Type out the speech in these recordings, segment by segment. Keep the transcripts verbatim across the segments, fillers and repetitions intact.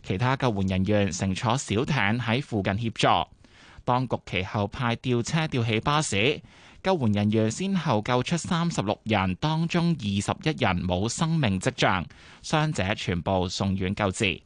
其他救援人員乘坐小艇喺附近協助。當局其後派吊車吊起巴士，救援人員先後救出三十六人，當中二十一人冇生命跡象，傷者全部送院救治。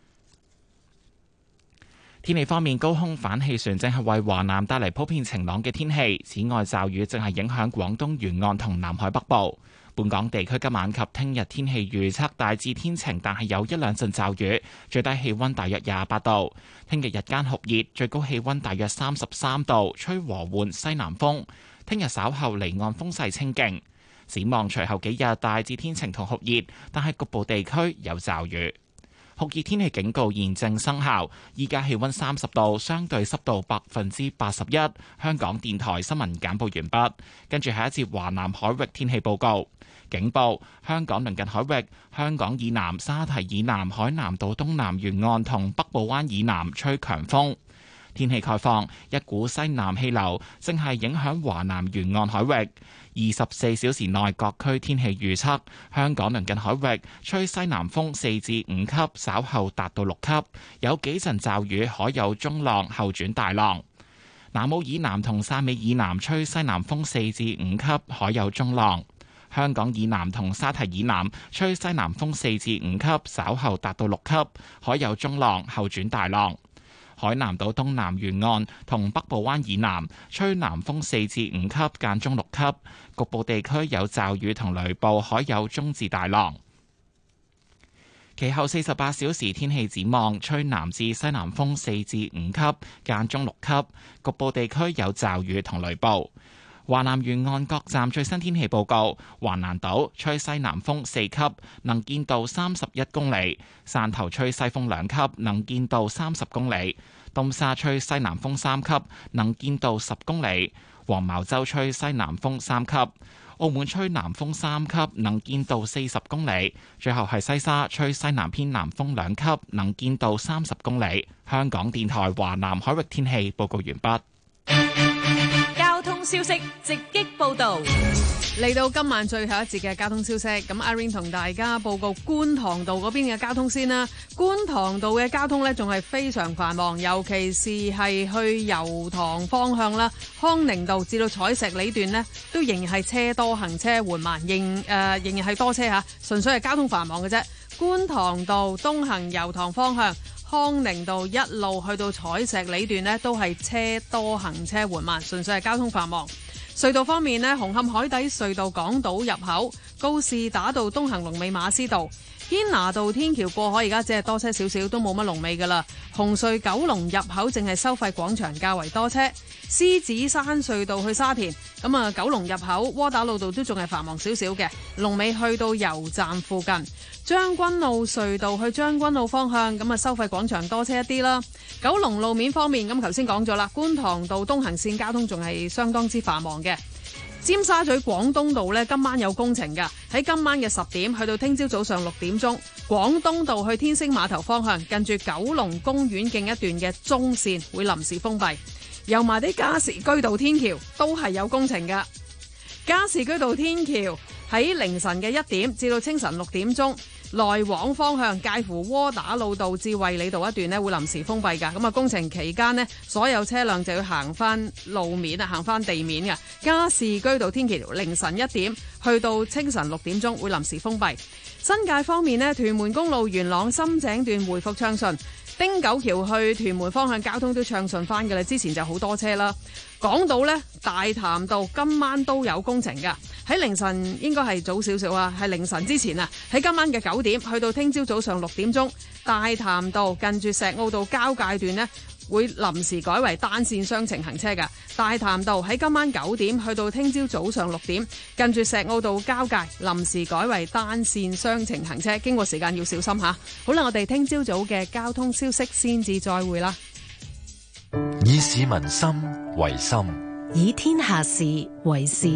天氣方面，高空反氣旋正係為華南帶嚟普遍晴朗嘅天氣，此外驟雨正係影響廣東沿岸同南海北部。本港地區今晚及聽日天氣預測大致天晴，但係有一兩陣驟雨，最低氣溫大約廿八度。聽日日間酷熱，最高氣溫大約三十三度，吹和緩西南風。聽日稍後離岸風勢清勁。展望隨後幾日大致天晴同酷熱，但係局部地區有驟雨。酷熱天氣警告現正生效，依家氣溫三十度，相對濕度百分之八十一。香港電台新聞簡報完畢，跟住係一節華南海域天氣報告。警報：香港鄰近海域、香港以南、沙堤以南、海南島東南沿岸同北部灣以南吹強風。天氣概況：一股西南氣流正係影響華南沿岸海域。二十四小時內各區天氣預測：香港鄰近海域吹西南風四至五級，稍後達到六級，有幾陣驟雨，可有中浪，後轉大浪。南澳以南同汕尾以南吹西南風四至五級，可有中浪。香港以南同沙堤以南吹西南風四至五級，稍後達到六級，可有中浪，後轉大浪。海南島東南沿岸同北部灣以南吹南風四至五級，間中六級，局部地區有驟雨同雷暴，可有中至大浪。其後四十八小時天氣展望，吹南至西南風四至五級，間中六級，局部地區有驟雨同雷暴。華南沿岸各站最新天氣報告：橫瀾島吹西南風四級，能見度三十一公里；汕頭吹西風兩級，能見度三十公里；東沙吹西南風三級，能見度十公里；黃茅洲吹西南風三級；澳門吹南風三級，能見度四十公里；最後係西沙吹西南偏南風兩級，能見度三十公里。香港電台華南海域天氣報告完畢。 交通消息直擊報道， 嚟到今晚最後一節嘅交通消息，咁阿 Ring 同大家報告觀塘道嗰邊嘅交通先啦。觀塘道嘅交通呢仲係非常繁忙，尤其是係去油塘方向啦，康寧道至到彩石里段呢都仍然係車多行車緩慢，仍誒、呃、仍然係多車吓，純粹係交通繁忙嘅啫。觀塘道東行油塘方向，康寧道一路去到彩石里段呢都係車多行車緩慢，純粹係交通繁忙。隧道方面呢，紅磡海底隧道港島入口、告士打道東行龍尾馬師道、堅拿道天橋過海而家只係多車少少，都冇乜龍尾噶啦。紅隧九龍入口淨係收費廣場較為多車。獅子山隧道去沙田，咁啊九龍入口窩打老道都仲係繁忙少少嘅，龍尾去到油站附近。將軍澳隧道去將軍澳方向，咁啊收費廣場多車一啲啦。九龍路面方面，咁頭先講咗啦，觀塘道東行線交通仲係相當之繁忙嘅。尖沙咀廣東道呢，今晚有工程㗎，喺今晚嘅十點去到聽朝早上六點鐘，廣東道去天星碼頭方向，近住九龍公園徑一段嘅中線會臨時封閉。油麻地加士居道天橋都係有工程㗎，加士居道天橋喺凌晨嘅一點至到清晨六點鐘，來往方向介乎窩打老道至衛理道一段呢會臨時封閉㗎。咁啊工程期間呢，所有車輛就要行翻路面啊，行翻地面嘅。加士居道天橋凌晨一點去到清晨六點鐘會臨時封閉。新界方面呢，屯門公路元朗深井段回復暢順。汀九橋去屯門方向交通都暢順翻㗎啦，之前就好多車啦。港島呢，大潭道今晚都有工程㗎，喺凌晨應該係早少少啊，係凌晨之前啊，喺今晚嘅九點去到聽朝早上六點鐘，大潭道近住石澳道交界段呢會臨時改為單線雙程行車㗎。大潭道喺今晚九點去到聽朝早上六點，近住石澳道交界臨時改為單線雙程行車，經過時間要小心吓。好啦，我哋聽朝早嘅交通消息先至再會啦。 以市民心為心， 以天下事為事。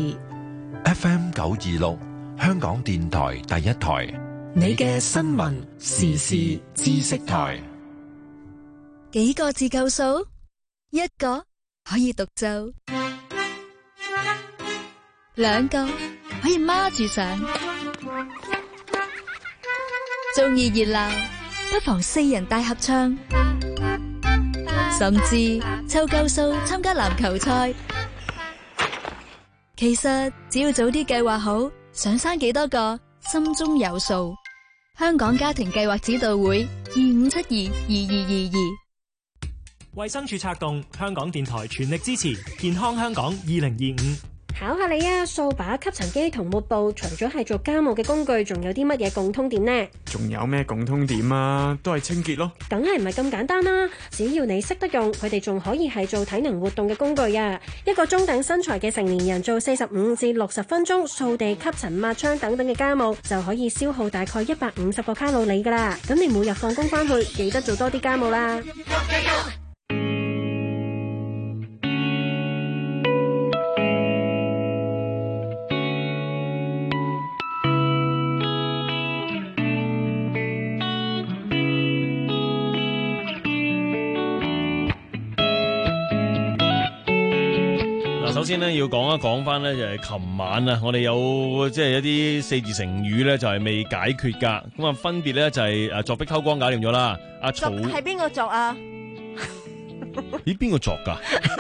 F M 九二六，香港電台第一台， 你嘅新聞時事知識台。 幾個字夠數？一個可以獨奏，兩個可以孖住上。中意熱鬧不妨四人大合唱，甚至湊夠數參加籃球賽。其實只要早啲計劃好，想生幾多個，心中有數。香港家庭計劃指導會二五七二二二二二。 衛生署策動，香港電台全力支持健康香港二零二五。 考下你啊！掃把、吸塵機同抹布，除咗係做家務嘅工具，仲有啲乜嘢共通點呢？ 仲有咩共通點啊？都係清潔咯。 梗係唔係咁簡單啦！只要你識得用，佢哋仲可以係做體能活動嘅工具啊！一個中等身材嘅成年人做四十五至六十分鐘掃地、吸塵、抹窗等等嘅家務，就可以消耗大概一百五十個卡路里噶啦。咁你每日放工翻去，記得做多啲家務啦。 首先咧要講一講翻咧就係琴晚啊，我哋有即係一啲四字成語咧就係未解決噶，咁啊分別咧就係誒鑿壁偷光搞掂咗啦，阿曹係邊個作啊？ 咦邊個作噶？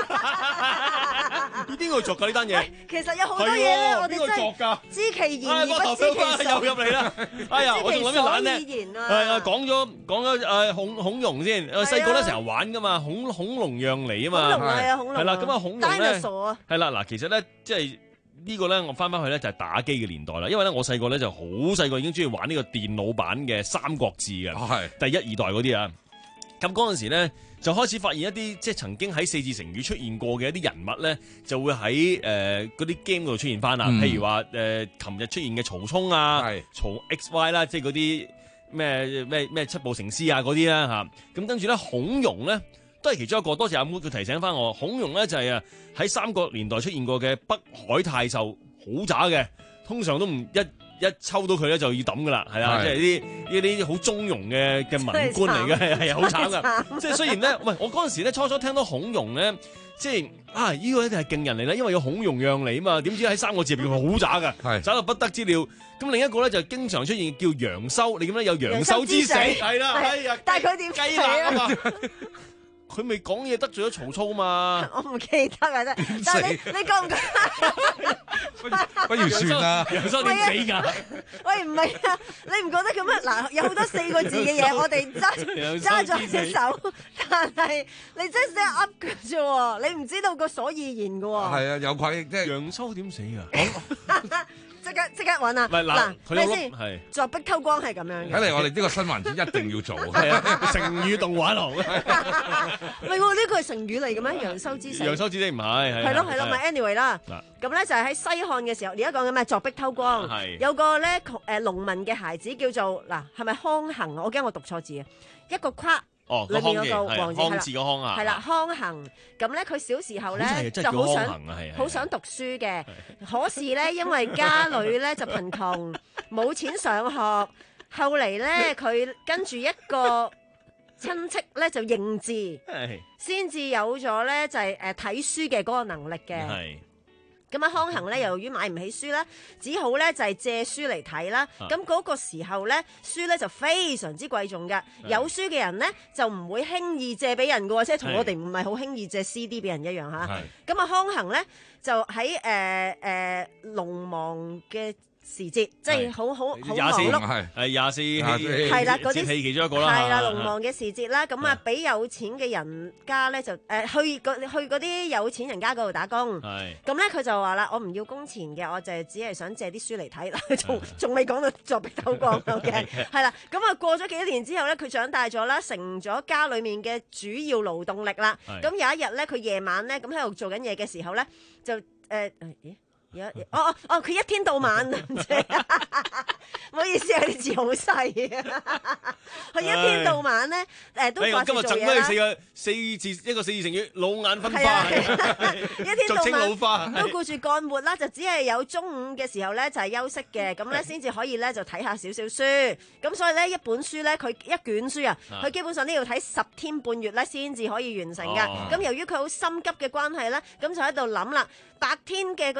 咦邊個作噶呢單嘢？ 其實有好多嘢咧，我哋真係知其然而不知其又入嚟啦！哎呀，我仲諗住懶咧， 係啊講咗講咗誒孔孔融先，細個咧成日玩噶嘛，恐恐龍讓梨啊嘛， 恐龍係啊恐龍， 係啦咁啊恐龍咧，係啦嗱，其實咧即係呢個咧我翻翻去咧就係打機嘅年代啦，因為咧我細個咧就好細個已經中意玩呢個電腦版嘅三國志嘅，係第一二代嗰啲啊，咁嗰陣時咧。就開始發現一啲即係曾經喺四字成語出現過嘅一啲人物咧，就會喺誒嗰啲 game 度出現翻啦。嗯、譬如話誒，琴、呃、日出現嘅曹沖啊，曹 X Y 啦，即係嗰啲咩咩咩七步成詩啊嗰啲啦嚇。咁跟住咧，孔融咧都係其中一個。多謝阿妹佢提醒翻我，孔融咧就係啊喺三國年代出現過嘅北海太守，好渣嘅，通常都唔一。一抽到佢咧就要抌噶啦，係啊，即係啲呢啲好中庸嘅嘅文官嚟嘅，係係好慘噶。即係雖然咧，喂，我嗰陣時咧初初聽到孔融咧，即係啊，呢、這個一定係勁人嚟啦，因為有孔融讓梨啊嘛。點知喺三個字入邊好渣噶，渣到不得之了。咁另一個咧就經常出現叫楊修，你記唔記得有楊修之死？係啦，哎呀， 但係佢點死啊？ 佢未講嘢得罪咗曹操嘛？ 我唔記得啊真，但係你你覺唔覺？ 不如算啦。 楊修點死㗎？ 喂，唔係啊，你唔覺得咁樣？嗱，有好多四個字嘅嘢，我哋揸揸咗隻手，但係你真係噏嘅啫喎，你唔知道個所以然嘅喎。 係啊，有愧即係楊修點死㗎？ 即刻即刻揾啊！ 嗱， 睇先，鑿壁偷光係咁樣嘅。 睇嚟我哋呢個新環節一定要做。 係啊，成語動畫廊。 唔係喎，呢個係成語嚟嘅咩？楊修之死。 楊修之死唔係。 係咯係咯，咪 anyway 啦。咁咧就係喺西漢嘅時候，而家講緊咩？鑿壁偷光。有個咧誒農民嘅孩子叫做嗱，係咪康衡？我驚我讀錯字啊！一個框。 哦， 裏面嗰個王字康字個康啊， 係啦，康衡。咁咧，佢小時候咧就好想好想讀書嘅，可是咧因為家裏咧就貧窮，冇錢上學。後嚟咧佢跟住一個親戚咧就認字，先至有咗咧就係誒睇書嘅嗰個能力嘅。咁啊，康衡咧由於買唔起書啦，只好咧就係借書嚟睇啦。咁嗰個時候咧，書咧就非常之貴重㗎。有書嘅人咧就唔會輕易借俾人㗎喎，即係同我哋唔係好輕易借 C D 俾人一樣嚇。咁啊，康衡咧就喺誒誒農忙嘅時節，即係好好好忙碌， 係廿四係啦，嗰啲戲其中一個啦， 係啦，農忙嘅時節啦，咁啊，俾有錢嘅人家咧就誒去嗰去嗰啲有錢人家嗰度打工，咁咧佢就話啦，我唔要工錢嘅，我就係只係想借啲書嚟睇啦，仲仲未講到鑿壁偷光嘅，係啦，咁啊過咗幾年之後咧，佢長大咗啦，成咗家裡面嘅主要勞動力啦，咁有一日咧，佢夜晚咧咁喺度做緊嘢嘅時候咧，就誒咦？有哦哦哦！佢一天到晚，唔好意思啊，啲字好細啊！佢一天到晚咧，誒都掛住做嘢啦。今日整咗四個四字一個四字成語，老眼昏花，一天到晚都顧住幹活啦，就只係有中午嘅時候咧就係休息嘅，咁咧先至可以咧就睇下少少書。咁所以咧一本書咧，佢一卷書啊，佢基本上都要睇十天半月咧先至可以完成㗎。咁由於佢好心急嘅關係咧，咁就喺度諗啦，白天嘅嗰啲農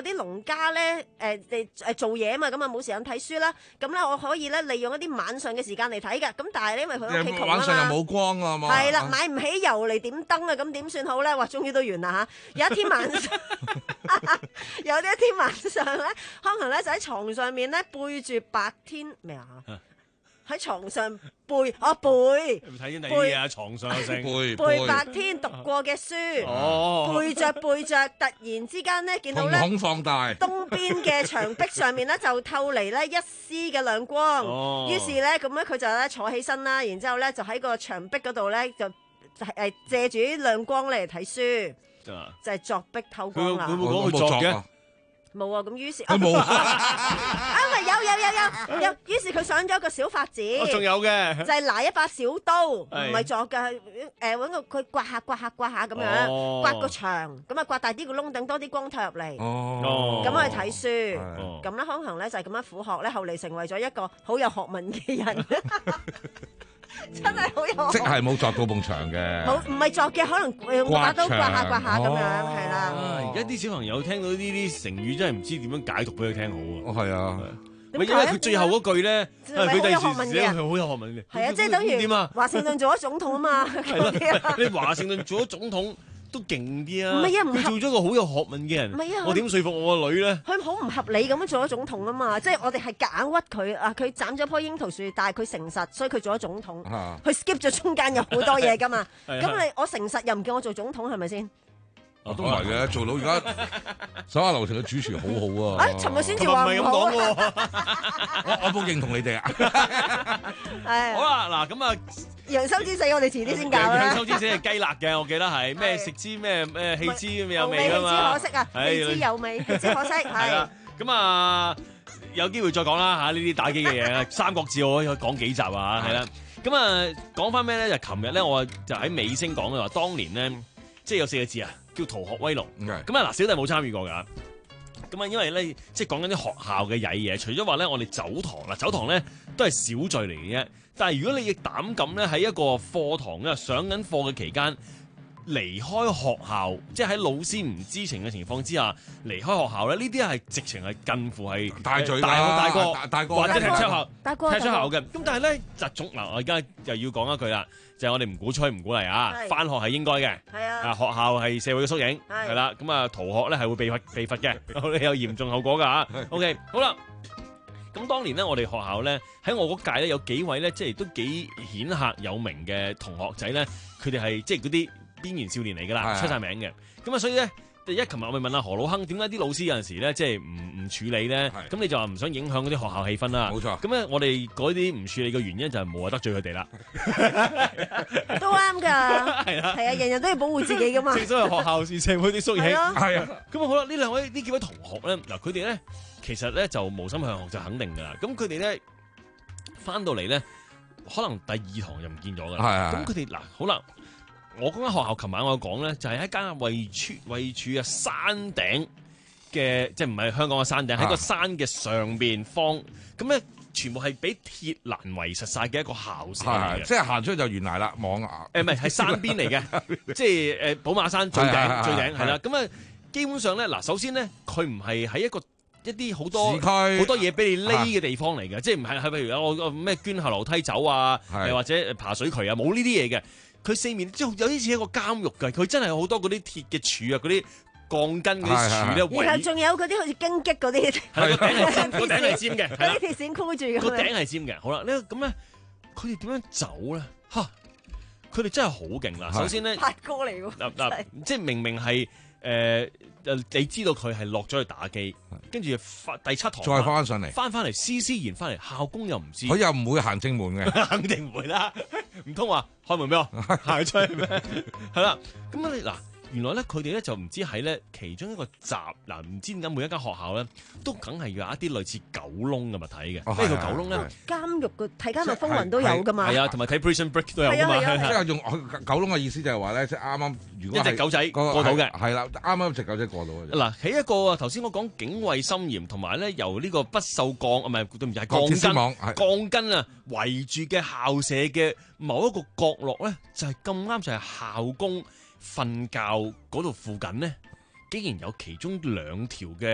人家咧誒誒誒做嘢啊嘛，咁啊冇時間睇書啦。咁咧我可以咧利用一啲晚上嘅時間嚟睇嘅。咁但係咧因為佢屋企窮啊嘛， 晚上又冇光啊嘛， 係啦，買唔起油嚟點燈啊，咁點算好咧？哇，終於都完啦嚇！有一天晚上，有呢一天晚上咧，康恒咧就喺床上面咧背住白天咩啊？喺床上背，我背。 睇啲嘢啊，床上有聲背背白天讀過嘅書， 哦、 背着背着，突然之間咧見到咧， 瞳孔放大， 東邊嘅牆壁上面咧就透嚟咧一絲嘅亮光。 哦、 於是咧咁咧佢就咧坐起身啦，然之後咧就喺個牆壁嗰度咧就誒借住啲亮光嚟睇書，就係作壁偷光啦。 佢冇講佢作嘅。 冇啊，咁於是佢冇啊，咪有有有有有，於是佢上咗個小法子， 仲有嘅， 就係拿一把小刀，唔係作嘅，誒揾個佢刮下刮下刮下咁樣，刮個牆，咁啊刮大啲個窿，等多啲光透入嚟，咁去睇書，咁咧康恒咧就係咁樣苦學咧，後嚟成為咗一個好有學問嘅人。真係好有， 即係冇鑿到埲牆嘅， 冇唔係鑿嘅，可能用把刀刮下刮下咁樣，係啦。 而家啲小朋友聽到呢啲成語，真係唔知點樣解讀俾佢聽好啊！ 哦，係啊， 因為佢最後嗰句咧，佢第時寫佢好有學問嘅。 係啊，即係等於點啊？華盛頓做咗總統啊嘛， 你華盛頓做咗總統都勁啲啊！ 唔係啊，唔佢做咗個好有學問嘅人， 唔係啊， 我點說服我個女咧？ 佢好唔合理咁樣做咗總統啊嘛！即係我哋係夾硬屈佢啊！佢斬咗棵櫻桃樹，但係佢誠實，所以佢做咗總統。佢 skip 咗中間有好多嘢噶嘛？咁你我誠實又唔叫我做總統係咪先？ 都唔係嘅，做到而家手下留情嘅主持好好啊！ 誒，尋日先至話唔好啊！ 我我冇認同你哋啊！ 係好啦，嗱咁啊， 楊修之死我哋遲啲先教啦。 楊修之死係雞肋嘅，我記得係咩食之咩咩棄之咁有味㗎嘛？ 棄之可惜啊，棄之有味，棄之可惜係。 咁啊，有機會再講啦嚇，呢啲打機嘅嘢，《三國志》我可以講幾集啊，係啦。咁啊，講翻咩咧？就琴日咧，我就喺尾聲講嘅話，當年咧，即係有四個字啊。叫逃學威龍，咁啊嗱，小弟冇參與過㗎，咁啊因為咧，即係講緊啲學校嘅曳嘢，除咗話咧，我哋走堂啦，走堂咧都係小罪嚟嘅啫。但係如果你亦膽敢咧喺一個課堂咧上緊課嘅期間離開學校，即係喺老師唔知情嘅情況之下離開學校咧，呢啲係直情係近乎係大罪大大過大過或者踢出校踢出校嘅。咁但係咧就總嗱，我而家又要講一句啦。就係我哋唔鼓吹唔鼓勵啊！返學係應該嘅， 係啊， 啊學校係社會嘅縮影，係啦，咁啊逃學咧係會被罰被罰嘅，你有嚴重後果㗎嚇。OK， 好啦，咁當年咧我哋學校咧喺我嗰屆咧有幾位咧即係都幾顯赫有名嘅同學仔咧，佢哋係即係嗰啲邊緣少年嚟㗎啦，出晒名嘅，咁啊所以咧。第一，琴日我咪問阿何老亨點解啲老師有陣時咧，即係唔唔處理咧？咁你就話唔想影響嗰啲學校氣氛啦。 冇錯。 咁咧，我哋嗰啲唔處理嘅原因就係冇話得罪佢哋啦。 都啱㗎。係啦。係啊，人人都要保護自己㗎嘛。 正所謂學校是社會的縮影。 係啊。 咁啊好啦，呢兩位呢幾位同學咧，嗱佢哋咧其實咧就無心向學就肯定㗎啦。咁佢哋咧翻到嚟咧，可能第二堂就唔見咗㗎啦。 係啊。 咁佢哋嗱好啦。我嗰間學校，琴晚我講咧，就係、是、一間位處位處嘅山頂嘅，即係唔係香港嘅山頂，喺、啊、個山嘅上邊方，咁咧全部係俾鐵欄圍實晒嘅一個校舍嚟嘅， 即係行出去就懸崖啦，望啊！ 誒唔係，係山邊嚟嘅，即係誒寶馬山最頂最頂係啦。咁啊，基本上咧，嗱，首先咧，佢唔係喺一個一啲好多好多嘢俾你匿嘅地方嚟嘅，即係唔係係譬如有我咩捐下樓梯走啊，又或者爬水渠啊，冇呢啲嘢嘅。佢四面即係有啲似一個監獄㗎，佢真係好多嗰啲鐵嘅柱啊，嗰啲鋼筋嗰啲柱咧， 然後仲有嗰啲好似荊棘嗰啲， 係個頂係尖，個頂係尖嘅， 嗰啲鐵線箍住嘅， 個頂係尖嘅。好啦，呢咁咧，佢哋點樣走咧？嚇，佢哋真係好勁啦！首先咧， 大哥嚟喎， 嗱嗱，即係明明係誒誒，你知道佢係落咗去打機，跟住翻第七堂再翻上嚟， 翻翻嚟斯斯然翻嚟，校工又唔知， 佢又唔會行正門嘅， 肯定唔會啦。唔通話開門俾我行出去咩？係啦，咁啊你嗱。原來咧，佢哋咧就唔知喺咧其中一個閘嗱，唔知點解每一間學校咧都梗係要有一啲類似狗窿嘅物體嘅。咩叫狗窿咧？ 監獄嘅睇監獄風雲都有噶嘛。 係啊，同埋睇 Prison Break 都有噶嘛。 即係用狗窿嘅意思就係話咧，即係啱啱如果一隻狗仔過到嘅， 係啦，啱啱隻狗仔過到嘅。 嗱，喺一個頭先我講警衛森嚴，同埋咧由呢個不鏽鋼啊，唔係對唔住係鋼筋鋼筋啊圍住嘅校舍嘅某一個角落咧，就係咁啱就係校工瞓覺嗰度附近呢，竟然有其中兩條嘅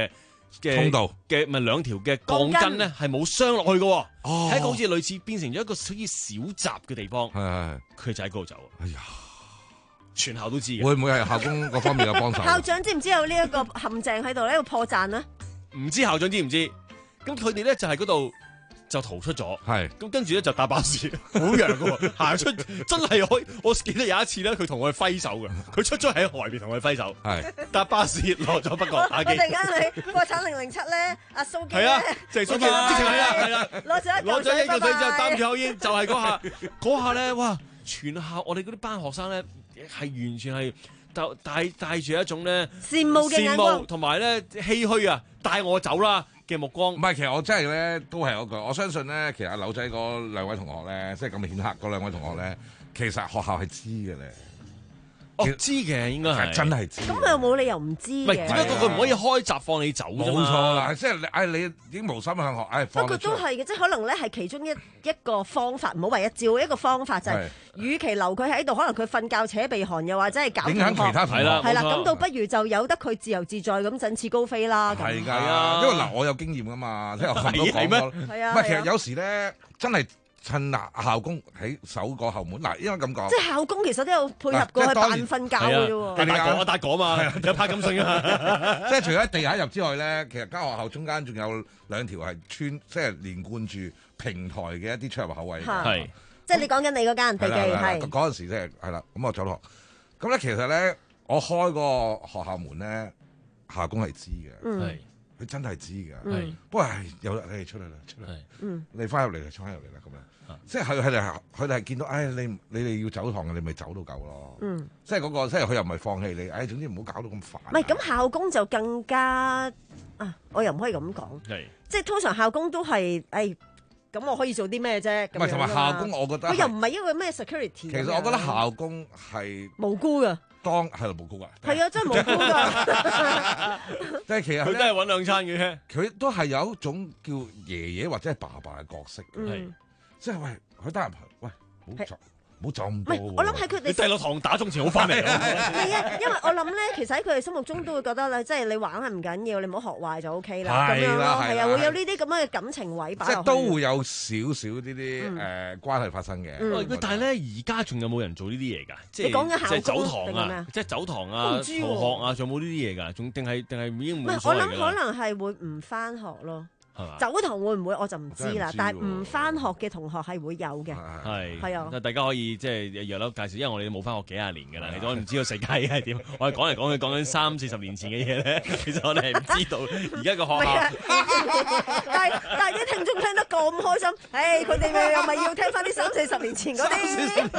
嘅通道嘅咪兩條嘅鋼筋咧係冇傷落去嘅，係、哦、一個好似類似變成咗一個好似小閘嘅地方。係係，佢就喺嗰度走。哎呀，全校都知嘅。 會唔會係校工嗰方面有幫手？ 校長知唔知有呢一個陷阱喺度呢？呢個破綻啊？ 唔知校長知唔知？咁佢哋咧就係嗰度。就逃出咗，係咁跟住咧就搭巴士，好揚嘅，行出真係可以。我記得有一次咧，佢同我哋揮手嘅，佢出咗喺海邊同我哋揮手，係搭巴士落咗北角打機。 我突然間你國產零零七咧，阿蘇記係啊，就係蘇記啦，係啦係啦， 攞咗攞咗一嚿水之後擔住口煙，就係嗰下嗰下咧，哇！全校我哋嗰啲班學生咧係完全係帶帶住一種咧羨慕嘅眼光， 同埋咧唏噓啊，帶我走啦嘅目光。 唔係，其實我真係咧都係嗰句，我相信咧，其實阿柳仔嗰兩位同學咧，即係咁顯赫嗰兩位同學咧，其實學校係知嘅咧。 哦，知嘅應該係真係知。 咁佢又冇理由唔知嘅。 唔係，只不過佢唔可以開閘放你走啫嘛。 冇錯啦，即係你，唉，你已經無心向學，唉，放你出。 不過都係嘅，即係可能咧係其中一一個方法，唔好話一招，一個方法就係，與其留佢喺度，可能佢瞓覺扯鼻鼾，又或者係搞影響其他同學。 係啦，咁倒不如就由得佢自由自在咁振翅高飛啦。 係㗎，因為嗱，我有經驗㗎嘛，即係我琴日都講過。 係啊， 唔係，其實有時咧，真係。趁校工喺守個後門，嗱，應該咁講。 即係校工其實都有配合過去扮瞓覺嘅啫喎。 搭講啊，搭講嘛，有拍咁信啊。 即係除咗喺地下入之外咧，其實間學校中間仲有兩條係穿，即係連貫住平台嘅一啲出入口位。 係， 即係你講緊你嗰間地記係。 嗰陣時即係係啦，咁我走落學。咁咧其實咧，我開個學校門咧，校工係知嘅。 嗯。 佢真係知㗎， 嗯、 不過係有你哋出嚟啦，出嚟， 嗯、 你翻入嚟就翻入嚟啦，咁樣，即係佢佢哋佢哋係見到，唉、哎，你你哋要走堂嘅，你咪走到夠咯， 嗯、 即係嗰、那個，即係佢又唔係放棄你，唉、哎，總之唔好搞到咁煩。 唔係咁校工就更加啊，我又唔可以咁講，即係通常校工都係，誒、哎，咁我可以做啲咩啫？唔係同埋校工，我覺得佢又唔係一個咩 security。其實我覺得校工係無辜㗎。 當係無辜㗎， 係啊，真係無辜㗎。 即係其實佢都係揾兩餐嘅啫。 佢都係有一種叫爺爺或者係爸爸嘅角色嘅， 嗯、 即係喂，佢得閒喂，唔好做，唔好做咁多。 我諗喺佢哋你細落堂打鐘前好翻嚟。 係啊，因為我諗咧，其實喺佢哋心目中都會覺得咧，即係你玩係唔緊要，你唔好學壞就 O K 啦。咁樣咯，係啊，會有呢啲咁樣嘅感情位擺落去。 即係都會有少少呢啲誒關係發生嘅。 但係咧，而家仲有冇人做呢啲嘢㗎？即係即係走堂啊，即係走堂啊，逃學啊，仲有冇呢啲嘢㗎？仲定係定係已經冇所謂㗎啦？ 我諗可能係會唔翻學咯。走堂會唔會我就唔知啦，但係唔翻學嘅同學係會有嘅， 係係啊， 大家可以即係約樓介紹，因為我哋都冇翻學幾廿年㗎啦，我唔知道世界係點，我哋講嚟講去講緊三四十年前嘅嘢咧，其實我哋係唔知道而家個學校。 但係但係啲聽眾聽得咁開心，誒佢哋又咪要聽翻啲三四十年前嗰啲？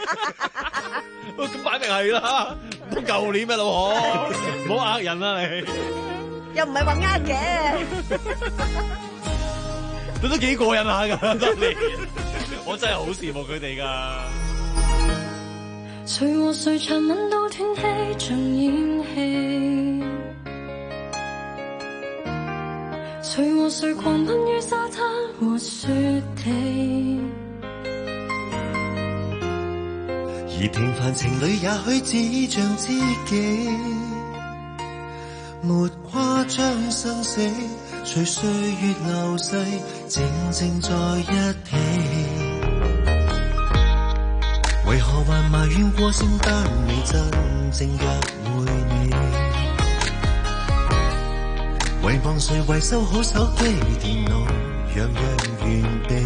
咁擺明係啦，舊年咩老何，唔好呃人啦你。 又唔係話呃嘅， 佢都幾過癮下㗎，當年我真係好羨慕佢哋㗎。 誰和誰長吻到斷氣像演戲，誰和誰狂奔於沙灘和雪地， 而平凡情侶也許只像知己，沒誇張生死，隨歲月流逝，靜靜在一起。為何還埋怨過聖誕未真正約會你？遺忘誰維修好手機電腦，樣樣原地。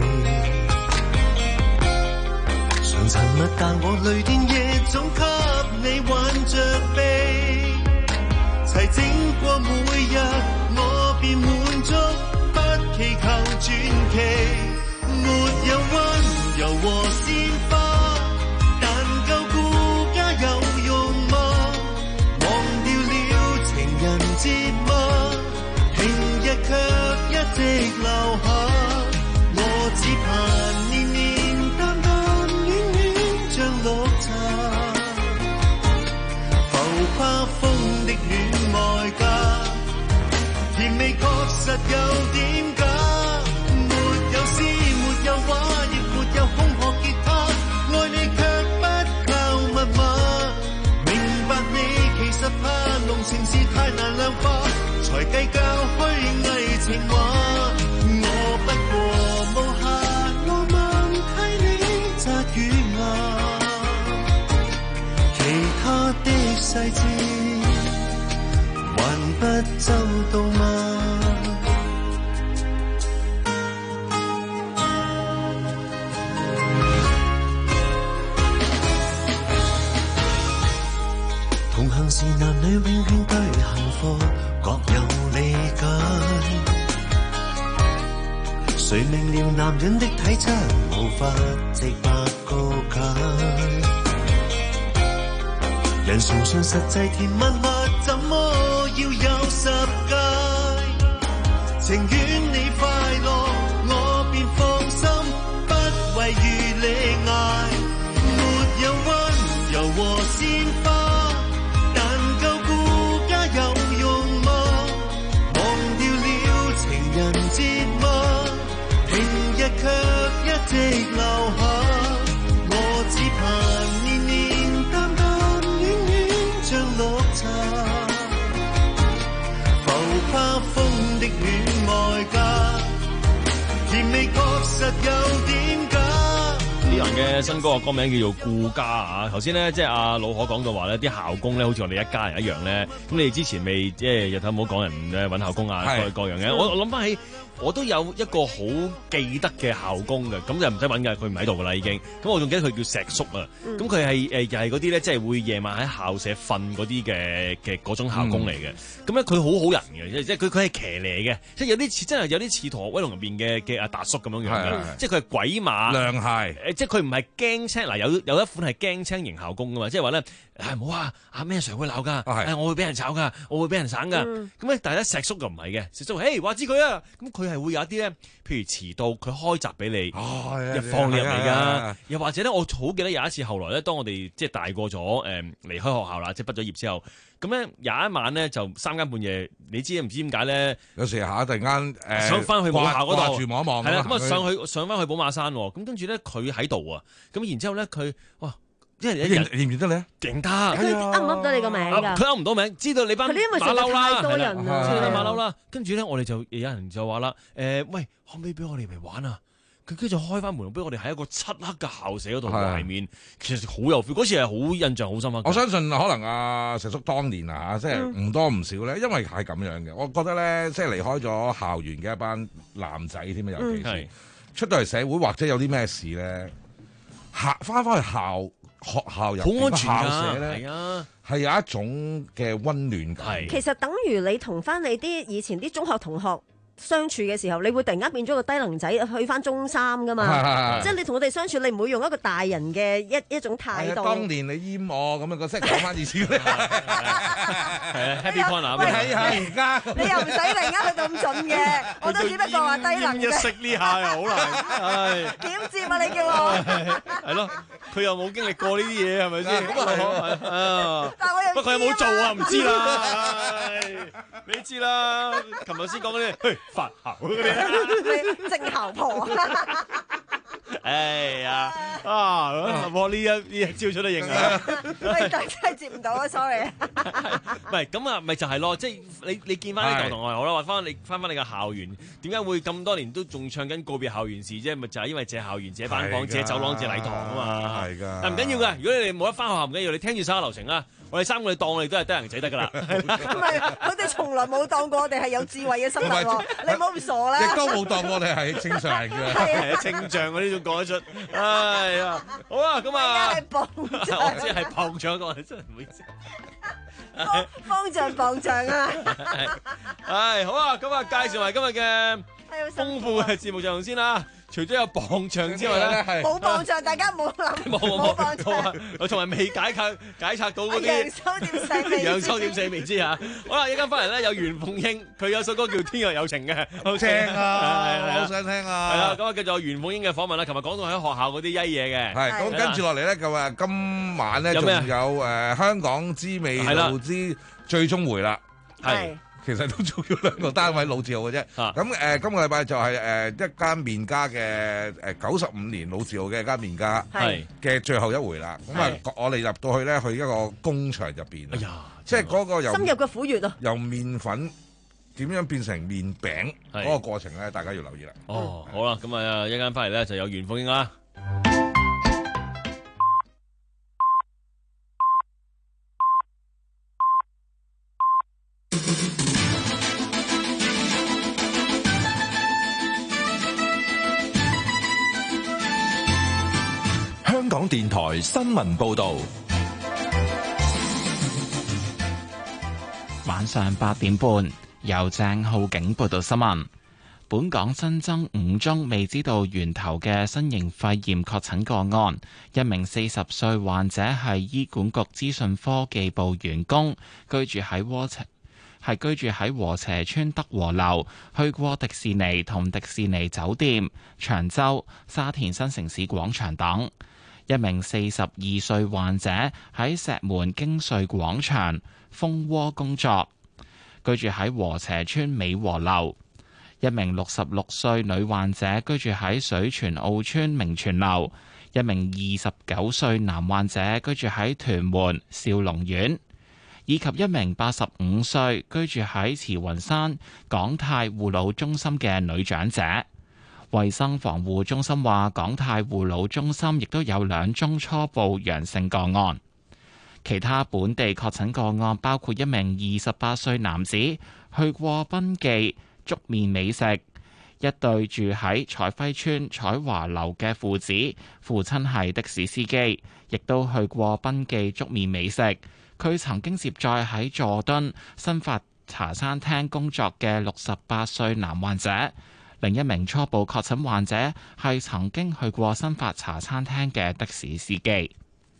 常沉默但我淚點夜總給你挽着臂。齊整過每日，我便滿足，不祈求傳奇。沒有溫柔和鮮花，但夠顧家有用嗎？忘掉了情人節嗎？平日卻一直留下。我只盼年年淡淡遠遠像綠茶。 的細節，還不周到嗎？同行時男女永遠對幸福各有理解，誰明了男人的體質無法直白告解，人崇尚實際甜蜜蜜，怎麼要有十戒？情願你快樂，我便放心，不為餘力捱，沒有溫柔和鮮花。卻一直留下，我只盼年年淡淡遠遠像綠茶，浮花風的戀愛家，甜味確實有點假。 呢人嘅新歌嘅歌名叫做顧家啊！頭先咧，即係阿老可講到話咧，啲校工咧好似我哋一家人一樣咧。咁你哋之前未即係日頭唔好講人咧揾校工啊，各各樣嘅。我我諗翻起。我都有一個好記得嘅校工嘅，咁就唔使揾㗎，佢唔喺度噶啦已經。咁我仲記得佢叫石叔啊，咁佢係誒又係嗰啲咧，即係會夜晚喺校舍瞓嗰啲嘅嘅嗰種校工嚟嘅。咁咧佢好好人嘅，即係佢佢係騎呢嘅，即係有啲似真係有啲似《陀威龍》入邊嘅嘅阿達叔咁樣樣嘅，即係佢係鬼馬涼鞋， 誒即係佢唔係驚青嗱，有有一款係驚青型校工噶嘛，即係話咧誒唔好啊，阿咩 Sir 會鬧㗎，誒我會俾人炒㗎，我會俾人省㗎。咁咧但係咧石叔就唔係嘅，石叔誒話知佢啊，咁佢係會有一啲咧，譬如遲到佢開閘俾你， 哦、 一放你入嚟㗎。又或者咧，我好記得有一次後來咧，當我哋即係大個咗，誒、呃、離開學校啦，即係畢咗業之後，咁咧有一晚咧就三更半夜，你知唔知點解咧？ 有時下突然間誒、呃、 想翻去母校嗰度， 住望一望， 係啦，咁啊上去上翻去寶馬山，咁跟住咧佢喺度啊，咁然之後咧佢哇。即係你認認唔認得你啊？ 認得， 佢噏唔噏到你個名㗎？ 佢噏唔到名，知道你班馬騮啦， 太多人啦， 知道馬騮啦。跟住咧，我哋就有人就話啦，誒，喂，可唔可以俾我哋嚟玩啊？佢跟住開翻門，俾我哋喺一個漆黑嘅校舍嗰度懷面，其實好有 feel。嗰次係好印象好深刻。 我相信可能阿石叔當年啊，即係唔多唔少咧，因為係咁樣嘅。我覺得咧，即係離開咗校園嘅一班男仔添啊，尤其是出到嚟社會或者有啲咩事咧，校翻返去校。學校入邊嘅校舍咧，係啊，係有一種嘅溫暖感。 其實等於你同翻你啲以前啲中學同學相處嘅時候，你會突然間變咗個低能仔，去翻中三噶嘛？即係你同我哋相處，你唔會用一個大人嘅一一種態度。 當年你閹我咁樣個，即係講翻以前。係啊 ，Happy Corner。 你睇下而家， 你又唔使突然間去咁準嘅，我都只不過話低能啫。一識呢下又好難，係點接啊？你叫我係咯，佢又冇經歷過呢啲嘢，係咪先？咁啊係啊， 但係我又不過佢有冇做啊？唔知啦，你知啦。琴日先講嗰啲。發姣嗰啲， 正姣婆。 哎呀，啊，我呢一呢一招出得型啊！ 喂，但真係接唔到啊 ，sorry。 唔係咁啊，咪就係咯，即係你你見翻啲舊同學好啦，話翻你翻翻你個校園，點解會咁多年都仲唱緊告別校園時啫？咪就係因為借校園、借班房、借走廊、借禮堂啊嘛。 係㗎。 但唔緊要㗎，如果你哋冇得翻學校唔緊要，你聽住首流程啦。我哋三個你當我哋都係低能仔得㗎啦。 唔係，佢哋從來冇當過我哋係有智慧嘅生物喎。你唔好咁傻啦。 亦都冇當我哋係正常人嘅。 係啊，清象嗰啲仲講得出。哎呀，好啦，咁啊， 係棒象， 我知係棒象，我真係唔好意思。 方丈棒象啊！ 係好啊，咁啊，介紹埋今日嘅豐富嘅節目內容先啦。除咗有磅象之外咧， 冇磅象，大家冇諗， 冇冇磅象，我仲係未解拆解拆到嗰啲洋秋點四味， 洋秋點四味知啊！好啦，一陣翻嚟咧有袁鳳瑛，佢有首歌叫《天若有情》嘅， 好聽啊，好想聽啊！ 係啦，咁啊，繼續有袁鳳瑛嘅訪問啦。琴日講到喺學校嗰啲曳嘢嘅， 係咁跟住落嚟咧，咁啊，今晚咧仲有誒香港之味道之最終回啦，係。其實都做咗兩個單位老字號嘅啫，咁誒、啊呃、今個禮拜就係、是、誒、呃、一間麵家嘅誒九十五年老字號嘅一間麵家嘅最後一回啦。咁啊，我哋入到去咧，去一個工場入邊，哎、呀即係嗰個由深入嘅苦穴啊， 由麵粉點樣變成麵餅嗰個過程咧，大家要留意啦。 哦，好啦，咁啊一間翻嚟咧就有袁鳳瑛啦。 電台新聞報道。 晚上八點半，由鄭浩景報道新聞。本港新增五宗未知道源頭嘅新型肺炎確診個案，一名四十歲患者係醫管局資訊科技部員工，居住喺窩斜係居住喺禾輋邨德和樓，去過迪士尼同迪士尼酒店、長洲、沙田新城市廣場等。一名四十二歲患者喺石門京瑞廣場蜂窩工作，居住喺禾輋邨美和樓。一名六十六歲女患者居住喺水泉澳村明泉樓，一名二十九歲男患者居住喺屯門兆龍苑，以及一名八十五歲居住喺慈雲山港泰護老中心嘅女長者。衛生防護中心話，港泰護老中心亦都有兩宗初步陽性個案。其他本地確診個案包括一名二十八歲男子去過賓記粥麵美食，一對住喺彩輝邨彩華樓嘅父子，父親係的士司機，亦都去過賓記粥麵美食。佢曾經接載喺佐敦新發茶餐廳工作嘅六十八歲男患者。另一名初步確診患者係曾經去過新發茶餐廳嘅的，的士司機。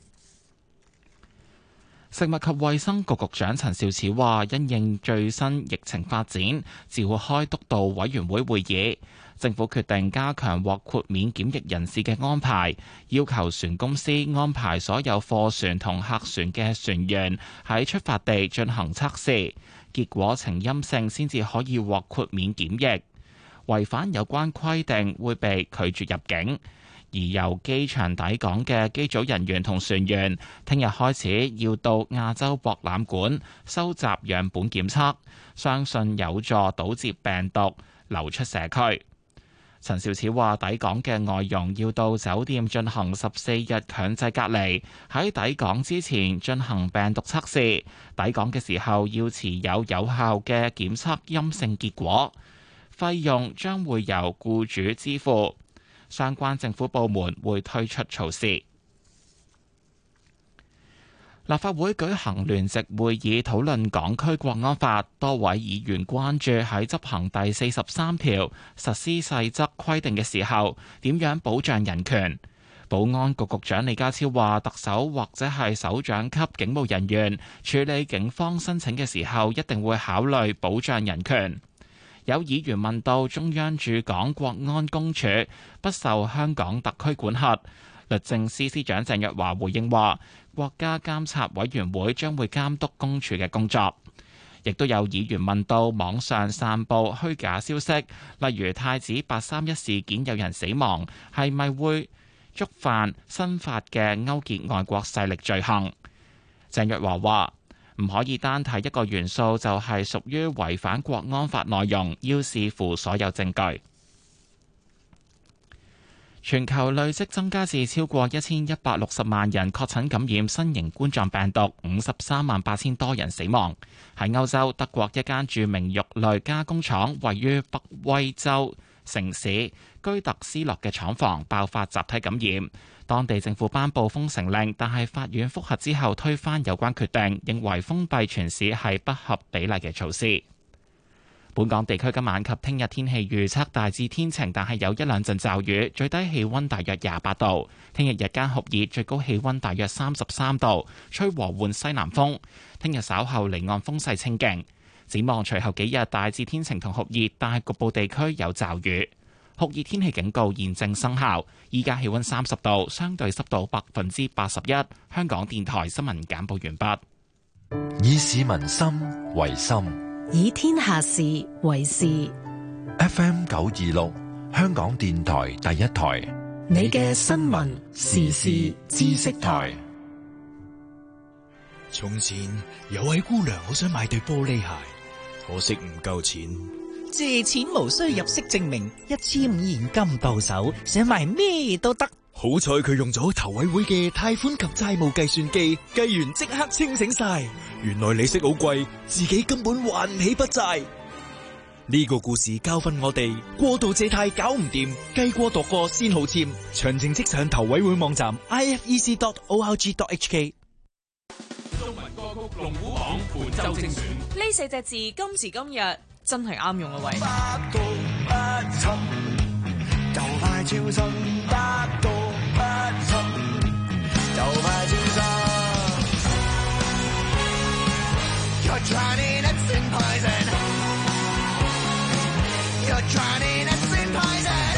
食物及衛生局局長陳肇始話，因應最新疫情發展，召開督導委員會會議，政府決定加強獲豁免檢疫人士嘅安排，要求船公司安排所有貨船同客船嘅船員喺出發地進行測試，結果呈陰性先至可以獲豁免檢疫。違反有關規定會被拒絕入境。而由機場抵港嘅機組人員同船員，聽日開始要到亞洲博覽館收集樣本檢測，相信有助堵截病毒流出社區。陳肇始話，抵港嘅外傭要到酒店進行十四日強制隔離，喺抵港之前進行病毒測試，抵港嘅時候要持有有效嘅檢測陰性結果，費用將會由僱主支付。相關政府部門會推出措施。立法會舉行聯席會議討論港區國安法，多位議員關注喺執行第四十三條實施細則規定嘅時候，點樣保障人權。保安局局長李家超話，特首或者係首長級警務人員處理警方申請嘅時候，一定會考慮保障人權。有議員問到中央駐港國安公署不受香港特區管轄，律政司司長鄭若驊回應話，國家監察委員會將會監督公署嘅工作。亦都有議員問到網上散佈虛假消息，例如太子八三一事件有人死亡，係咪會觸犯新法嘅勾結外國勢力罪行？鄭若驊話，唔可以單睇一個元素就係屬於違反國安法內容，要視乎所有證據。全球累積增加至超過一千一百六十萬人確診感染新型冠狀病毒，五十三萬八千多人死亡。喺歐洲，德國一間著名肉類加工廠位於北威州城市居特斯洛嘅廠房爆發集體感染。當地政府頒布封城令，但係法院覆核之後推翻有關決定，認為封閉全市係不合比例嘅措施。本港地區今晚及聽日天氣預測大致天晴，但係有一兩陣驟雨，最低氣溫大約廿八度。聽日日間酷熱，最高氣溫大約三十三度，吹和緩西南風。聽日稍後離岸風勢清勁。展望隨後幾日大致天晴同酷熱，但係局部地區有驟雨。酷熱天氣警告現正生效，依家氣溫三十度，相對濕度百分之八十一。香港電台新聞簡報完畢。 以市民心為心， 以天下事為事。 F M 九二六，香港電台第一台， 你嘅新聞時事知識台。 從前有位姑娘好想買對玻璃鞋，可惜唔夠錢。 借錢無需入息證明，一千五現金到手，想買咩都得。 好彩佢用咗投委會嘅貸款及債務計算機，計完即刻清醒晒。原來利息好貴，自己根本還唔起筆債。 呢個故事教訓我哋，過度借貸搞唔掂，計過度過先好簽。詳情即上投委會網站 i f e c dot org dot h k。 中文歌曲龍虎榜本周精選， 呢四隻字今時今日真係啱用啊喂！ 百毒不侵，就快超生，百毒不侵，就快超生。You're trying it in poison. You're trying it in poison.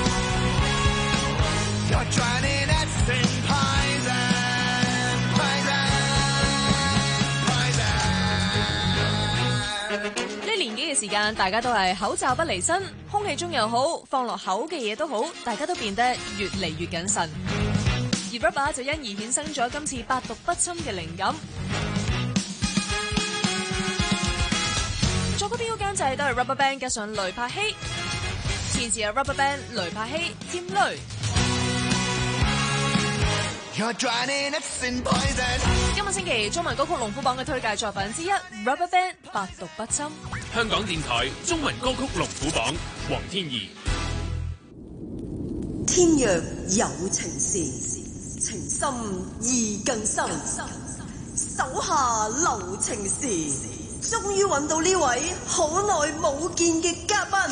You're trying it in poison. Poison. Poison. 呢年幾嘅時間，大家都係口罩不離身，空氣中又好，放落口嘅嘢都好，大家都變得越嚟越謹慎。而 Rubber 就因而衍生咗今次百毒不侵嘅靈感。作曲編曲監製都係 Rubberband 加上雷柏希，填詞係 Rubberband 雷柏希兼雷。今個星期中文歌曲龍虎榜嘅推介作品之一 Rubberband 百毒不侵。 香港電台中文歌曲龍虎榜，黃天怡。 天若有情時，情深意更深，手下留情時。終於揾到呢位好耐冇見嘅嘉賓，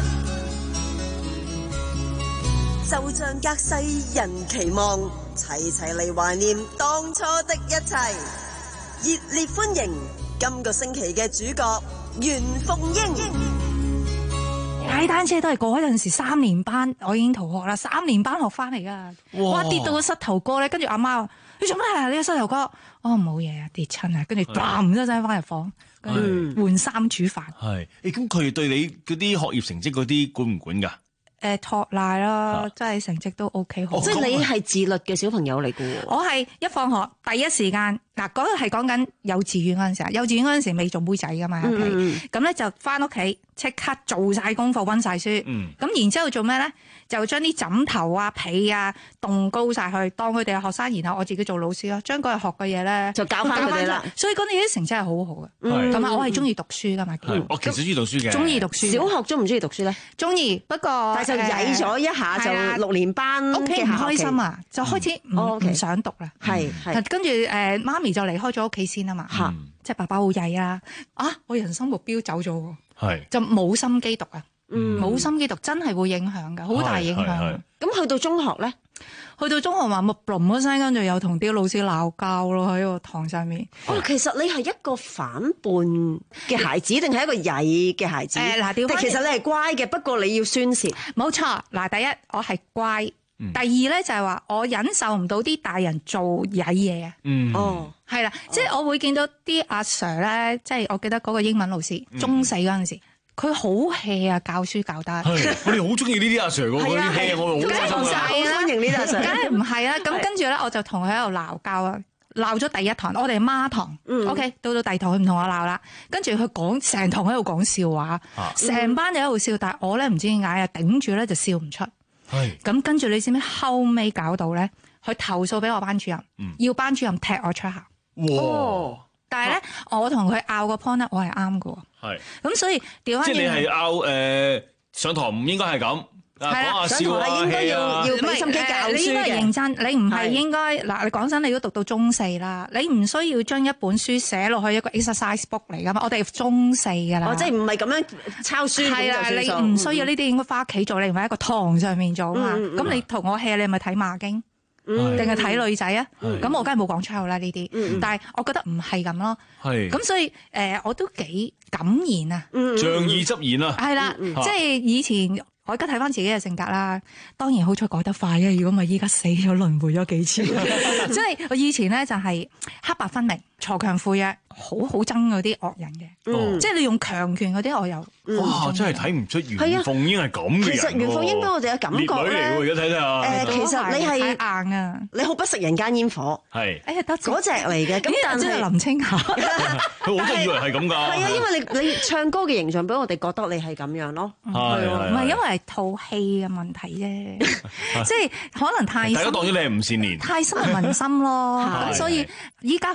就像隔世人期望，齊齊嚟懷念當初的一切。熱烈歡迎今個星期嘅主角袁鳳英。 踩單車都係嗰陣時三年班，我已經逃學啦，三年班學翻嚟噶。哇！跌到個膝頭哥咧，跟住阿媽話：你做咩啊？你個膝頭哥？哦，冇嘢啊，跌親啊！跟住嘭一聲翻入房。嗯，換衫煮飯。 係，誒咁佢對你嗰啲學業成績嗰啲管唔管㗎？ 誒托賴啦，真係成績都 OK 好。 即係你係自律嘅小朋友嚟嘅喎。 我係一放學第一時間，嗱嗰個係講緊幼稚園嗰陣時啊，幼稚園嗰陣時未做妹仔㗎嘛，喺屋企。咁咧就翻屋企即刻做晒功課，溫晒書。嗯。咁然之後做咩咧？就將啲枕頭啊、被啊棟高晒去，當佢哋係學生，然後我自己做老師咯，將嗰日學嘅嘢咧就教翻佢哋啦。 所以嗰啲啲成績係好好嘅。同埋我係中意讀書㗎嘛。 我其實中意讀書嘅。 中意讀書。 小學中唔中意讀書咧？中意， 不過但係就曳咗一下就六年班屋企唔開心啊，就開始唔唔想讀啦。 係係。 跟住誒媽咪就離開咗屋企先啊嘛。嚇！即係爸爸好曳啊！啊，我人生目標走咗喎。係。就冇心機讀啊！冇心機讀真係會影響㗎，好大影響。 咁去到中學咧， 去到中學話冇嘣嗰聲，跟住又同啲老師鬧交咯喺個堂上面。 哦，其實你係一個反叛嘅孩子，定係一個曳嘅孩子？誒嗱，調翻。其實你係乖嘅，不過你要宣泄。 冇錯，嗱，第一我係乖，第二咧就係話我忍受唔到啲大人做曳嘢啊。嗯。哦，係啦，即係我會見到啲阿 Sir 咧，即係我記得嗰個英文老師，中四嗰陣時。佢好 hea 啊，教書教得。 我哋好中意呢啲阿 Sir 嗰啲 hea，我好開心啊！ 好歡迎呢啲阿 Sir。 梗係唔係啦，咁跟住咧，我就同佢喺度鬧交啊，鬧咗第一堂，我哋孖堂。嗯。OK，到到第二堂佢唔同我鬧啦，跟住佢講成堂喺度講笑話，成班就喺度笑，但係我咧唔知點解啊，頂住咧就笑唔出。係。咁跟住你知唔知後尾搞到咧？佢投訴俾我班主任，要班主任踢我出校。哇！但係咧，我同佢拗個 point 咧，我係啱嘅。係。咁所以調翻。即係你係拗誒上堂唔應該係咁，講下笑啊， 應該要要俾心機教書嘅。 你應該認真，你唔係應該嗱。你講真，你都讀到中四啦，你唔需要將一本書寫落去一個 exercise book 嚟㗎嘛。我哋中四㗎啦。 哦，即係唔係咁樣抄書？ 係啦，你唔需要呢啲，應該翻屋企做，你唔係喺個堂上面做啊嘛。咁你同我 hea，你係咪睇馬經？定係睇女仔啊？咁我梗係冇講出口啦呢啲，但係我覺得唔係咁咯。係咁，所以誒，我都幾敢言啊， 仗義執言啊。 係啦，即係以前我而家睇翻自己嘅性格啦，當然好彩改得快嘅。如果唔係依家死咗輪迴咗幾次，即係我以前咧就係黑白分明、鋤強扶弱，好好憎嗰啲惡人嘅。即係你用強權嗰啲，我又哇，真係睇唔出袁鳳英係咁嘅人。 其實袁鳳英俾我哋嘅感覺咧， 烈女嚟喎，而家睇睇下。 誒，其實你係硬啊，你好不食人間煙火。 係。 哎呀，得嗰隻嚟嘅。咁但係林青霞， 佢好真係以為係咁㗎。 係啊，因為你你唱歌嘅形象俾我哋覺得你係咁樣咯。 係唔係因為套戲嘅問題啫，即係可能太大家當咗你係吳倩蓮， 太深入民心咯。咁所以依家好啲啦，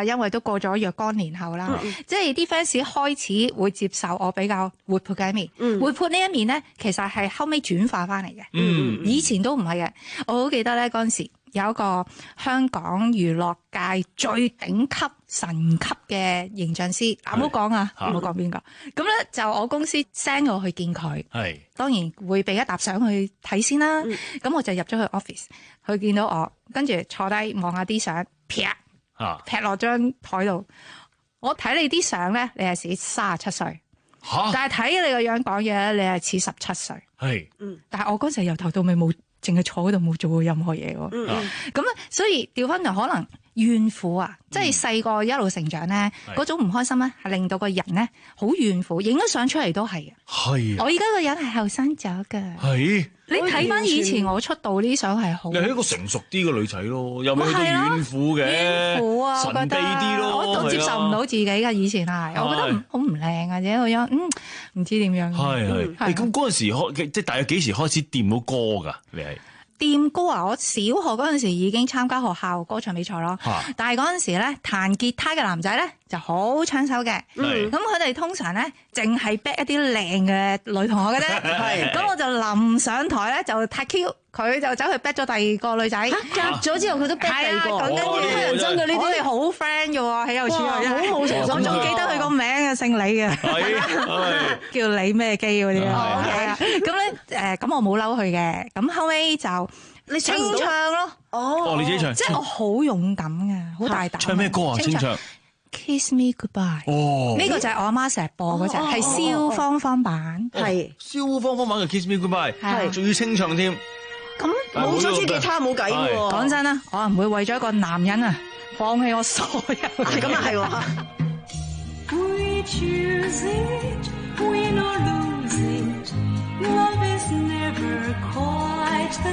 因為都過咗若干年後啦， 嗯、 即係啲 fans 開始會接受我比較活潑嘅一面。嗯、活潑呢一面咧，其實係後尾轉化翻嚟嘅。嗯、以前都唔係嘅，我好記得咧嗰陣時有一個香港娛樂界最頂級神級嘅形象師，嗱唔好講啊，唔好講邊個。咁咧就我公司 send 我去見佢，係當然會俾一沓相去睇先啦。咁、嗯、我就入咗去 office，佢見到我，跟住坐低望下啲相，劈劈落張台度。我睇你啲相咧，你係似三十七歲，但係睇你個樣講嘢咧，你係似十七歲。係，嗯，但係我嗰陣由頭到尾冇，淨係坐喺度冇做過任何嘢喎。嗯，咁咧，所以調翻就可能。怨婦啊，即係細個一路成長咧，嗰種唔開心咧，係令到個人咧好怨婦，影咗相出嚟都係嘅。係，我而家個人係後生咗㗎。係，你睇翻以前我出道啲相係好。你係一個成熟啲嘅女仔咯，又未去到怨婦嘅。怨婦啊，神秘啲咯，我都接受唔到自己㗎。以前係，我覺得好唔靚啊，者個樣，嗯，唔知點樣。係係，咁嗰陣時開，即係大約幾時開始掂到歌㗎？你係？掂歌啊！我小學嗰陣時已經參加學校歌唱比賽咯，啊、但係嗰陣時咧彈吉他嘅男仔咧就好搶手嘅，咁佢哋通常咧淨係逼一啲靚嘅女同學嘅啫，咁我就臨上台咧就太 Q， 佢就走去逼咗第二個女仔，夾咗之後佢都逼第二個，咁跟住啲人憎佢呢啲，我哋好 friend 嘅喎喺幼稚園，好好成熟，我仲記得佢個名嘅，姓李嘅，叫李咩基嗰啲啊，係啊，咁咧誒咁我冇嬲佢嘅，咁後尾就你清唱咯，哦，你自己唱，即係我好勇敢嘅，好大膽。唱咩歌啊？清唱 Kiss Me Goodbye。哦，呢個就係我阿媽成日播嗰隻，係蕭芳芳版，係蕭芳芳版嘅 Kiss Me Goodbye，係仲要清唱添。 咁冇咗支吉他冇計喎。 講真啦，我唔會為咗一個男人啊放棄我所有。 係咁啊，係喎。We choose it, win or lose it, love is never quite the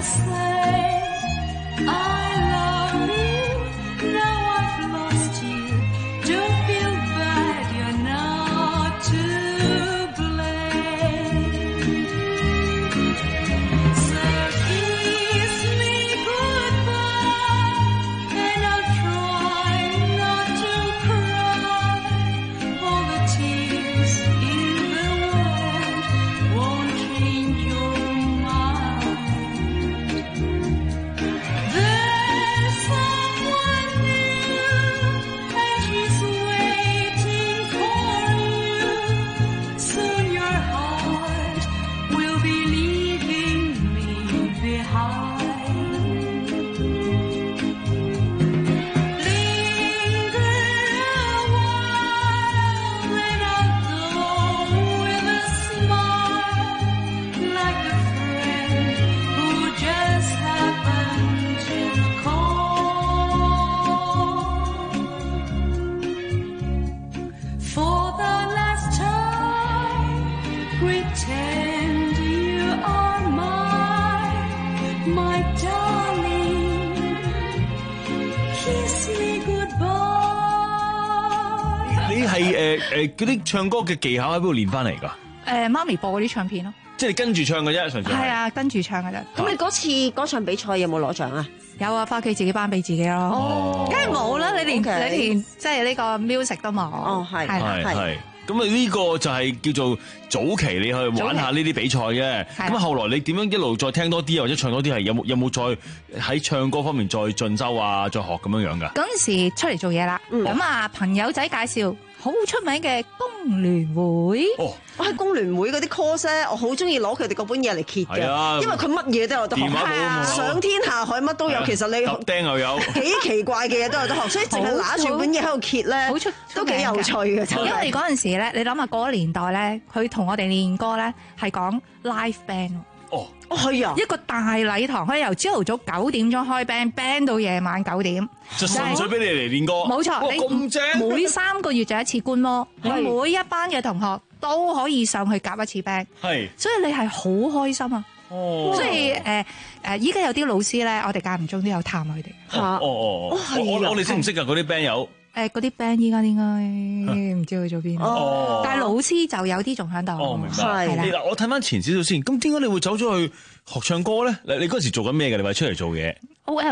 same. I love you, now I've lost you. Don't feel bad, you're not to blame. So kiss me goodbye, and I'll try not to cry. All the tears in the world won't change your mind. There's someone new, and she's waiting for you. Soon your heart will be leaving me behind. Linger a while, and I'll go with a smile, like a friend who just happened to call. For the last time, pretend you are mine, my darling. Kiss me goodbye. 你係誒誒嗰啲唱歌嘅技巧喺邊度練翻嚟㗎？ 誒媽咪播嗰啲唱片咯， 即係你跟住唱嘅啫，純粹係。 係啊，跟住唱嘅啫。 咁你嗰次歌唱比賽有冇攞獎啊？ 有啊，翻屋企自己頒俾自己咯。哦，梗係冇啦，你連 Okay 你連即係呢個 music 都冇。 哦，係係啦係係。咁啊呢個就係叫做早期你去玩下呢啲比賽啫。咁後來你點樣一路再聽多啲或者唱多啲係有冇有冇再喺唱歌方面再進修啊，再學咁樣樣㗎？ 嗰陣時出嚟做嘢啦，咁啊朋友仔介紹好出名嘅工聯會。 哦， 我喺工聯會嗰啲 course 咧，我好中意攞佢哋嗰本嘢嚟揭嘅， 啊因為佢乜嘢都有得學， 電話簿啊上天下海乜都有。其實你揼釘又有幾奇怪嘅嘢都有得學，所以淨係拿住本嘢喺度揭咧， 好出都幾有趣嘅。 因為嗰陣時咧，你諗下嗰個年代咧，佢同我哋練歌咧係講 live band。 哦， 係啊， 一個大禮堂，可以由朝頭早九點鐘開 band，band 到夜晚九點， 就純粹俾你嚟練歌。 冇錯，你咁正， 每三個月就一次觀摩，你每一班嘅同學都可以上去夾一次 band，係，所以你係好開心啊！哦，所以誒誒，依家有啲老師咧，我哋間唔中都有探佢哋。 嚇，哦哦哦，我我哋識唔識㗎嗰啲 band 友？ 誒嗰啲 band 依家應該唔知去咗邊，哦，但係老師就有啲仲喺度。 哦，明白。係啦，我睇翻前少少先。咁點解你會走咗去學唱歌咧？你你嗰時做緊咩嘅？你話出嚟做嘢 ？O L。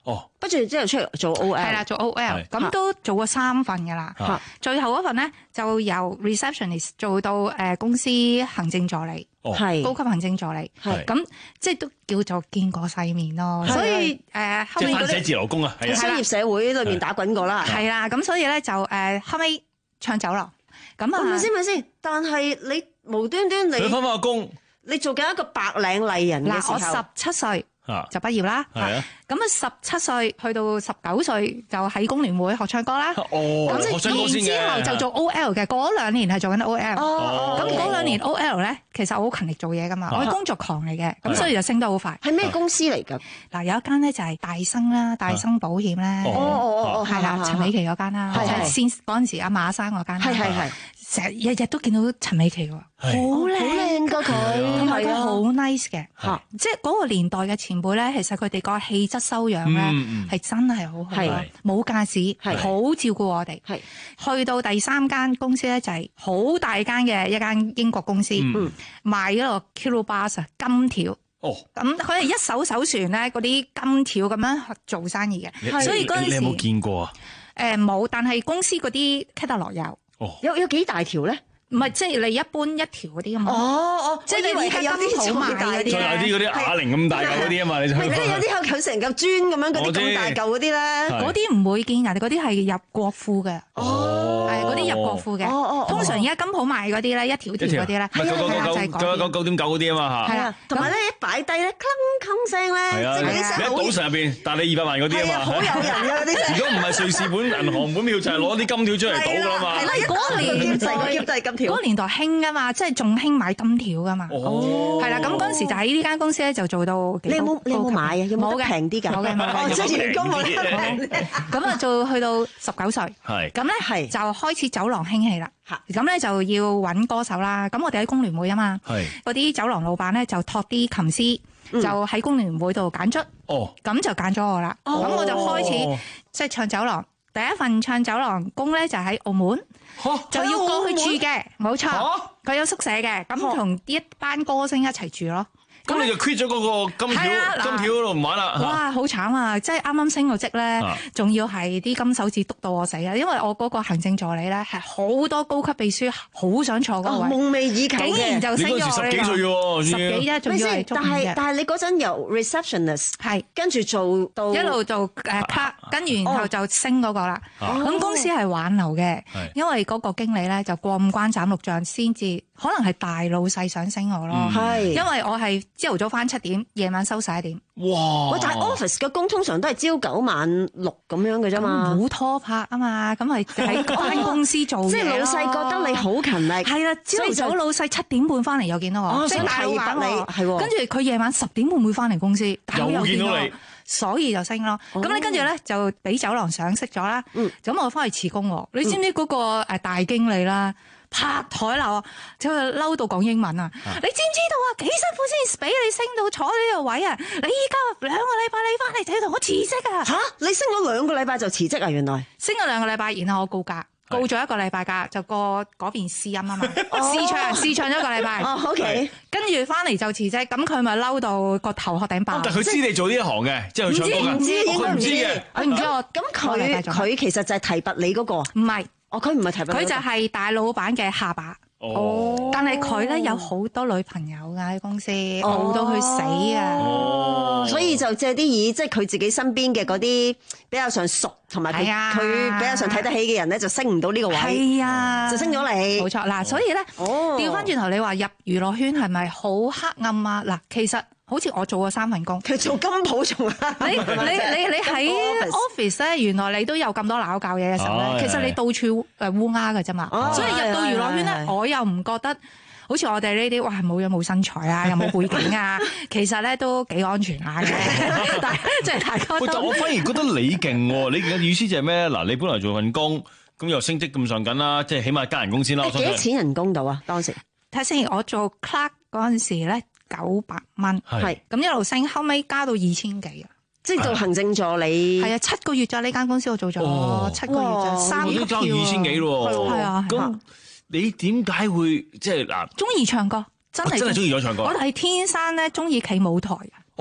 哦， 畢咗業之後出嚟做 O L， 係啦，做 O L， 咁都做過三份㗎啦。最後嗰份咧就由 receptionist 做到誒公司行政助理，係高級行政助理，係咁即係都叫做見過世面咯。所以誒後面嗰啲寫字樓工啊， 喺商業社會裏面打滾過啦。 係啦，咁所以咧就誒後尾唱酒樓，咁啊， 咪先咪先，但係你無端端你你翻返個工， 你做緊一個白領麗人嘅時候， 嗱，我十七歲就畢業啦。係啊，咁啊十七歲去到十九歲就喺工聯會學唱歌啦。 哦， 咁學唱歌先嘅。 然之後就做 O L 嘅，嗰兩年係做緊 O L。哦，咁嗰兩年 O L 咧，其實我好勤力做嘢噶嘛，我係工作狂嚟嘅，咁所以就升得好快。 係咩公司嚟㗎？ 嗱，有一間咧就係大生啦，大生保險咧。 哦哦哦， 係啦，陳美琪嗰間啦，即係先嗰陣時阿馬生嗰間。 係係係。 成日日日都見到陳美琪喎，好靚㗎佢， 同埋佢好 nice 嘅，即係嗰個年代嘅前輩咧，其實佢哋個氣質修養咧係真係好好，冇架子，好照顧我哋。去到第三間公司咧，就係好大間嘅一間英國公司，賣嗰個 Kilobars 金條。哦，咁佢係一手手船咧，嗰啲金條咁樣做生意嘅，所以嗰陣時你有冇見過啊？ 誒冇，但係公司嗰啲 catalog 有。 哦，有有幾大條咧？ 唔係，即係你一般一條嗰啲咁嘛。 哦哦， 即係你而家金鋪買嗰啲， 再有啲嗰啲啞鈴咁大嚿嗰啲啊嘛，你就係有啲有佢成嚿磚咁樣嗰啲咁大嚿嗰啲咧， 嗰啲唔會見人哋嗰啲係入國庫嘅。哦，係嗰啲入國庫嘅。哦哦，通常而家金鋪賣嗰啲咧，一條條嗰啲咧， 九九九九九九點九嗰啲啊嘛嚇。 係啊，同埋咧一擺低咧，鏗鏗聲咧，即係啲聲好。 你一賭場入邊，但係你二百萬嗰啲啊嘛。 好有人嘅嗰啲。 如果唔係瑞士本銀行本票，就係攞啲金條出嚟賭㗎嘛。 係啦，嗰年代嗰個年代興噶嘛，即係仲興買金條噶嘛。哦，係啦，咁嗰陣時就喺呢間公司咧就做到幾高。 你有冇你有冇買啊？有冇平啲㗎？ 冇嘅冇嘅， 即係員工冇得。 咁啊，做去到十九歲，係咁咧，係就開始酒廊興起啦。咁咧就要揾歌手啦。咁我哋喺工聯會啊嘛，係嗰啲酒廊老闆咧就託啲琴師，就喺工聯會度揀出。哦，咁就揀咗我啦。咁我就開始即係唱酒廊。第一份唱酒廊工咧就喺澳門。就要過去住嘅，冇錯，佢有宿舍嘅，咁同一班歌星一齊住咯。 咁你就 quit 咗嗰個金條金條嗰度唔玩啦。 哇，好慘啊！即係啱啱升到職咧，仲要係啲金手指督到我死啊！因為我嗰個行政助理咧係好多高級秘書好想坐嗰個位， 夢寐以求嘅， 竟然就升咗我呢個。 十幾歲喎， 十幾啫，仲要係中五嘅。 但係但係你嗰陣由 receptionist 係跟住做到一路做誒 clerk，跟住然後就升嗰個啦。咁公司係挽留嘅，因為嗰個經理咧就過五關斬六將先至。可能係大老細想升我咯，係、嗯，因為我係朝頭早返七點，夜晚收十一點。 哇！但係 office 嘅工通常都係朝九晚六咁樣嘅啫嘛， 冇拖拍啊嘛，咁係喺嗰間公司做嘢。 即係老細覺得你好勤力， 係啦，朝頭早老細七點半返嚟又見到我，即係大老闆你係，跟住佢夜晚十點半會返嚟公司， 又見到你。 所以就升咯，咁你跟住咧就俾酒廊賞識咗啦。咁我翻去辭工喎，你知唔知嗰個誒大經理啦，拍台鬧啊，就嬲到講英文啊！你知唔知道啊？幾辛苦先俾你升到坐呢個位啊？你依家兩個禮拜你翻嚟就要同我辭職啊！ 嚇！你升咗兩個禮拜就辭職啊？原來升咗兩個禮拜，然後我告假。告咗一個禮拜假，就過嗰邊試音啊嘛，試唱試唱咗一個禮拜。 哦，OK。 跟住翻嚟就辭職，咁佢咪嬲到個頭殼頂爆。 但佢知你做呢一行嘅，即係佢唱歌嘅。 唔知應該唔知嘅， 佢唔知我。 咁佢佢其實就係提拔你嗰個。 唔係， 哦，佢唔係提拔。 佢就係大老闆嘅下巴。哦。但係佢咧有好多女朋友㗎喺公司，傲到佢死啊！ 哦。所以就借啲意，即係佢自己身邊嘅嗰啲比較上熟。同埋佢佢比較上睇得起嘅人咧，就升唔到呢個位，係啊，就升咗你， 冇錯嗱。所以咧，調翻轉頭，你話入娛樂圈係咪好黑暗啊？嗱，其實好似我做過三份工， 佢做金鋪仲你你你你喺 office 咧，原來你都有咁多鬧教嘢嘅時候咧，其實你到處誒烏鴉嘅啫嘛。所以入到娛樂圈咧，我又唔覺得。好似我哋呢啲，哇冇樣冇身材啊，又冇背景啊，其實咧都幾安全下嘅。但係即係大家都。 但我反而覺得你勁喎，你嘅意思就係咩？嗱，你本來做份工，咁又升職咁上緊啦，即係起碼加人工先啦。 幾多錢人工到啊？當時睇先，我做 clerk 嗰陣時咧九百蚊，係咁一路升，後尾加到二千幾啊！ 即係做行政助理。 係啊，七個月咋呢間公司我做咗七個月咋，三級跳。 我都爭二千幾咯喎。 係啊。 咁你點解會即係嗱？ 中意唱歌，真係真係中意咗唱歌。 我係天生咧中意企舞台啊！ 哦，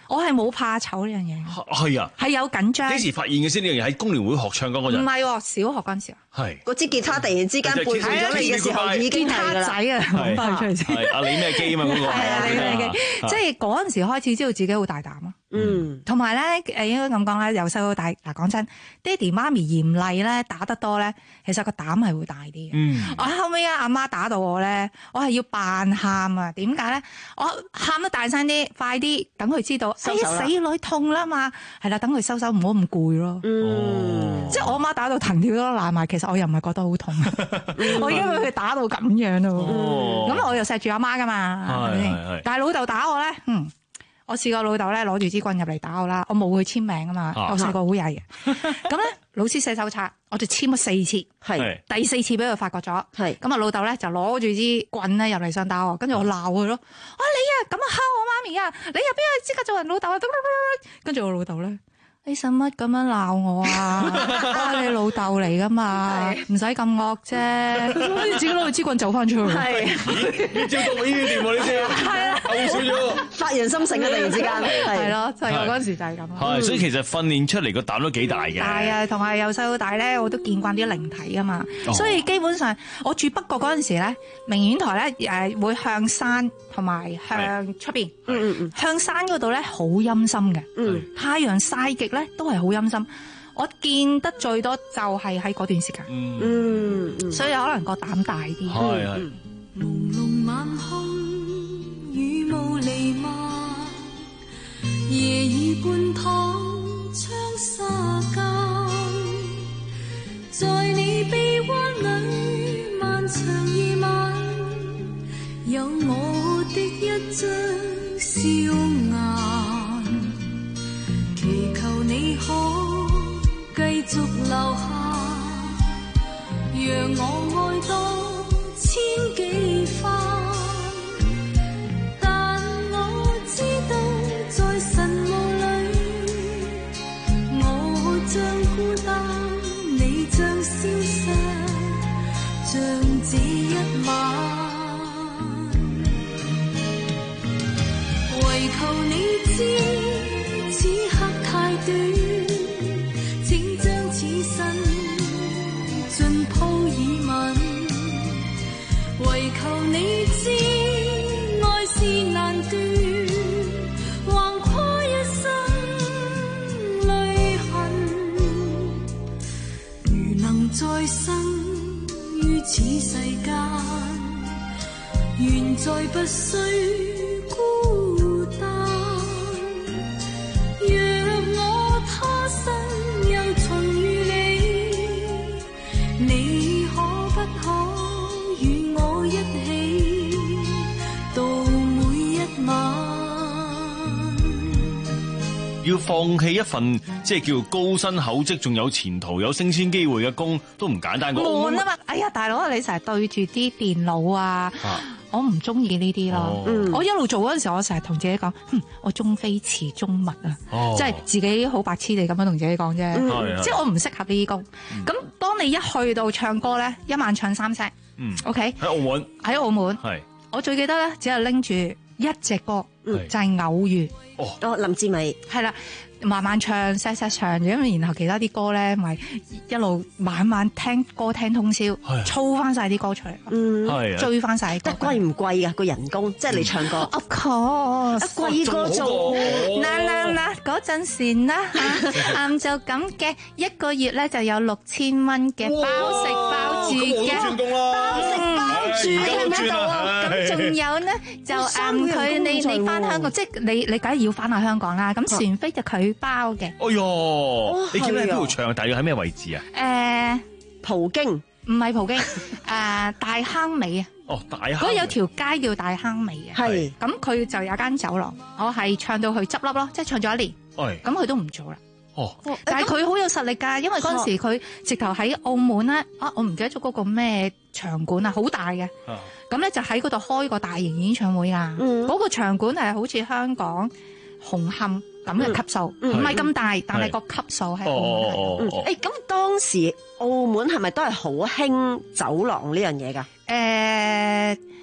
我係冇怕醜呢樣嘢。 係啊， 係有緊張。 幾時發現嘅先呢樣嘢？喺工聯會學唱歌嗰陣。 唔係，小學嗰陣時。 係。 嗰支吉他突然之間背叛咗你嘅時候，已經係㗎啦。 吉他仔啊，講翻出嚟先。 係啊，你咩機啊嘛嗰個。 係啊，你咩機？即係嗰陣時開始知道自己好大膽啊。嗯。同埋咧，誒應該咁講咧，由細到大嗱，講真，爹哋媽咪嚴厲咧，打得多咧，其實個膽係會大啲嘅。嗯。我後尾啊，阿媽打到我咧，我係要扮喊啊！點解咧？我喊得大聲啲，快啲，等佢知道。哎呀，死女痛啦嘛，係啦，等佢收手，唔好咁攰咯。嗯。即係我媽打到藤條都爛埋，其實我又唔係覺得好痛，我因為佢打到咁樣咯。咁我又錫住阿媽噶嘛，係咪先？但係老豆打我咧，嗯。我試過老豆咧攞住支棍入嚟打我啦，我冇去簽名啊嘛，我細個好曳嘅。咁咧老師寫手冊，我就簽咗四次，係第四次俾佢發覺咗，係咁啊老豆咧就攞住支棍咧入嚟想打我，跟住我鬧佢咯，啊你啊咁啊蝦我媽咪啊，你又邊有資格做人老豆啊？跟住我老豆咧。你使乜咁樣鬧我啊？我係你老豆嚟噶嘛，唔使咁惡啫。自己攞個支棍走翻出去。係，你照讀呢啲掂喎，你知？係啊，好少咗，發人心性啊！突然之間，係咯，就係我嗰陣時就係咁。 係，所以其實訓練出嚟個膽都幾大嘅。 大啊，同埋由細到大咧，我都見慣啲靈體啊嘛，所以基本上我住北角嗰陣時咧，明遠台咧誒會向山同埋向出邊。嗯嗯嗯。向山嗰度咧好陰森嘅。嗯。太陽曬極咧都係好陰森，我見得最多就係喺嗰段時間，嗯，嗯所以可能個膽大啲。係係。朦朧晚空，雨霧彌漫，夜已半躺窗紗間，在你臂彎裏漫長夜晚，有我的一張笑顏。祈求你可繼續留下，讓我愛多千幾番。但我知道在神霧裏，我將孤單，你將消失，像這一晚。唯求你知。此刻太短，請將此生盡鋪以吻。唯求你知，愛是難斷，橫跨一生淚痕。如能再生於此世間，願再不需孤單。他生又重遇你，你可不可與我一起到每一晚？ 要放棄一份即係叫高薪厚職，仲有前途、有升遷機會嘅工，都唔簡單。 悶啊嘛！哎呀，大佬啊，你成日對住啲電腦啊！啊我唔中意呢啲咯，嗯、我一路做嗰陣時候，我成日同自己講，我中非遲中密啊，哦、即係自己好白痴地咁樣同自己講啫，嗯、即係我唔適合呢啲工。咁、嗯、當你一去到唱歌咧，一晚唱三聲，嗯、OK 喺澳門， 喺澳門，係我最記得咧，只係拎住一隻歌，嗯、就係偶遇， 哦，林志美， 係啦。慢慢唱，細細唱，因為然後其他啲歌咧，咪一路慢慢聽歌聽通宵，操翻晒啲歌出嚟，嗯，追翻晒。 即係貴唔貴啊？個人工，即係你唱歌。 Of course，貴過做嗱嗱嗱嗰陣時啦嚇，晏晝咁嘅一個月咧就有六千蚊嘅包食包住嘅，包食包住喺嗰度。咁仲有咧就誒佢你你翻香港，即係你你梗係要翻下香港啦。咁船飛就佢包嘅。 哎喲，你記唔記得喺邊度唱？大約喺咩位置啊？ 誒， 葡京唔係葡京，誒大坑尾啊。 哦，大坑。 嗰有條街叫大坑尾嘅。係。咁佢就有間酒廊，我係唱到去執笠咯，即係唱咗一年。係。咁佢都唔做啦。哦。但係佢好有實力㗎，因為嗰陣時佢直頭喺澳門咧，啊我唔記得咗嗰個咩場館啊，好大嘅。啊。咁咧就喺嗰度開個大型演唱會啊！嗯。嗰個場館係好似香港紅磡咁嘅級數，唔係咁大，但係個級數係澳門係。 誒，咁當時澳門係咪都係好興酒廊呢樣嘢㗎？ 誒，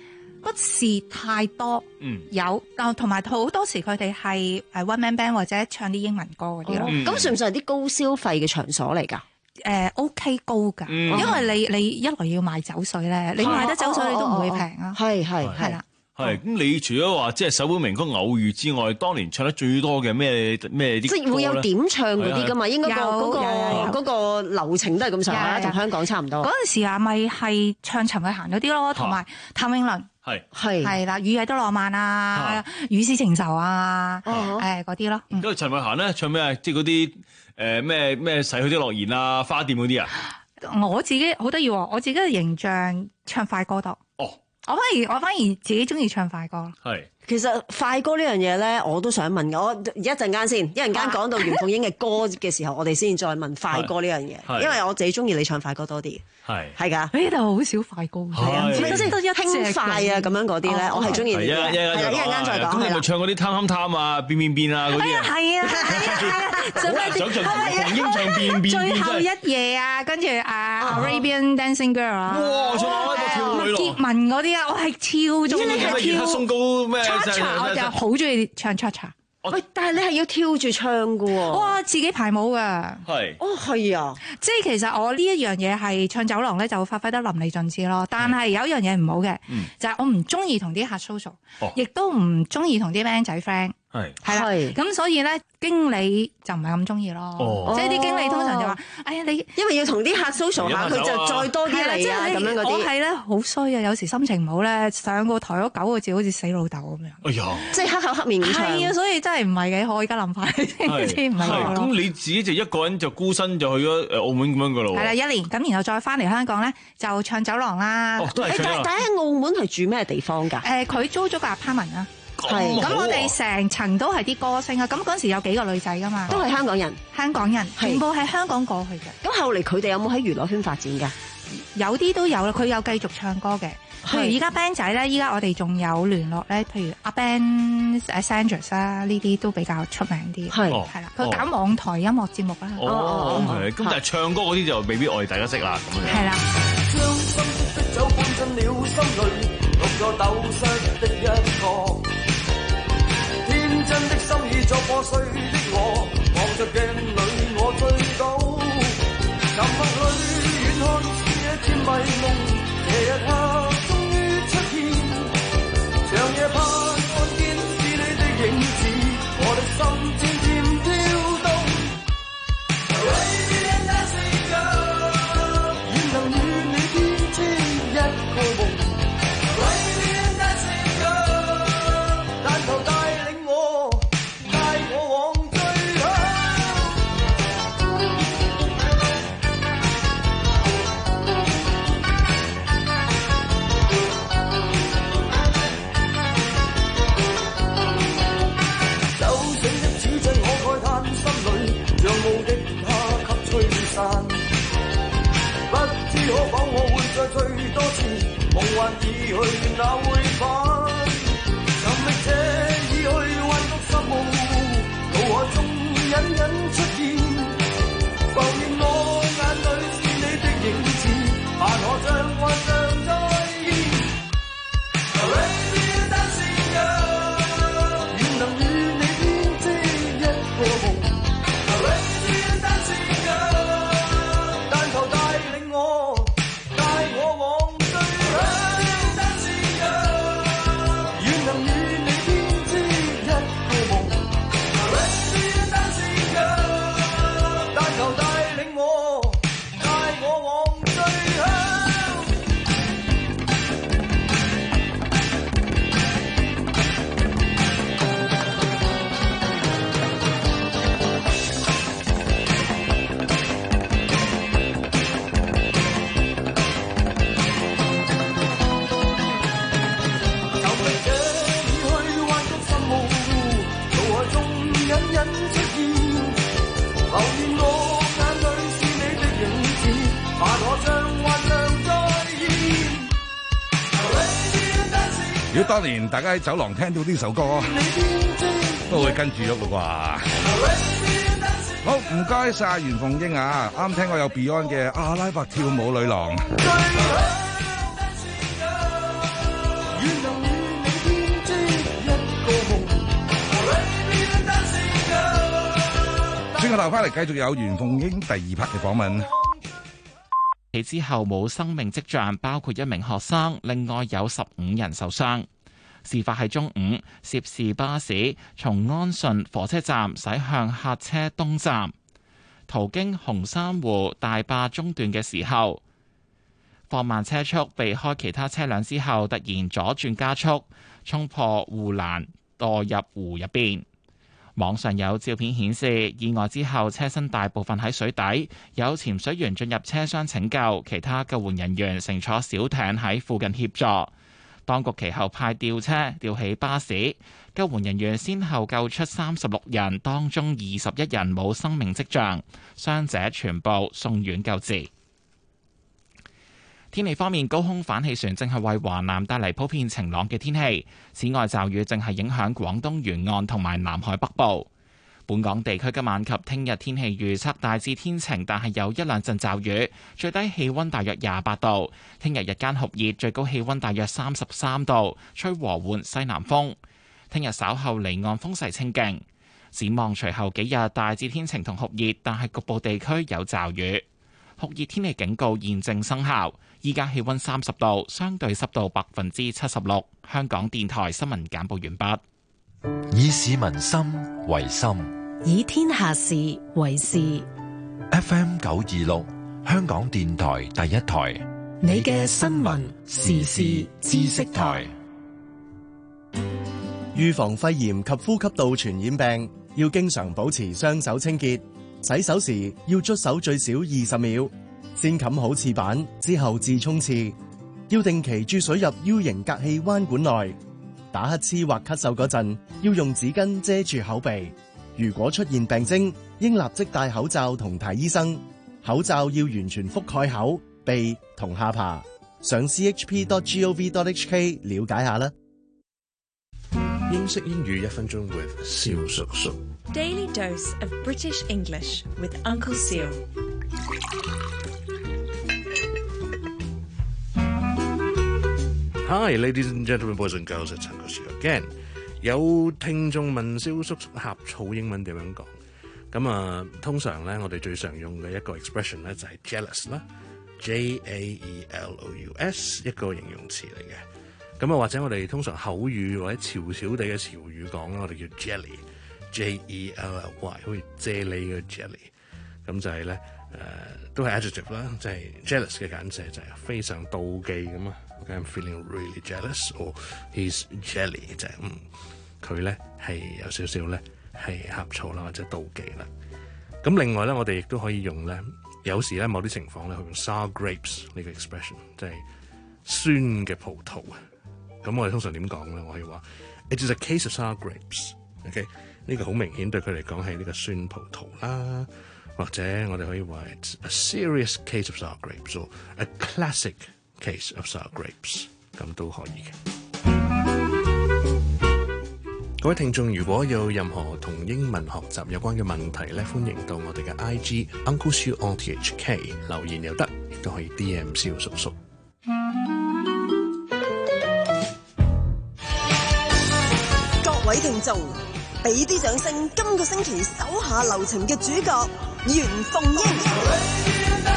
不是太多，嗯，有，但同埋好多時佢哋係誒 one man band 或者唱啲英文歌嗰啲咯。 咁、哦、算唔算係啲高消費嘅場所嚟㗎？ 誒、呃、OK 高㗎、嗯，因為你你一來要賣酒水咧，你賣得酒水你都唔會平啊。 係係係啦。 係咁，你除咗話即係首本名曲《偶遇》之外，當年唱得最多嘅咩咩啲？ 即係會有點唱嗰啲㗎嘛？應該、嗰個嗰、嗰個流程都係咁上下，同香港差唔多。 嗰陣時啊，咪係唱陳慧嫻嗰啲咯，同埋譚詠麟。 係係係啦，雨夜都浪漫啊，雨絲情愁啊，誒嗰啲咯。 跟住陳慧嫻咧唱咩啊？即係嗰啲誒咩咩逝去的諾言啊，花店嗰啲啊？ 我自己好得意喎，我自己嘅形象唱快歌多。 哦。 我反而我反而自己中意唱快歌。 係， 其實快歌呢樣嘢咧，我都想問嘅。我一陣間先，一陣間講到袁鳳瑛嘅歌嘅時候，我哋先再問快歌呢樣嘢。因為我自己中意你唱快歌多啲。係係㗎。呢度好少快歌。係啊，即係得一輕快啊咁樣嗰啲咧，我係中意。係啊，一陣間再講。 咁你咪唱嗰啲貪貪貪啊、變變變啊嗰啲啊。 係啊係啊係啊！想像袁鳳瑛唱變變變。 最後一夜啊，跟住啊 Arabian Dancing Girl 啊。 哇！仲有一個跳女咯。 葉問嗰啲啊，我係超中意。 你係跳松高咩？ 我就好中意唱 cha cha。 喂，但係你係要跳住唱㗎喎。 哇，自己排舞㗎。 係。 哦，係啊。 即係其實我呢一樣嘢係唱酒廊咧，就發揮得淋漓盡致咯。但係有一樣嘢唔好嘅，就係我唔中意同啲客 social，亦都唔中意同啲 man 仔 friend。係。係啦。咁所以咧，經理就唔係咁中意咯。即係啲經理通常就話：哎呀，你因為要同啲客 social 下，佢就再多啲嚟啊咁樣嗰啲。 我係咧好衰啊！有時心情唔好咧，上個台嗰九個字好似死老豆咁樣。 哎呀！ 即係黑口黑面咁唱。 係啊，所以真係唔係幾好。我而家諗翻先，先唔係咯。 咁你自己就一個人就孤身就去咗誒澳門咁樣噶咯喎。 係啦，一年咁，然後再翻嚟香港咧，就唱酒廊啦。 哦，都係唱。 但但喺澳門係住咩地方㗎？ 誒，佢租咗個 apartment 啦。係。咁我哋成層都係啲歌星啊！咁嗰陣時有幾個女仔㗎嘛？ 都係香港人。 香港人，全部係香港過去嘅。 咁後嚟佢哋有冇喺娛樂圈發展㗎？ 有啲都有啦，佢有繼續唱歌嘅。譬如依家 band 仔咧，依家我哋仲有聯絡咧。譬如阿 Ben、阿 Sanders 啊，呢啲都比較出名啲。係係啦，佢搞網台音樂節目啦。 哦，係。咁但係唱歌嗰啲就未必我哋大家識啦。咁樣。 係啦。 將心的酒灌進了心裏，落咗豆失的一個，天真的心意作破碎的我，望着鏡裏我醉倒，沉默裏遠看似一片迷夢，這一刻終於出現，長夜盼看見是你的影子，我的心漸漸跳動。Arabian Dancing Girl，願能與你編織一個夢。Arabian Dancing Girl，但求帶領我，帶我往最後。不知可否我會再醉多次，夢幻已去哪會返？尋覓者已去幻覺心霧，腦海中隱隱出現，浮現我眼裏是你的影子，盼可將幻象再現。Arabian Dancing Girl，願能與你編織一個夢。Arabian Dancing Girl，但求帶領我，帶我往最後。Dancing Girl，願能與你編織一個夢。Arabian Dancing Girl，但求帶領我，帶我往最後。 如果當年大家喺酒廊聽到呢首歌，都會跟住喐咯啩。好，唔該晒袁鳳瑛啊！啱聽過有 Beyond 嘅《阿拉伯跳舞女郎》。 轉個頭翻嚟，繼續有袁鳳英第二 part 嘅訪問。 起之後冇生命跡象，包括一名學生，另外有十五人受傷。事發喺中午，涉事巴士從安順火車站駛向客車東站，途經紅珊瑚大壩中段嘅時候，放慢車速避開其他車輛之後，突然左轉加速，衝破護欄墮入湖入邊。網上有照片顯示，意外之後車身大部分喺水底，有潛水員進入車廂拯救，其他救援人員乘坐小艇喺附近協助。當局其後派吊車吊起巴士，救援人員先後救出三十六人，當中二十一人冇生命跡象，傷者全部送院救治。天氣方面，高空反氣旋正係為華南帶嚟普遍晴朗嘅天氣，此外驟雨正係影響廣東沿岸同埋南海北部。本港地區今晚及聽日天氣預測大致天晴，但係有一兩陣驟雨，最低氣溫大約廿八度。聽日日間酷熱，最高氣溫大約三十三度，吹和緩西南風。聽日稍後離岸風勢清勁。展望隨後幾日大致天晴同酷熱，但係局部地區有驟雨。酷熱天氣警告現正生效。依家氣溫三十度，相對濕度百分之七十六。香港電台新聞簡報完畢。 以市民心為心， 以天下事為事。 F M 九二六，香港電台第一台， 你嘅新聞時事知識台。 預防肺炎及呼吸道傳染病，要經常保持雙手清潔。洗手時要捽手最少二十秒，先冚好廁板之後至沖廁。要定期注水入 U 型隔氣彎管內。打乞嗤或咳嗽嗰陣，要用紙巾遮住口鼻。如果出現病徵，應立即戴口罩同睇醫生。口罩要完全覆蓋口、鼻同下巴。上 c h p dot gov dot h k 了解下啦。 英式英語一分鐘 with 蕭叔叔。 Daily dose of British English with Uncle Seal。 Hi, ladies and gentlemen, boys and girls, it's Uncle Seal again。有聽眾問蕭叔叔呷醋英文點樣講？咁啊，通常咧，我哋最常用嘅一個 expression 咧就係 jealous 啦 ，J A E L O U S 一個形容詞嚟嘅。咁啊，或者我哋通常口語或者潮潮地嘅潮語講啦，我哋叫 jelly，J E L L Y， 好似啫喱嘅 jelly。咁就係咧，誒都係 adjective 啦，即係 jealous 嘅簡寫就係非常妒忌咁啊。Okay, I'm feeling really jealous, or he's jelly， 就係嗯，佢咧係有少少咧係呷醋啦，或者妒忌啦。咁另外咧，我哋亦都可以用咧，有時咧某啲情況咧，去用 sour grapes 呢個 expression， 即係酸嘅葡萄啊。咁我哋通常點講咧？我可以話 It is a case of sour grapes。OK， 呢個好明顯對佢嚟講係呢個酸葡萄啦。或者我哋可以話 It's a serious case of sour grapes， or a classic case of sour grapes， 咁都可以嘅。各位聽眾，如果有任何同英文學習有關嘅問題咧，歡迎到我哋嘅 I G Uncle Siu on T H K 留言又得，亦都可以 D M 蕭叔叔。 各位聽眾，俾啲掌聲！今個星期手下留情嘅主角袁鳳英。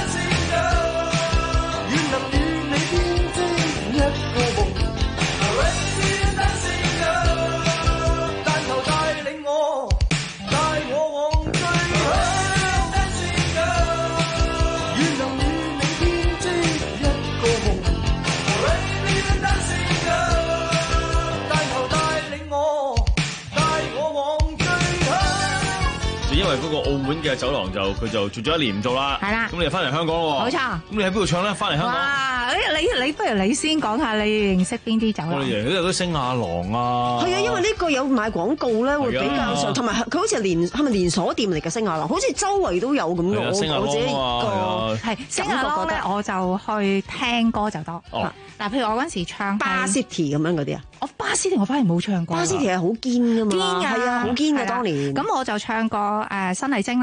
因為嗰個澳門嘅酒廊就佢就做咗一年唔做啦，係啦，咁你又翻嚟香港咯喎，冇錯。咁你喺邊度唱咧？翻嚟香港。 哇！你你不如你先講下你認識邊啲酒廊？ 我哋認識嗰啲星亞郎啊。 係啊，因為呢個有賣廣告咧，會比較上，同埋佢好似係連係咪連鎖店嚟嘅星亞郎，好似周圍都有咁嘅。我我自己個係星亞郎咧，我就去聽歌就多。嗱，譬如我嗰陣時唱 Bar City 咁樣嗰啲啊， 我 Bar City 我反而冇唱過。 Bar City 係好堅㗎嘛， 堅㗎， 係啊，好堅㗎當年。 咁我就唱過誒新麗晶啦。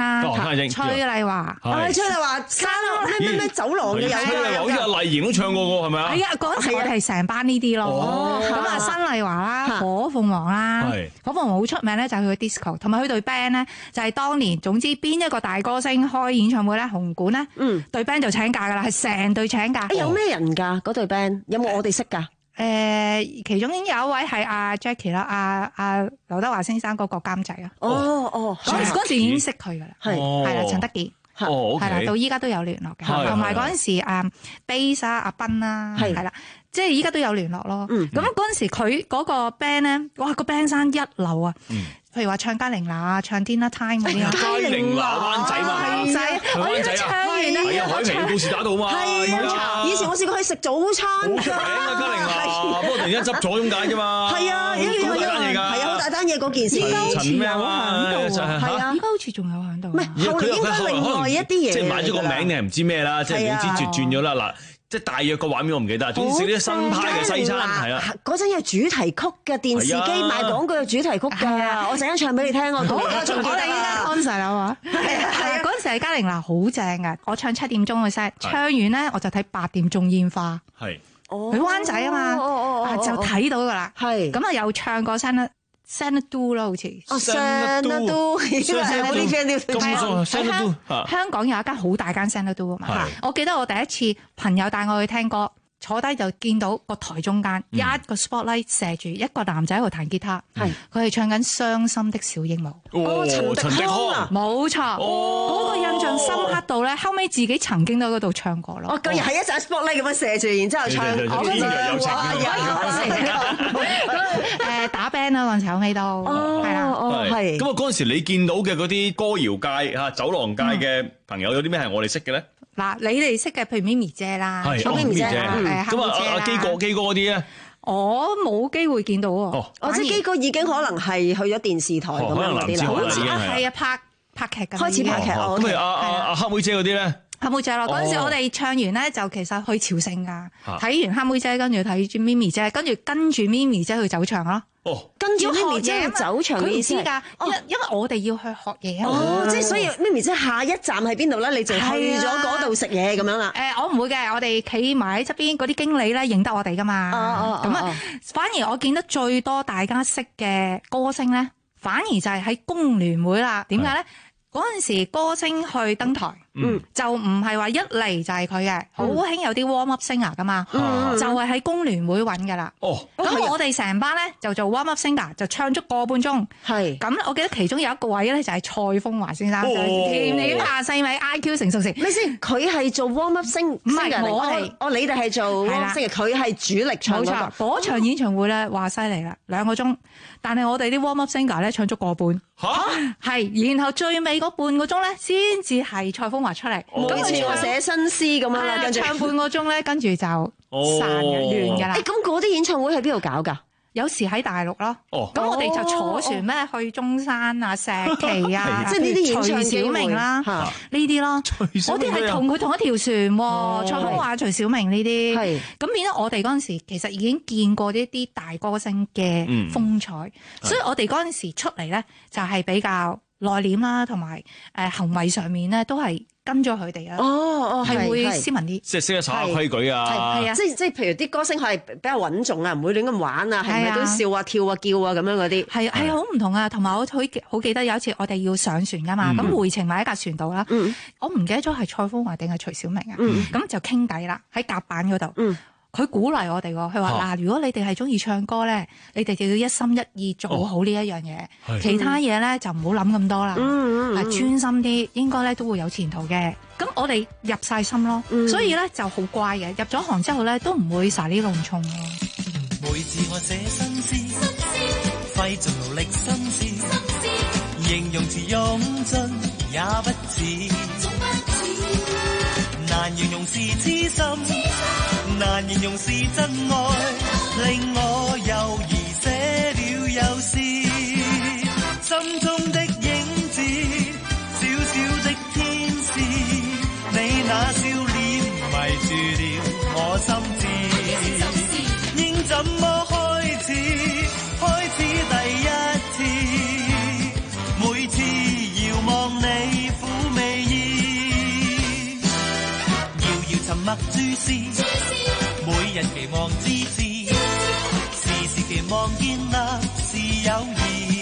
啦， 崔麗華， 係崔麗華，山咩咩咩走廊嘅有崔麗華好似阿麗賢都唱過喎，係咪啊？ 係啊，嗰陣時我哋係成班呢啲咯。咁啊，新麗華啦，火鳳凰啦，火鳳凰好出名咧，就係佢嘅 disco， 同埋佢隊 band 咧，就係當年總之邊一個大歌星開演唱會咧，紅館咧，嗯，隊 band 就請假噶啦，係成隊請假。 有咩人㗎？嗰隊 band 有冇我哋識㗎？ 誒，其中有一位係阿 Jackie 啦，阿阿劉德華先生嗰個監製啊。 哦哦， 嗰嗰陣時已經識佢㗎啦，係係啦，陳德傑。 哦， 係啦，到依家都有聯絡嘅，同埋嗰陣時啊 Bass 啊阿斌啦，係啦，即係依家都有聯絡咯。咁嗰陣時佢嗰個 band 咧，哇個 band 生一流啊！譬如話唱嘉玲娜啊，唱 Dinner Time 嗰啲啊， 嘉玲娜灣仔嘛， 灣仔，我依家唱完咧， 係啊，海平告士打道嘛， 係啊，以前我試過去食早餐， 好出名啊嘉玲娜，不過突然間執咗咁解啫嘛， 係啊， 好大單嘢㗎， 係啊，好大單嘢嗰件事， 陳咩啊？係啊，依家好似仲有喺度， 唔係後嚟應該另外一啲嘢， 即係買咗個名定係唔知咩啦，即係總之轉咗啦嗱。即係大約個畫面我唔記得，總之食啲新派嘅西餐係啊。 嗰陣有主題曲嘅電視機賣廣告嘅主題曲㗎，我陣間唱俾你聽我。 我哋依家 concert 啊嘛，係啊係啊，嗰陣時係嘉玲娜好正㗎，我唱七點鐘嘅 set，唱完咧我就睇八點鐘煙花。 係， 去灣仔啊嘛，就睇到㗎啦。係，咁啊又唱過聲啦。Xanadu 啦，好似。 哦 ，Xanadu，我啲 friend 都香香港有一間好大間 Xanadu 啊嘛。我記得我第一次朋友帶我去聽歌，坐低就見到個台中間一個 spotlight 射住一個男仔喺度彈吉他，係佢係唱緊《傷心的小鸚鵡》。 哦，陳迪康啊， 冇錯，嗰個印象深刻到咧，後尾自己曾經都喺嗰度唱過咯。 哦，居然係一盞 spotlight 咁樣射住，然之後唱。我嗰陣誒打 band 啦，嗰陣時後尾都係啦， 係。 咁啊嗰陣時你見到嘅嗰啲歌謠界嚇走廊界嘅朋友有啲咩係我哋識嘅咧？ 嗱，你哋識嘅，譬如咪咪姐啦， 係咪咪姐，咁啊阿基哥基哥嗰啲咧， 我冇機會見到喎。 哦，即係基哥已經可能係去咗電視台咁樣嗰啲啦， 好似係啊拍拍劇咁， 開始拍劇。 咁譬如阿阿阿黑妹姐嗰啲咧， 黑妹姐咯，嗰陣時我哋唱完咧就其實去朝聖㗎，睇完黑妹姐，跟住睇住咪咪姐，跟住跟住咪咪姐去走場咯。 哦， 跟住咪咪姐去走場嘅意思㗎，因因為我哋要去學嘢啊。 哦，即係所以咪咪姐下一站喺邊度咧？你就去咗嗰度食嘢咁樣啦。 誒，我唔會嘅，我哋企埋喺側邊嗰啲經理咧認得我哋㗎嘛。哦哦，咁啊，反而我見得最多大家識嘅歌星咧，反而就係喺工聯會啦。點解咧？嗰陣時歌星去登台，嗯，就唔係話一嚟就係佢嘅，好興有啲 warm up singer 噶嘛，就係喺工聯會揾噶啦。哦，咁我哋成班咧就做 warm up singer，就唱足個半鐘。係，咁我記得其中有一個位咧就係蔡楓華先生，甜點下細米 I Q 成熟時。 你先，佢係做 warm up singer，唔係我哋，哦，你哋係做 warm up singer，佢係主力唱嗰個。 嗰場演唱會咧話犀利啦，兩個鐘，但係我哋啲 warm up singer 咧唱足個半。嚇，係，然後最尾嗰半個鐘咧，先至係蔡楓華出嚟。 咁佢唱寫新詩咁樣啦，跟住唱半個鐘咧，跟住就散嘅完㗎啦。 誒，咁嗰啲演唱會喺邊度搞㗎？ 有時喺大陸咯。哦，咁我哋就坐船咩去中山啊、石岐啊， 即係呢啲演唱徐小明啦，呢啲咯。我哋係同佢同一條船喎，蔡楓華、徐小明呢啲。係。咁變咗我哋嗰陣時，其實已經見過呢啲大歌星嘅風采，所以我哋嗰陣時出嚟咧，就係比較內斂啦，同埋誒行為上面咧都係跟咗佢哋啊。哦哦，係會斯文啲， 即係識得守下規矩啊。 係啊， 即係即係譬如啲歌星係比較穩重啊，唔會亂咁玩啊，係咪都笑啊、跳啊、叫啊咁樣嗰啲？係係好唔同啊。同埋我好好記得有一次我哋要上船噶嘛，咁回程埋喺架船度啦。我唔記得咗係蔡楓華定係徐小明啊。咁就傾偈啦，喺甲板嗰度。佢鼓勵我哋喎，佢話嗱，如果你哋係中意唱歌咧，你哋就要一心一意做好呢一樣嘢，哦、其他嘢咧就唔好諗咁多啦，係、嗯嗯嗯、專心啲，應該咧都會有前途嘅。咁我哋入晒心咯，嗯、所以咧就好乖嘅。入咗行之後咧，都唔會撒呢弄衝咯。 每次我寫新詩，費盡勞力心思，形容詞用盡也不似，難形容是痴心。難形容是真愛，令我猶豫寫了又是心中的影子，小小的天使，你那笑臉迷住了我心智，應怎麼開始？開始第一次，每次遙望你。 注視，每日期望之至，時時期望建立是友誼，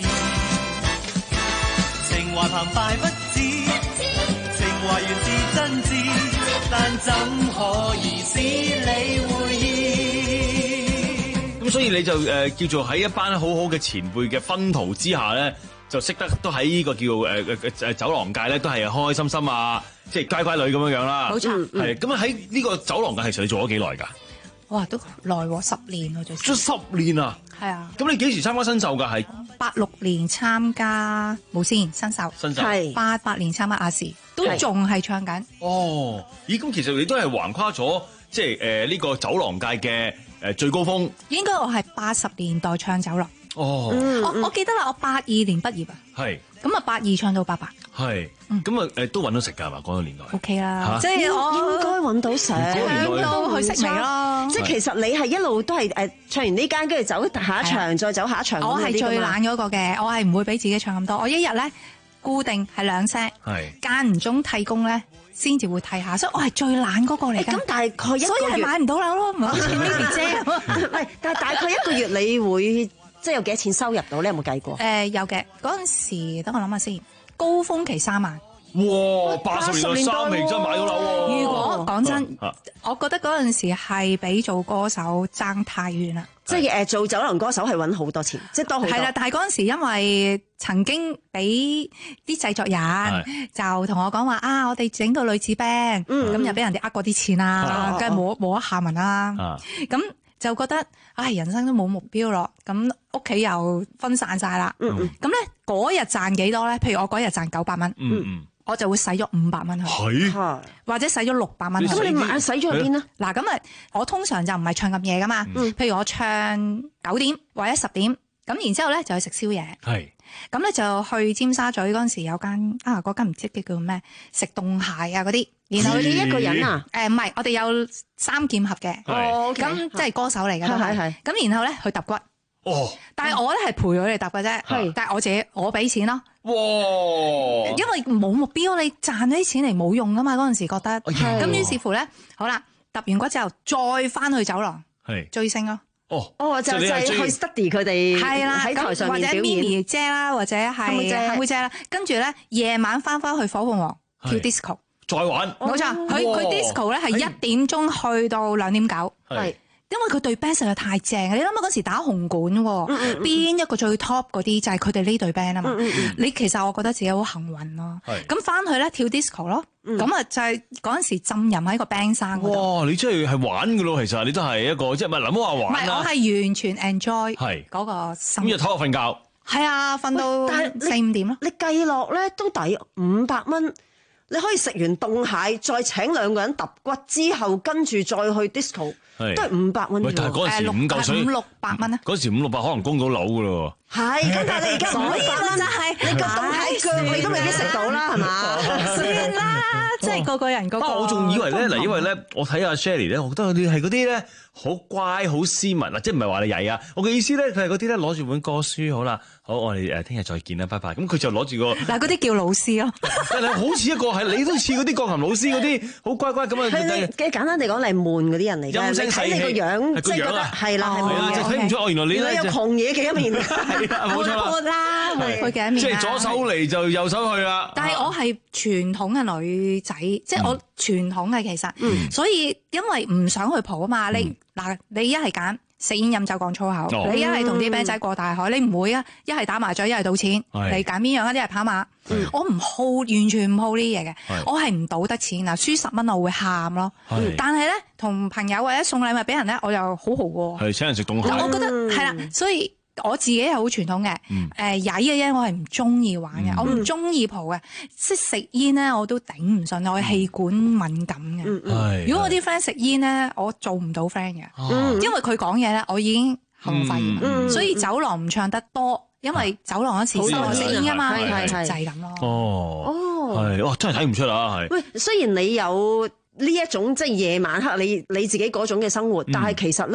情懷澎湃不止，情懷源自真摯，但怎可以使你會意？ 咁所以你就誒、呃、叫做喺一班好好嘅前輩嘅薰陶之下咧，就識得都喺呢個叫誒誒誒酒廊界咧，都係開開心心啊，即係乖乖女咁樣樣啦。 冇錯， 係咁啊！喺呢個酒廊界，其實你做咗幾耐㗎？ 哇，都耐喎，十年喎，最少。 做十年啊！ 係啊。 咁你幾時參加新秀㗎？係八六年參加無線新秀， 新秀係八八年參加亞視，都仲係唱緊。 哦，咦？咁其實你都係橫跨咗即係誒呢個酒廊界嘅誒最高峰。 應該我係八十年代唱酒廊。 哦， 嗯、我我記得啦，我八二年畢業啊。 係。 咁啊，八二唱到八八。 係。咁啊誒都揾到食㗎嘛？嗰個年代。 O K 啦， 即係我應該揾到食， 響到去食味咯。 即係其實你係一路都係誒唱完呢間，跟住走下一場，再走下一場。 我係最懶嗰個嘅，我係唔會俾自己唱咁多。我一日咧固定係兩聲，間唔中替工咧先至會替下，所以我係最懶嗰個嚟㗎。 咁大概一個月， 所以係買唔到樓咯，唔係好似 Miss 姐咁。 唔係，但係大概一個月你會即係有幾多錢收入到？你有冇計過？ 誒有嘅，嗰陣時等我諗下先，高峰期三萬。 哇！八十年代三期真係買到樓喎。 如果講真，我覺得嗰陣時係比做歌手爭太遠啦。 即係誒做酒廊歌手係揾好多錢，即係多好多。 係啦，但係嗰陣時因為曾經俾啲製作人就同我講話啊，我哋整到女子 band，咁又俾人哋呃過啲錢啦，梗係冇冇得下文啦。咁就覺得唉，人生都冇目標咯。咁屋企又分散晒啦。咁咧嗰日賺幾多咧？譬如我嗰日賺九百蚊。我就會使咗五百蚊去，或者使咗六百蚊去。 咁你買使咗去邊啊？ 嗱，咁啊，我通常就唔係唱咁夜噶嘛。嗯、譬如我唱九點或者十點，咁然之後咧就去食宵夜。係，咁咧就去尖沙咀嗰陣時有間啊，嗰間唔知叫咩食凍蟹啊嗰啲。然後你一個人啊？ 誒唔係，我哋有三劍俠嘅。哦，咁即係歌手嚟嘅都係。係。咁然後咧去揼骨。哦，但係我咧係陪佢哋揼嘅啫，係，但係我自己我俾錢咯。哇！因為冇目標，你賺咗啲錢嚟冇用噶嘛，嗰陣時覺得，咁於是乎咧，好啦，揼完骨之後再翻去酒廊，係追星咯。哦，哦，就就係去 study 佢哋係啦，喺台上面表演，或者 Mimi 姐啦，或者係黑妹姐啦，跟住咧夜晚翻翻去火鳳凰跳 disco， 再玩。 冇錯，佢佢 disco 咧係一點鐘去到兩點九，係。因為佢對 band 實在太正，你諗下嗰時打紅館喎，邊、嗯、一個最 top 嗰啲就係佢哋呢隊 band 啊嘛。嗯嗯、你其實我覺得自己好幸運咯。咁翻去咧跳 disco 咯，咁啊、嗯、就係嗰陣時浸淫喺個 band 生嗰度。 哇！你真係係玩㗎咯，其實你都係一個即係唔係諗話玩啦。 唔係，我係完全 enjoy 係嗰個心。咁日頭就瞓覺。 係啊，瞓到四五點咯。 你計落咧都抵五百蚊。你可以食完凍蟹，再請兩個人揼骨之後，跟住再去 disco，都係五百蚊。 但係嗰陣時五嚿水， 五六百蚊啊！ 嗰時五六百可能供到樓噶咯喎。 係，咁但係你而家唔可以啦，真係你個凍蟹腳你都未必食到啦，係嘛？ 算啦，即係個個人個個。 我仲以為咧嗱，因為咧我睇阿 Shelly 咧，我覺得佢係嗰啲咧好乖、好斯文啊，即係唔係話你曳啊？我嘅意思咧，佢係嗰啲咧攞住本歌書，好啦，好我哋誒聽日再見啦，拜拜。咁佢就攞住個嗱嗰啲叫老師咯， 但係好似一個係你都似嗰啲鋼琴老師嗰啲好乖乖咁啊。 係嘅，簡單地講，你係悶嗰啲人嚟嘅。 陰聲細氣， 你睇你個樣，即係覺得係啦，係啦， 就睇唔出哦，原來你咧有狂野嘅一面。 係啊，冇錯啦，佢嘅一面。 即係左手嚟就右手去啦。 但係我係傳統嘅女仔，即係我傳統嘅其實，所以因為唔想去蒲啊嘛，你嗱你一係揀食煙飲酒講粗口，你一係同啲 band 仔過大海，你唔會啊，一係打麻雀，一係賭錢，你揀邊樣啊？一係跑馬，我唔好，完全唔好呢啲嘢嘅，我係唔賭得錢啊，輸十蚊我會喊咯。但係咧，同朋友或者送禮物俾人咧，我又好豪喎。 係請人食凍蟹。 我覺得係啦，所以。我自己係好傳統嘅，誒曳嘅嘢我係唔中意玩嘅，我唔中意蒲嘅，即係食煙咧我都頂唔順，我氣管敏感嘅。如果我啲 friend 食煙咧，我做唔到 friend 嘅，因為佢講嘢咧，我已經喉嚨發炎，所以酒廊唔唱得多，因為酒廊一次食煙㗎嘛，就係咁咯。 哦，係，哇，真係睇唔出啊，係。 喂，雖然你有呢一種即係夜晚黑你你自己嗰種嘅生活，但係其實咧。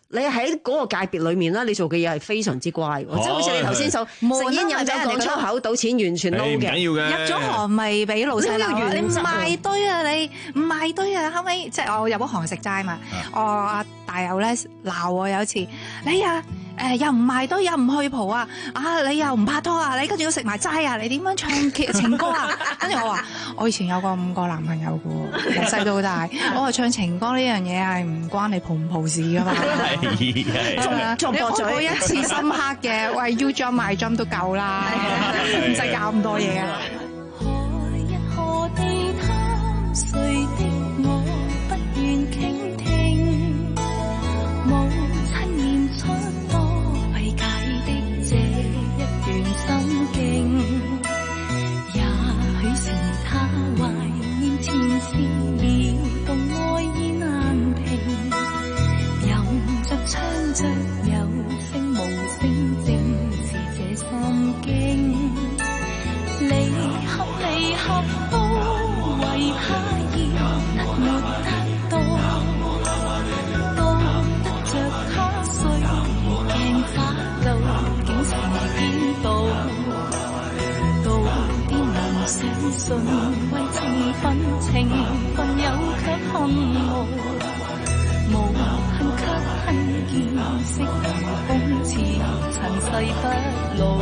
你喺嗰個界別裏面啦，你做嘅嘢係非常之乖喎，即係好似你頭先所食煙飲酒講粗口賭錢完全撈嘅， 唔緊要嘅。 入咗行咪俾老細鬧，你唔賣堆啊你，唔賣堆啊，後尾即係我入咗行食齋嘛，我阿大友咧鬧我有一次，你啊誒又唔賣堆又唔去蒲啊，啊你又唔拍拖啊，你跟住要食埋齋啊，你點樣唱情歌啊？跟住我話我以前有個五個男朋友嘅喎，由細到大，我話唱情歌呢樣嘢係唔關你蒲唔蒲事噶嘛。 作你學過一次深刻嘅，喂 ，You jump my jump 都夠啦，唔使搞咁多嘢啊！ 何日何地貪睡的我不願傾聽，母親念出多為解的這一段心境，也許是他懷念前事，撩動愛意難平，任着唱着有聲無聲，正是這心經。離合離合都為他要得沒得到，都得着他歲月鏡花，究竟是邊度？到底能相信為情分，情分有卻恨無，無恨卻恨見色如風似塵世不老。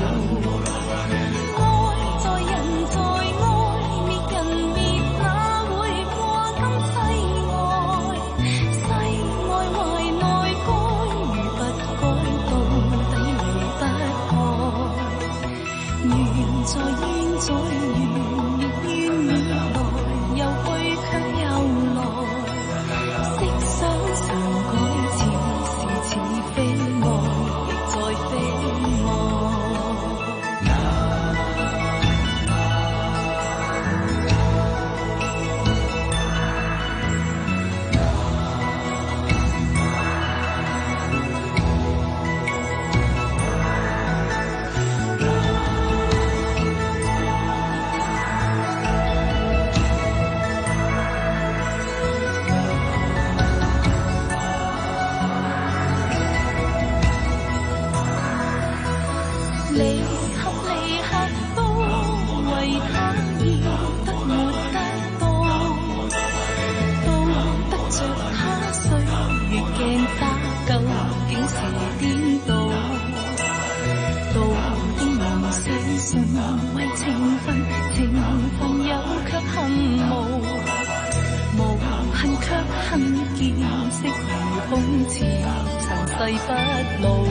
愛在人在愛，滅人滅哪會過今世愛？世愛懷內該，如不該到底離不開。緣在緣在緣，亦緣緣來，又去卻又來。色想常改，似是似非愛，亦在非愛。離合離合都為他要得沒得到，都得着他歲月鏡花，究竟是顛倒？到底能相信為情分，情分有卻恨無，無恨卻恨見色如空，似塵世不老。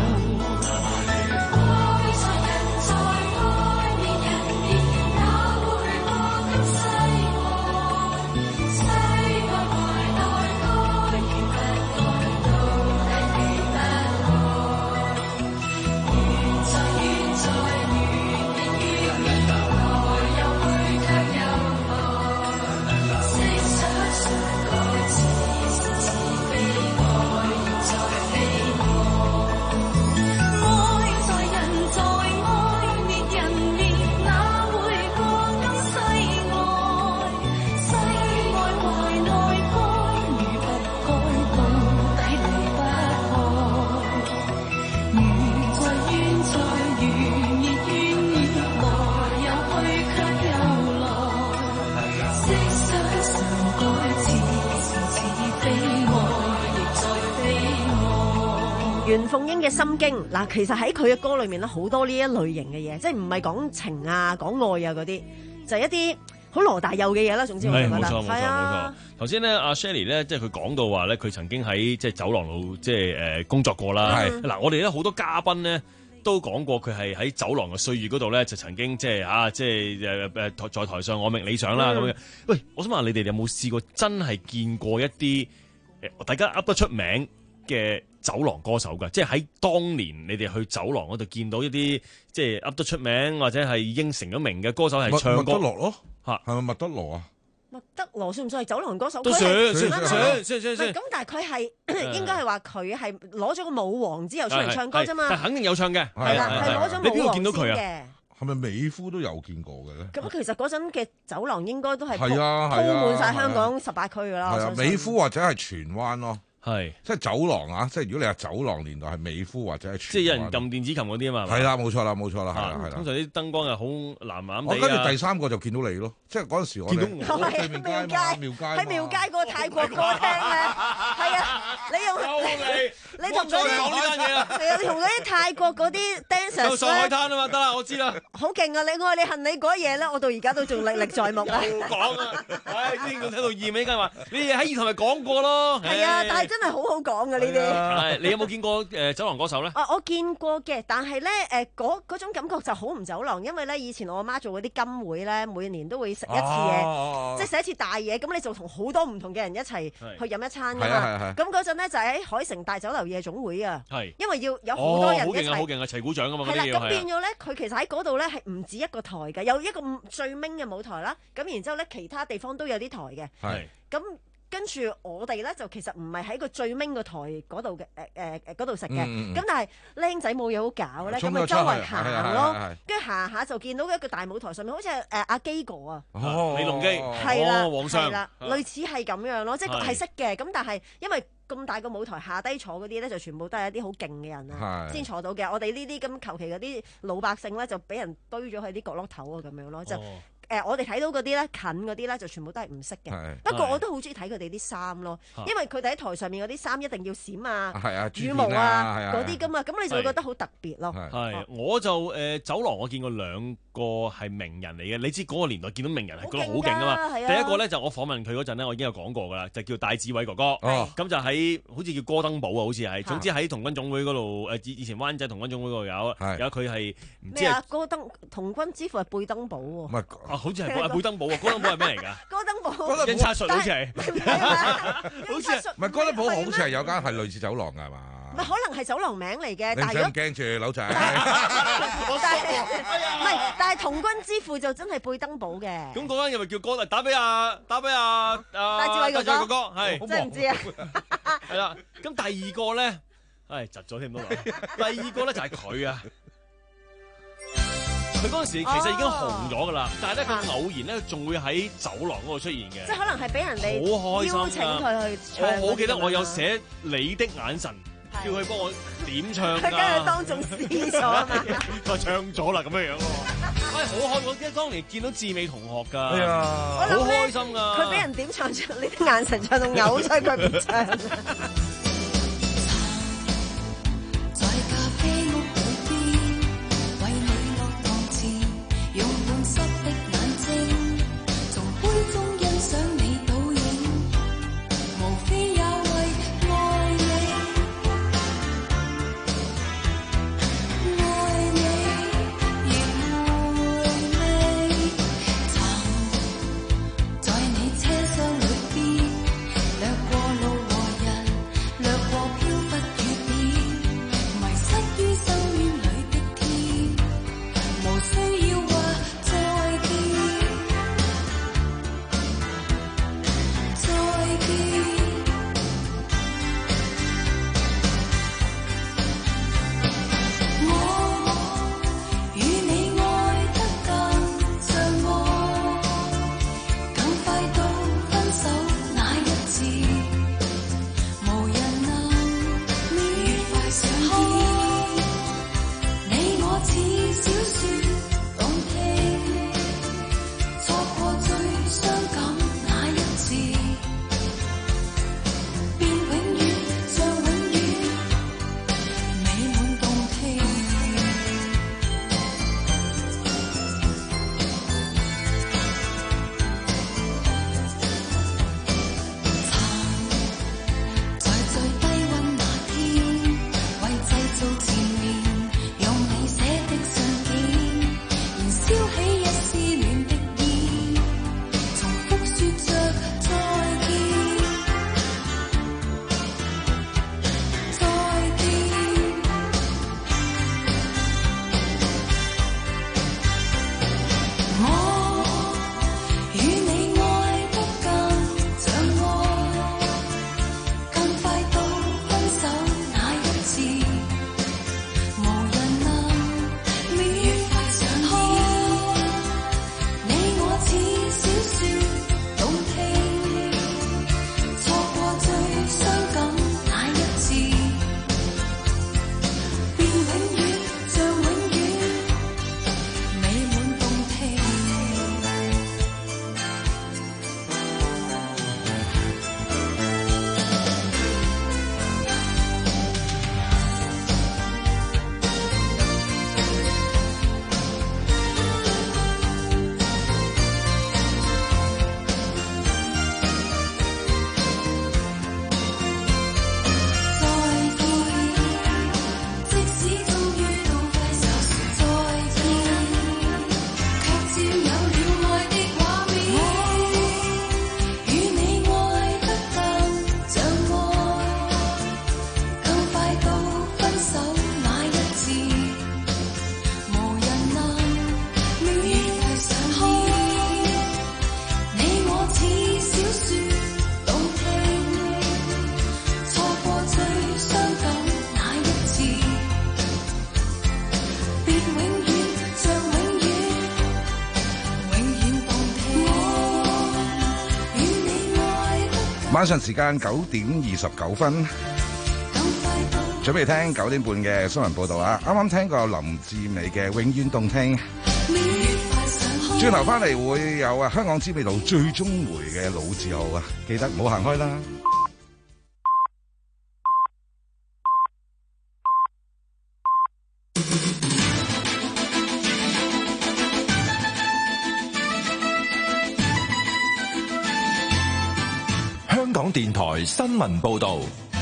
袁鳳瑛嘅心經嗱，其實喺佢嘅歌裏面咧，好多呢一類型嘅嘢，即係唔係講情啊、講愛啊嗰啲，就係一啲好羅大佑嘅嘢啦。總之我覺得冇錯冇錯冇啊錯。頭先咧，阿 Shirley 咧，即係佢講到話咧，佢曾經喺即係酒廊度即係誒工作過啦。係嗱，我哋咧好多嘉賓咧都講過佢係喺酒廊嘅歲月嗰度咧，就曾經即係啊，即係誒誒在台上我命理想啦咁樣。喂，我想問下你哋有冇試過真係見過一啲誒大家噏得出名嘅酒廊歌手㗎？即係喺當年你哋去酒廊嗰度見到一啲即係噏得出名或者係已經成咗名嘅歌手係唱歌。 麥德羅咯， 嚇係咪麥德羅啊？ 麥德羅算唔算係酒廊歌手？ 都算算算算算算。 咁但係佢係應該係話佢係攞咗個舞王之後出嚟唱歌啫嘛。 但肯定有唱嘅， 係啦，係攞咗舞王先嘅。 你邊度見到佢啊？ 係咪美孚都有見過嘅咧？ 咁其實嗰陣嘅酒廊應該都係係啊， 鋪滿晒香港十八區㗎啦。 係啊，美孚或者係荃灣咯。 係即係走廊啊！即係如果你係走廊年代係美孚或者係即係有人撳電子琴嗰啲啊嘛。 係啦，冇錯啦，冇錯啦，係啦，係啦。 通常啲燈光係好藍藍地啊。 我跟住第三個就見到你咯，即係嗰陣時我哋見到我對面街嘛，廟街喺廟街嗰個泰國歌廳咧，係啊，你用你同嗰啲係啊，你同嗰啲泰國嗰啲 dancers 上海灘啊嘛，得啦，我知啦。 好勁啊！你愛你恨你嗰嘢咧，我到而家都仲歷歷在目啊！ 講啊，唉，之前我睇到二尾梗係話，你哋喺二台咪講過咯。 係啊，但係真係好好講嘅呢啲。 係，你有冇見過誒走廊歌手咧？ 啊，我見過嘅，但係咧誒嗰嗰種感覺就好唔走廊，因為咧以前我阿媽做嗰啲金會咧，每年都會食一次嘢，即係食一次大嘢，咁你就同好多唔同嘅人一齊去飲一餐㗎嘛。咁嗰陣咧就喺海城大酒樓夜總會啊，因為要有好多人一齊。好勁啊！好勁啊！齊鼓掌㗎嘛嗰啲嘢。係啦，咁變咗咧，佢其實喺嗰度咧係唔止一個台嘅，有一個最明嘅舞台啦。咁然之後咧，其他地方都有啲台嘅。係。咁跟住我哋咧就其實唔係喺個最明個台嗰度嘅誒誒誒嗰度食嘅。咁、嗯、但係僆仔冇嘢好搞咧，咁咪周圍行咯。跟住行下就見到一個大舞台上面，好似係誒阿基哥啊， 哦、李龍基， 係啦， 皇上， 係啦，類似係咁樣咯，即係係識嘅。咁但係因為咁大個舞台下低坐嗰啲咧，就全部都係一啲好勁嘅人啊，先坐到嘅。我哋呢啲咁求其嗰啲老百姓咧，就俾人堆咗喺啲角落頭啊咁樣咯，就。誒、呃，我哋睇到嗰啲咧，近嗰啲咧，就全部都係唔識嘅。不過我都好中意睇佢哋啲衫咯，因為佢哋喺台上面嗰啲衫一定要閃啊、啊羽毛啊嗰啲噶嘛，咁你就會覺得好特別咯。 係，我就誒、呃、走廊，我見過兩個係名人嚟嘅。你知嗰個年代見到名人係覺得好勁啊嘛。第一個咧就我訪問佢嗰陣咧，我已經有講過噶啦，就叫戴志偉哥哥。咁、哦、就喺好似叫哥登堡啊，好似係。總之喺童軍總會嗰度誒，以以前灣仔童軍總會嗰度有，有佢係唔知係哥登童軍之父係貝登堡喎。 好似係貝登堡喎，哥登堡係咩嚟㗎？ 哥登堡印刷術好似係，好似係唔係哥登堡好似係有間係類似走廊㗎係嘛？ 唔係可能係走廊名嚟嘅，但係如果驚住佬仔， 但係唔係，但係童軍之父就真係貝登堡嘅。 咁嗰間又咪叫哥？打俾阿打俾阿阿戴志偉哥哥， 哥哥係真係唔知啊。 係啦，咁第二個咧，唉窒咗添都話，第二個咧就係佢啊。佢嗰陣時其實已經紅咗㗎啦，但係咧佢偶然咧仲會喺走廊嗰度出現嘅， 即係可能係俾人哋好開心邀請佢去唱。 我好記得我有寫你的眼神，叫佢幫我點唱㗎。 佢梗係當眾試咗啊嘛， 佢唱咗啦咁樣樣喎。唉，好開心！我記得當年見到志美同學㗎， 係啊， 好開心㗎。 佢俾人點唱出你的眼神唱到嘔，所以佢唔唱。 用半濕的眼睛，從杯中欣賞你倒影，無非也為愛你，愛你亦回味。曾在你車廂裏邊，掠過路和人， 晚上時間九點二十九分，準備聽九點半嘅新聞報道啊！啱啱聽過林志美嘅《永遠動聽》，轉頭翻嚟會有啊香港知味道最終回嘅老字號啊，記得唔好行開啦！ 香港電台新聞報道，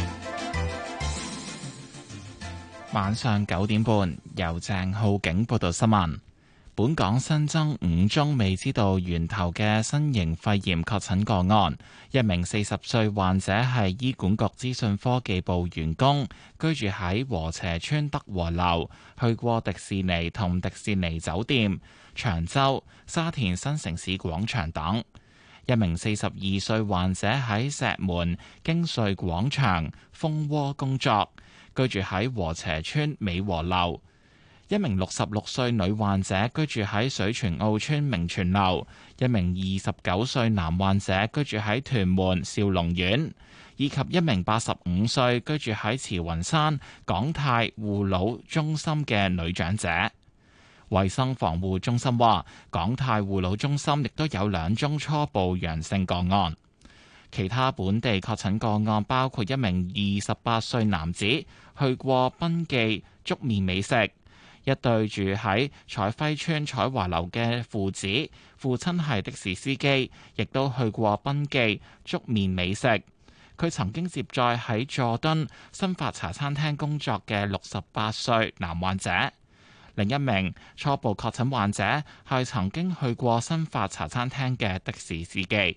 晚上九點半由鄭浩景報道新聞。本港新增五宗未知道源頭嘅新型肺炎確診個案，一名四十歲患者係醫管局資訊科技部員工，居住喺禾輋邨德和樓，去過迪士尼同迪士尼酒店、長洲、沙田新城市廣場等。一名四十二歲患者喺石門京瑞廣場蜂窩工作，居住喺禾輋邨美和樓。一名六十六歲女患者居住喺水泉澳村明泉樓。一名二十九歲男患者居住喺屯門兆龍苑，以及一名八十五歲居住喺慈雲山港泰護老中心嘅女長者。衛生防護中心話，港泰護老中心亦都有兩宗初步陽性個案。其他本地確診個案包括一名二十八歲男子去過賓記粥麵美食，一對住喺彩輝邨彩華樓嘅父子，父親係的士司機，亦都去過賓記粥麵美食。佢曾經接載喺佐敦新發茶餐廳工作嘅六十八歲男患者。另一名初步確診患者係曾經去過新發茶餐廳嘅的士司機。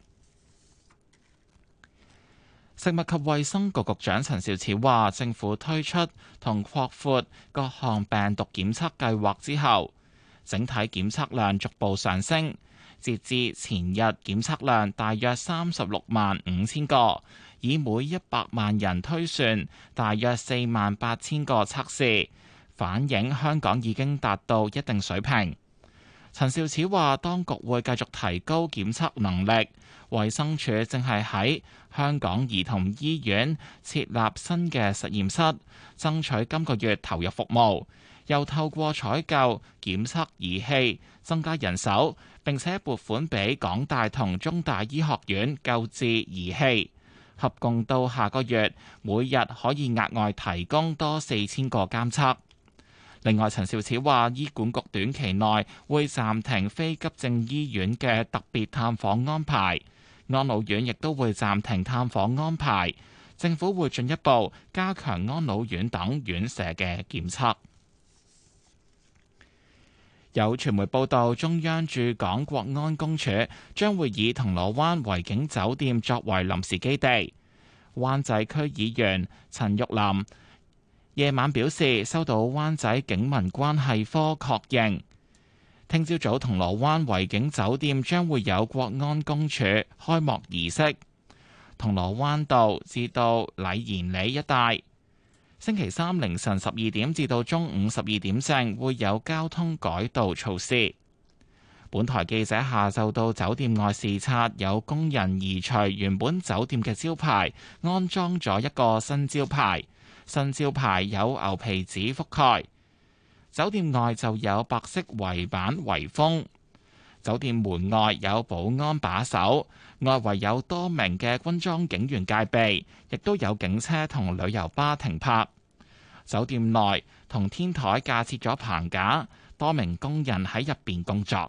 食物及衛生局局長陳肇始話，政府推出同擴闊各項病毒檢測計劃之後，整體檢測量逐步上升，截至前日檢測量大約三十六萬五千個，以每一百萬人推算，大約四萬八千個測試，反映香港已經達到一定水平。陳肇始話，當局會繼續提高檢測能力，衛生署正係喺香港兒童醫院設立新嘅實驗室，爭取今個月投入服務，又透過採購檢測儀器增加人手，並且撥款俾港大同中大醫學院購置儀器，合共到下個月每日可以額外提供多四千個監測。另外，陳肇始話，醫管局短期內會暫停非急症醫院嘅特別探訪安排，安老院亦都會暫停探訪安排。政府會進一步加強安老院等院舍嘅檢測。有傳媒報道，中央駐港國安公署將會以銅鑼灣維景酒店作為臨時基地。灣仔區議員陳玉林夜晚表示，收到灣仔警民關係科確認，聽朝早銅鑼灣維景酒店將會有國安公署開幕儀式。銅鑼灣道至到禮賢里一帶，星期三凌晨十二點至到中午十二點正會有交通改道措施。本台記者下晝到酒店外視察，有工人移除原本酒店嘅招牌，安裝咗一個新招牌。新招牌有牛皮紙覆蓋，酒店外就有白色圍板圍封。酒店門外有保安把守，外圍有多名嘅軍裝警員戒備，亦都有警車同旅遊巴停泊。酒店內同天台架設咗棚架，多名工人喺入邊工作。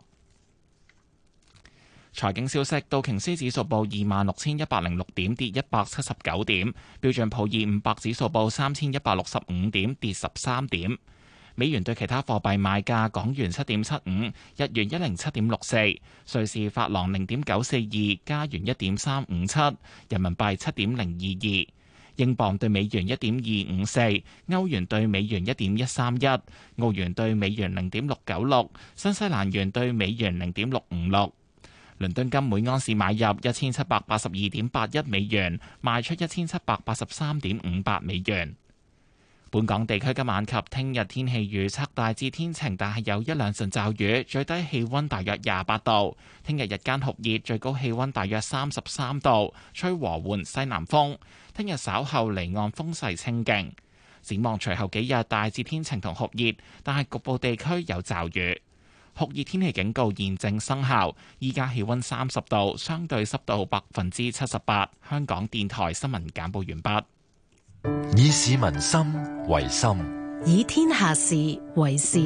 財經消息，道瓊斯指數報二萬六千一百零六點，跌一百七十九點；標準普爾五百指數報三千一百六十五點，跌十三點。美元對其他貨幣賣價：港元七點七五，日元一零七點六四，瑞士法郎零點九四二，加元一點三五七，人民幣七點零二二，英鎊對美元一點二五四，歐元對美元一點一三一，澳元對美元零點六九六，新西蘭元對美元零點六五六。倫敦金每安士買入一千七百八十二點八一美元，賣出一千七百八十三點五八美元。 本港地區今晚及聽日天氣預測大致天晴，但係有一兩陣驟雨，最低氣溫大約廿八度。聽日日間酷熱，最高氣溫大約三十三度，吹和緩西南風。聽日稍後離岸風勢清勁。展望隨後幾日大致天晴同酷熱，但係局部地區有驟雨。酷熱天氣警告現正生效，依家氣溫三十度，相對濕度百分之七十八。香港電台新聞簡報完畢。 以市民心為心， 以天下事為事。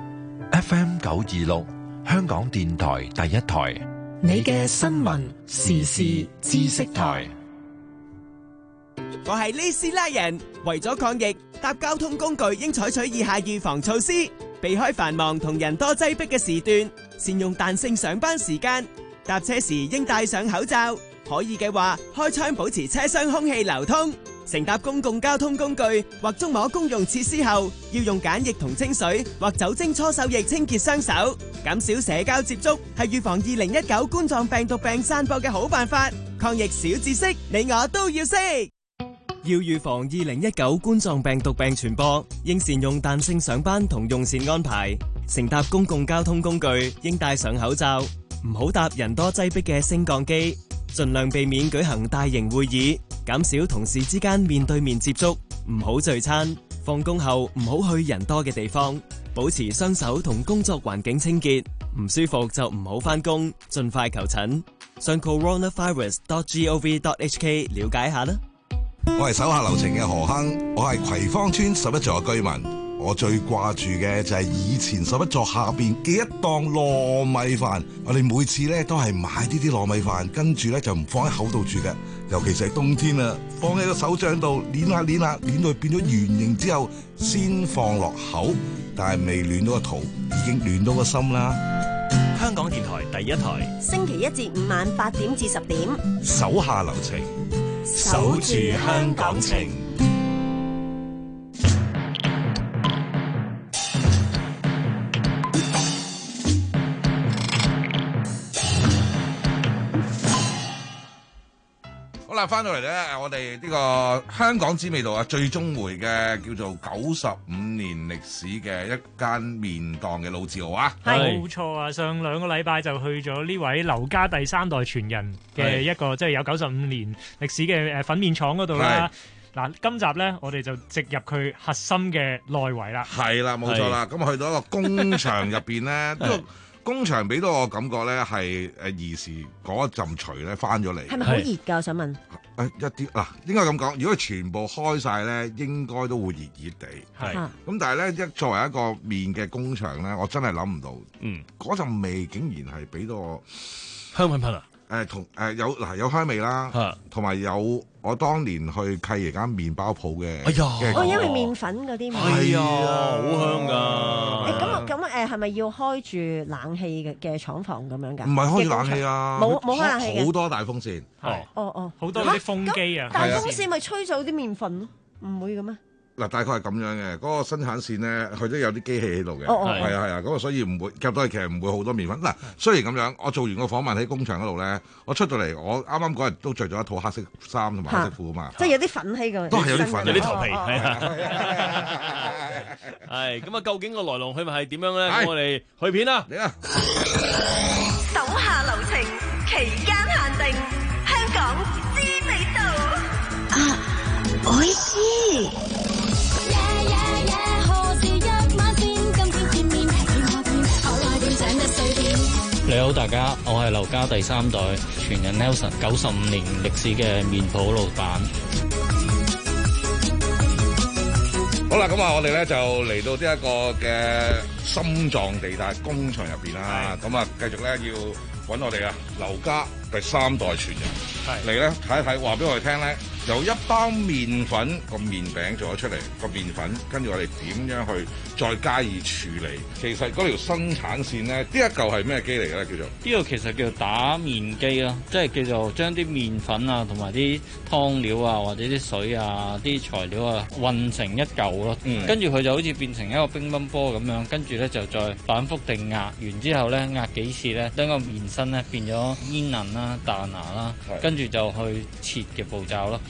F M 九二六，香港電台第一台， 你嘅新聞時事知識台。 我係呢斯拉人，為咗抗疫，搭交通工具應採取以下預防措施：避開繁忙同人多擠迫嘅時段，善用彈性上班時間，搭車時應戴上口罩，可以嘅話開窗保持車廂空氣流通。乘搭公共交通工具或觸摸公用設施後，要用梘液同清水或酒精搓手液清潔雙手。減少社交接觸係預防二零一九冠狀病毒病散播嘅好辦法。抗疫小知識，你我都要識。要預防二零一九冠狀病毒病傳播，應善用彈性上班同用膳安排。乘搭公共交通工具應戴上口罩，唔好搭人多擠迫嘅升降機。盡量避免舉行大型會議，減少同事之間面對面接觸，唔好聚餐。放工後唔好去人多嘅地方，保持雙手同工作環境清潔。唔舒服就唔好返工，盡快求診。上 coronavirus dot gov dot hk 了解下啦。 我係手下留情嘅何亨，我係葵芳村十一座嘅居民。我最掛住嘅就係以前十一座下邊嘅一檔糯米飯。我哋每次咧都係買呢啲糯米飯，跟住咧就唔放喺口度住嘅。尤其是係冬天啊，放喺個手掌度捏下捏下，捏到變咗圓形之後，先放落口。但係未暖到個肚，已經暖到個心啦。 香港電台第一台， 星期一至五晚八點至十點， 手下留情， 守住香港情。 好啦，翻到嚟咧，我哋呢個香港知味道啊，最終回嘅叫做九十五年歷史嘅一間麵檔嘅老字號啊， 係冇錯啊！上兩個禮拜就去咗呢位劉家第三代傳人嘅一個即係有九十五年歷史嘅誒粉麵廠嗰度啦。嗱，今集咧我哋就直入佢核心嘅內圍啦。係啦，冇錯啦。咁去到一個工場入邊咧，呢個工場俾到我感覺咧係誒兒時嗰一陣除咧翻咗嚟。係咪好熱㗎？我想問。誒一啲嗱，應該咁講，如果全部開晒咧，應該都會熱熱地。係。咁但係咧，一作為一個麵嘅工場咧，我真係諗唔到，嗯，嗰陣味竟然係俾到我香噴噴啊！ 誒同誒有嗱有香味啦，同埋有我當年去契爺間麵包鋪嘅。哎呀！ 哦，因為麵粉嗰啲。 係啊，好香㗎。 咁咁誒係咪要開住冷氣嘅嘅廠房咁樣㗎？ 唔係開住冷氣啊， 冇冇開冷氣嘅。 好多大風扇。 係。哦哦， 好多啲風機啊。 大風扇咪吹走啲麵粉咯？唔會嘅咩？ 嗱，大概係咁樣嘅，嗰、那個生產線咧，佢都有啲機器喺度嘅，係啊係啊，咁啊所以唔會夾到，其實唔會好多麵粉。嗱，雖然咁樣，我做完個訪問喺工場嗰度咧，我出到嚟，我啱啱嗰日都着咗一套黑色衫同埋黑色褲啊嘛， 即係有啲粉喺個， 都係有啲粉， 有啲頭皮，係啊，係咁啊，究竟個來龍去脈係點樣咧？咁我哋去片啦，嚟啊！ 手下留情，期間限定，香港知味道啊！我知。 你好，大家，我係劉家第三代傳人 Nelson， 九十五年歷史嘅麵鋪老闆。 好啦，咁啊，我哋咧就嚟到呢一個嘅心臟地帶工場入邊啦，咁啊，繼續咧要揾我哋啊劉家第三代傳人嚟咧睇一睇，話俾我哋聽咧，由一包麵粉個麵餅做咗出嚟個麵粉，跟住我哋點樣去再加以處理？其實嗰條生產線咧，呢一嚿係咩機嚟嘅咧？叫做呢個其實叫做打麵機咯，即係叫做將啲麵粉啊同埋啲湯料啊或者啲水啊啲材料啊混成一嚿咯，嗯、跟住佢就好似變成一個乒乓波咁樣，跟住咧就再反覆地壓完之後咧壓幾次咧，等個麵身咧變咗煙韌啦、彈牙啦，跟住就去切嘅步驟咯。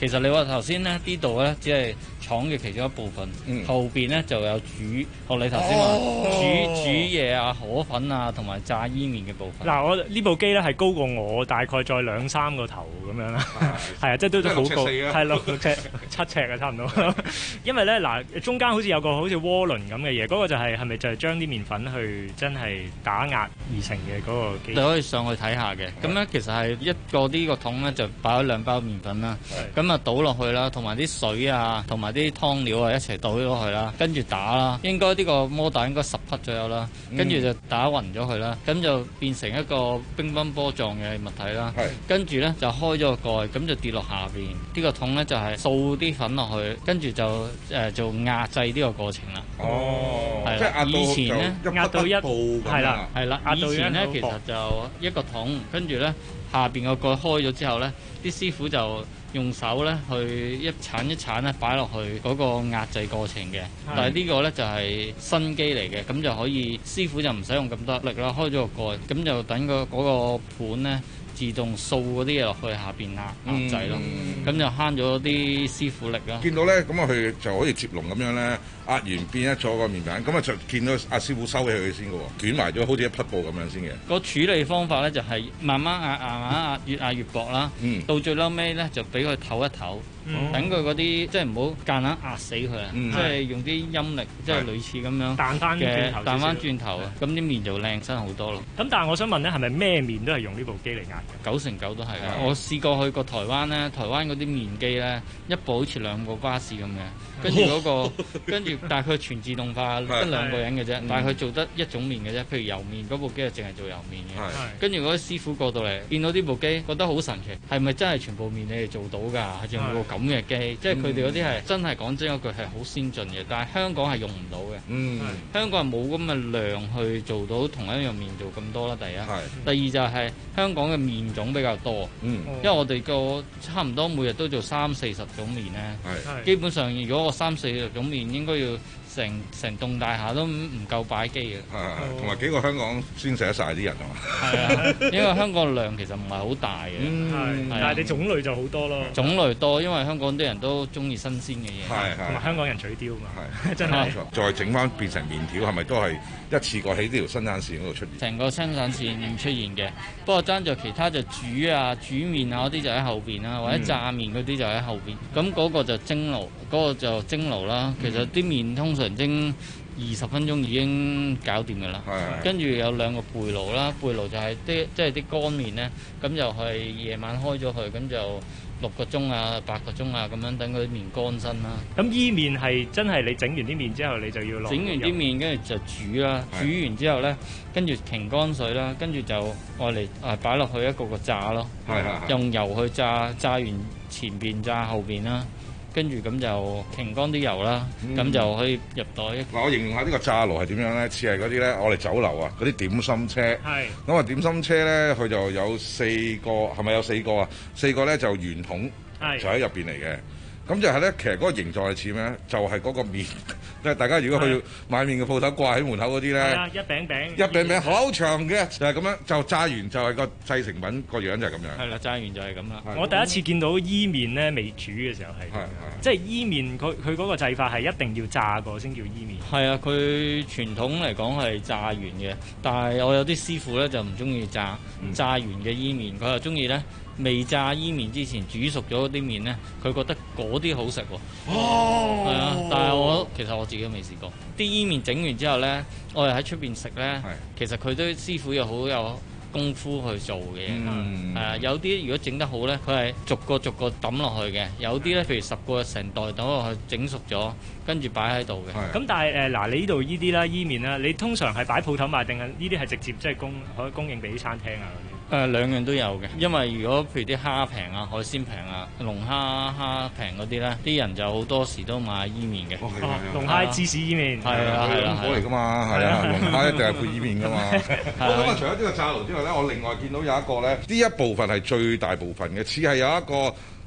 其實你話頭先咧呢度咧只係廠嘅其中一部分， 嗯、 後邊咧就有煮，學你頭先話煮煮嘢啊、河粉啊同埋炸伊麵嘅部分。 嗱，我呢部機咧係高過我大概再兩三個頭咁樣啦，係啊，即係都都好高，係六六尺七尺啊，差唔多。因為咧嗱，中間好似有個好似渦輪咁嘅嘢，嗰、嗰個就係係咪就係將啲麵粉去真係打壓而成嘅嗰個機？ 你可以上去睇下嘅。咁咧其實係一個呢個桶咧就擺咗兩包麵粉啦，咁啊倒落去啦，同埋啲水啊，同埋啲湯料啊一齊倒咗落去啦，跟住打啦，應該呢個摩打應該十匹左右啦，跟住就打暈咗佢啦，咁就變成一個乒乓波狀嘅物體啦，跟住咧就開咗個蓋，咁就跌落下邊。呢個桶咧就係掃啲粉落去，跟住就誒、呃、做壓製呢個過程啦。 哦， 係即係壓到以前咧壓到一步係啦係啦，以前咧其實就一個桶，跟住咧下邊個蓋開咗之後咧，啲師傅就用手咧去一鏟一鏟咧擺落去嗰個壓製過程嘅。但係呢個咧就係新機嚟嘅，咁就可以師傅就唔使用咁多力啦，開咗個蓋，咁就等個嗰個盤咧自動掃嗰啲嘢落去下邊壓壓製咯，咁、嗯、就慳咗啲師傅力啦。 見到咧，咁啊佢就好似接龍咁樣咧，壓完變一咗個麵粉，咁啊就見到阿師傅收起佢先嘅喎，捲埋咗好似一匹布咁樣先嘅。 個處理方法咧就係慢慢壓壓慢慢壓，越壓越薄啦。嗯、到最嬲尾咧就俾佢唞一唞。等佢嗰啲即係唔好夾硬壓死佢啊！嗯、即係用啲陰力，即係類似咁樣彈翻轉頭， 彈翻轉頭啊！咁啲麵就靚身好多咯。 咁但係我想問咧，係咪咩麵都係用呢部機嚟壓嘅？ 九成九都係嘅。我試過去過台灣咧，台灣嗰啲麵機咧，一部好似兩個巴士咁嘅，跟住嗰個跟住，但係佢全自動化，得兩個人嘅啫，但係佢做得一種麵嘅啫。譬如油麵嗰部機就淨係做油麵嘅。跟住嗰啲師傅過到嚟，見到呢部機，覺得好神奇，係咪真係全部麵你哋做到㗎？係用部咁嘅機，即係佢哋嗰啲係真係講真嗰句係好先進嘅，但係香港係用唔到嘅。嗯，香港係冇咁嘅量去做到同一樣麵做咁多啦。第一，第二就係香港嘅麵種比較多。嗯，因為我哋個差唔多每日都做三四十種麵咧。係，基本上如果我三四十種麵應該要成成棟大廈都唔夠擺機嘅。 係，同埋幾個香港先食得晒啲人啊嘛。係啊，因為香港量其實唔係好大嘅。 嗯，但係你種類就好多咯。 種類多，因為香港啲人都中意新鮮嘅嘢。 係係。 同埋香港人嘴刁嘛。 係， 真係。 再整翻變成麵條，係咪都係一次過喺呢條生產線嗰度出現？ 成個生產線出現嘅，不過爭在其他就煮啊、煮麵啊嗰啲就喺後邊啦，或者炸麵嗰啲就喺後邊。咁嗰、嗯、個就蒸爐，嗰、嗰個就蒸爐啦。其實啲麵通常蒸二十分鐘已經搞掂㗎啦。係。跟住有兩個焙爐啦，焙爐就係啲即係啲乾麵咧，咁就係夜晚開咗佢，咁就六個鐘啊、八個鐘啊咁樣等嗰啲麵乾身啦。 咁伊麵係真係你整完啲麵之後，你就要落整完啲麵，跟住就煮啦。煮完之後咧，跟住擎乾水啦，跟住就愛嚟啊擺落去一個個炸咯。係係。用油去炸，炸完前邊炸後邊啦。跟住咁就擎乾啲油啦，咁、嗯、就可以入袋。 嗱，我形容下呢個炸爐係點樣咧？似係嗰啲咧，我哋酒樓啊，嗰啲點心車。係。咁啊，點心車咧，佢就有四個，係咪有四個啊？四個咧就圓筒，就喺入邊嚟嘅。咁就係咧，其實嗰個形狀係似咩？就係、是、嗰個麵，即係大家如果去買麵嘅鋪頭掛喺門口嗰啲咧， 一餅餅， 一餅餅好長嘅，就係、是、咁樣，就炸完就係個製成品個樣就係咁樣。 係啦，炸完就係咁啦。 我第一次見到伊麵咧未煮嘅時候係，即係伊麵佢佢嗰個製法係一定要炸過先叫伊麵。 係啊，佢傳統嚟講係炸完嘅，但係我有啲師傅咧就唔中意炸，嗯、炸完嘅伊麵，佢又中意咧。未炸伊麵之前煮熟咗啲麵咧，佢覺得嗰啲好食喎。哦，係啊，但係我其實我自己都未試過。啲伊麵整完之後咧，我哋喺出邊食咧，其實佢都師傅又好有功夫去做嘅。嗯，係啊，有啲如果整得好咧，佢係逐個逐個抌落去嘅；有啲咧，譬如十個成袋抌落去整熟咗，跟住擺喺度嘅。咁但係誒嗱，你呢度依啲啦，伊麵啦，你通常係擺鋪頭賣定係呢啲係直接即係供可以供應俾啲餐廳啊嗰啲？ 誒、呃、兩樣都有嘅，因為如果譬如啲蝦平啊、海鮮平啊、龍蝦蝦平嗰啲咧，啲人就好多時都買伊麵嘅。 哦，龍蝦芝士伊麵係啊係啊， 火嚟㗎嘛，係啊，龍蝦一定係配伊麵㗎嘛。好咁啊，除咗呢個炸爐之外咧，我另外見到有一個咧，呢一部分係最大部分嘅，似係有一個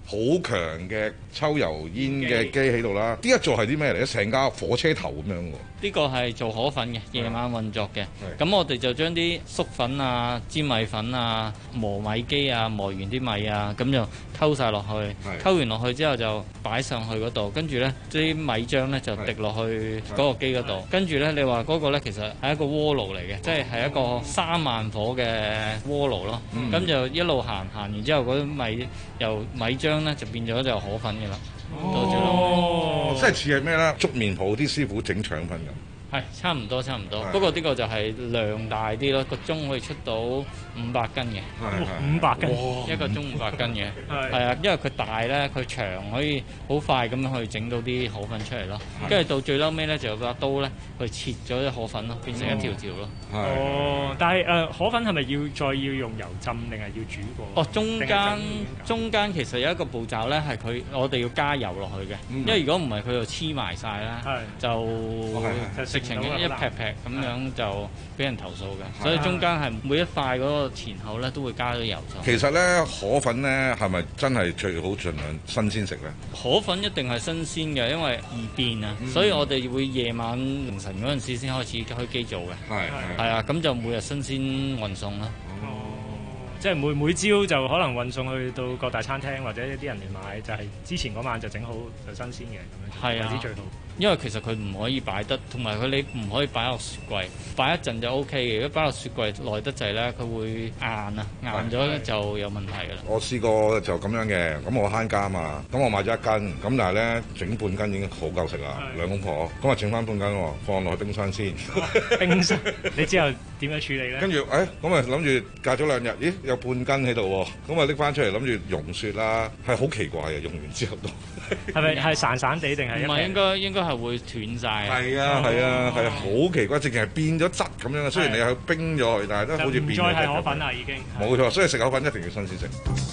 好強嘅抽油煙嘅機喺度啦。呢一座係啲咩嚟咧？成架火車頭咁樣喎。 呢個係做河粉嘅，夜晚運作嘅。咁我哋就將啲粟粉啊、粘米粉啊、磨米機啊磨完啲米啊，咁就溝晒落去。溝完落去之後就擺上去嗰度，跟住呢啲米漿呢就滴落去嗰個機嗰度。跟住呢，你話嗰個呢其實係一個鍋爐嚟嘅，即係係一個三萬火嘅鍋爐咯。咁、嗯、就一路行行完之後，嗰啲米由米漿呢就變咗就河粉嘅啦。 哦，即係似係咩咧？粥麵鋪啲師傅整腸粉咁。 係差唔多，差唔多。不過呢個就係量大啲咯，個鐘可以出到五百斤嘅。 五百斤， 一個鐘五百斤嘅。係啊，因為佢大咧，佢長可以好快咁樣去整到啲河粉出嚟咯。跟住到最嬲尾咧，就有把刀咧去切咗啲河粉咯，變成一條條咯。 哦，但係誒河粉係咪要再要用油浸定係要煮過？ 哦，中間中間其實有一個步驟咧，係佢我哋要加油落去嘅，因為如果唔係佢就黐埋晒啦，就。直情一劈劈咁樣就俾人投訴嘅，所以中間係每一塊嗰個前後咧都會加咗油上。 其實咧河粉咧係咪真係最好盡量新鮮食咧？ 河粉一定係新鮮嘅，因為易變啊，嗯、所以我哋會夜晚凌晨嗰陣時先開始開機做嘅。係係係啊，咁就每日新鮮運送啦。 即係每每朝就可能運送去到各大餐廳或者一啲人嚟買，就係、是、之前嗰晚就整好就新鮮嘅咁樣，係啊，最好。 因為其實佢唔可以擺得，同埋佢你唔可以擺落雪櫃，擺一陣就 O K 嘅。如果擺落雪櫃耐得滯咧，佢會硬啊，硬咗就有問題㗎啦。 我試過就咁樣嘅，咁我慳家嘛，咁我買咗一斤，咁但係咧整半斤已經好夠食啦，兩公婆，咁啊整翻半斤喎，放落去冰箱先。 冰箱，你之後點樣處理咧？ 跟住誒，咁啊諗住隔咗兩日，咦有半斤喺度喎，咁啊拎翻出嚟諗住溶雪啦，係好奇怪嘅，用完之後都係咪係散散地定係？ 唔係應該應該係會斷晒。 係啊係啊係啊，好奇怪，直情係變咗質咁樣嘅。雖然你係冰咗佢，但係都好似變咗。 唔再係河粉啦，已經。 冇錯，所以食河粉一定要新鮮食。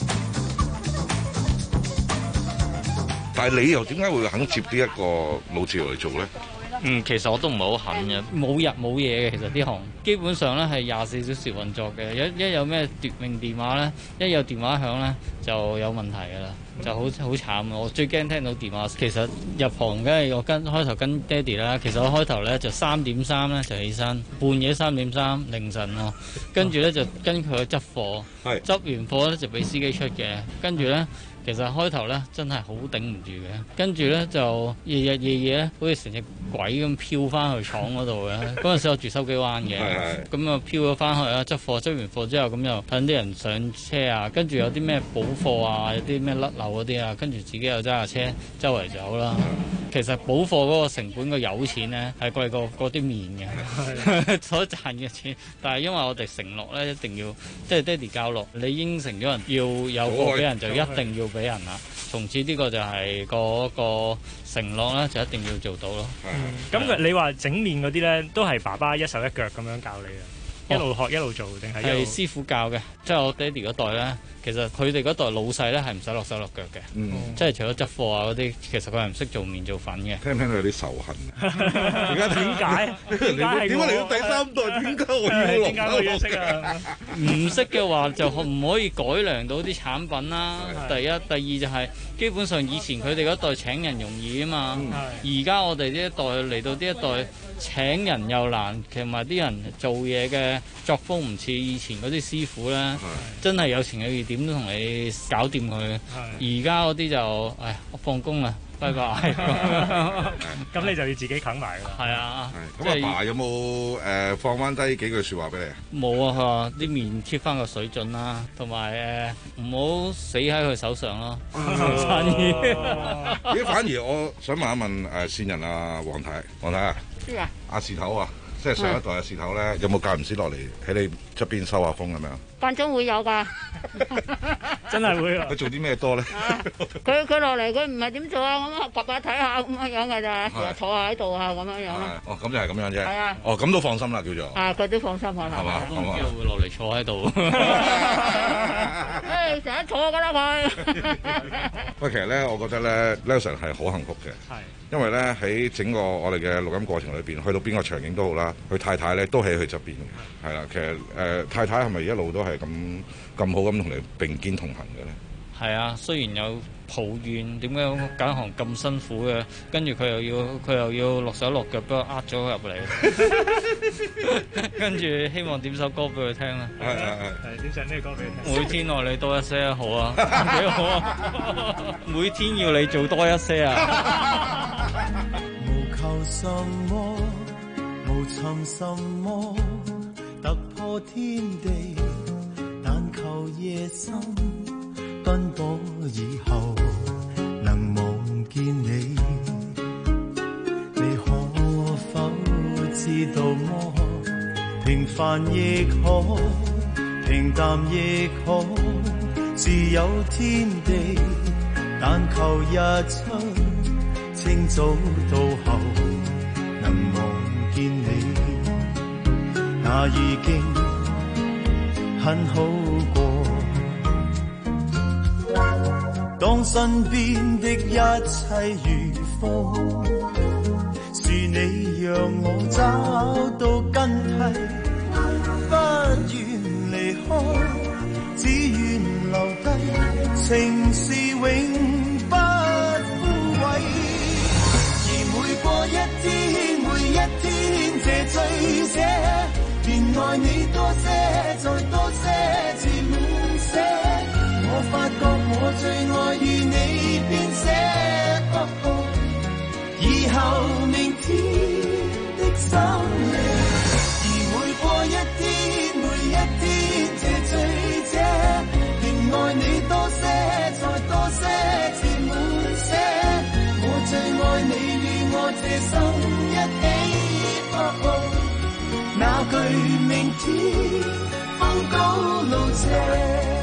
但係你又點解會肯接呢一個老字號嚟做咧？ 嗯，其實我都唔係好肯嘅，冇日冇夜嘅。其實啲行基本上咧係廿四小時運作嘅，一一有咩奪命電話咧，一有電話響咧就有問題㗎啦，就好好慘。我最驚聽到電話。其實入行梗係我跟開頭跟爹哋啦，其實我開頭咧就三點三咧就起身，半夜三點三凌晨咯，跟住咧就跟佢去執貨，執完貨咧就俾司機出嘅，跟住咧。其實開頭咧真係好頂唔住嘅，跟住咧就日日夜夜咧，好似成隻鬼咁飄翻去廠嗰度嘅。嗰陣時我住筲箕灣嘅，咁啊飄咗翻去啦，執貨執完貨之後，咁又等啲人上車啊，跟住有啲咩補貨啊，有啲咩甩漏嗰啲啊，跟住自己又揸下車周圍走啦。其實補貨嗰個成本個油錢咧係貴過嗰啲麵嘅，所賺嘅錢。但係因為我哋承諾咧一定要，即係爹哋教落，你應承咗人要有貨俾人就一定要俾人啦。從此呢個就係嗰個承諾咧，就一定要做到咯。 咁、嗯、你話整麵嗰啲咧，都係爸爸一手一腳咁樣教你啊？一路學一路做定係？係師傅教嘅，即係我爹哋嗰代咧。其實佢哋嗰代老細咧係唔使落手落腳嘅，嗯、即係除咗執貨啊嗰啲，其實佢係唔識做麵做粉嘅。 聽唔聽到有啲仇恨？ 而家點解？點解點解嚟到第三代？點解我要落手落腳？ 唔識嘅話就唔可以改良到啲產品啦。第一、第二就係、是、基本上以前佢哋嗰代請人容易啊嘛，而家我哋呢一代嚟到呢一代請人又難，同埋啲人做嘢嘅作風唔似以前嗰啲師傅咧，真係有情有義。點都同你搞掂佢，而家嗰啲就，唉，我放工啦，拜拜。 咁你就要自己啃埋㗎啦。 係啊。 咁阿爸有冇誒放翻低幾句説話俾你啊？ 冇啊，佢話啲麵 keep 翻個水準啦，同埋誒唔好死喺佢手上咯。生意。 咦？反而我想問一問誒線人啊，黃太，黃太啊，阿事頭啊。即係上一代嘅事頭咧，有冇間唔時落嚟喺你側邊收下風咁樣？ 間中會有㗎， 真係會啊！ 佢做啲咩多咧？ 佢佢落嚟，佢唔係點做啊？咁啊，夾下睇下咁樣樣㗎咋，成日坐下喺度啊，咁樣樣。 哦，咁就係咁樣啫。 係啊。 哦，咁都放心啦，叫做。 啊，佢都放心下啦。 係嘛？都唔知道會落嚟坐喺度。 誒，成日坐㗎啦佢。 喂，其實咧，我覺得咧 Nelson 係好幸福嘅。係。因為咧喺整個我哋嘅錄音過程裏邊，去到邊個場景都好啦，佢太太咧都喺佢側邊嘅，係啦。其實誒、呃、太太係咪一路都係咁咁好咁同你並肩同行嘅咧？ 係啊，雖然有抱怨點解揀行咁辛苦嘅，跟住佢又要佢又要落手落腳，不過呃咗佢入嚟，跟住希望點首歌俾佢聽啦。 係係係。 係點唱呢個歌俾佢聽？ 每天愛你多一些好啊，幾好啊！每天要你做多一些啊！ 無求什麼，無尋什麼，突破天地，但求夜深奔波以後能望見你。你可否知道麼？平凡亦可，平淡亦可，自有天地，但求日出清早到後能望見你，那已經很好過。當身邊的一切如風，是你讓我找到根蒂，不願離開，只願留低，情是永不枯萎。而每過一天，每一天這醉者，便愛你多些，再多些，至滿瀉。我發覺我最愛與你編寫，哦哦，以後明天的深夜。而每過一天，每一天這醉者，便愛你多些，再多些，至滿瀉。我最愛你與我這生一起，哦哦，那句明天風高路斜。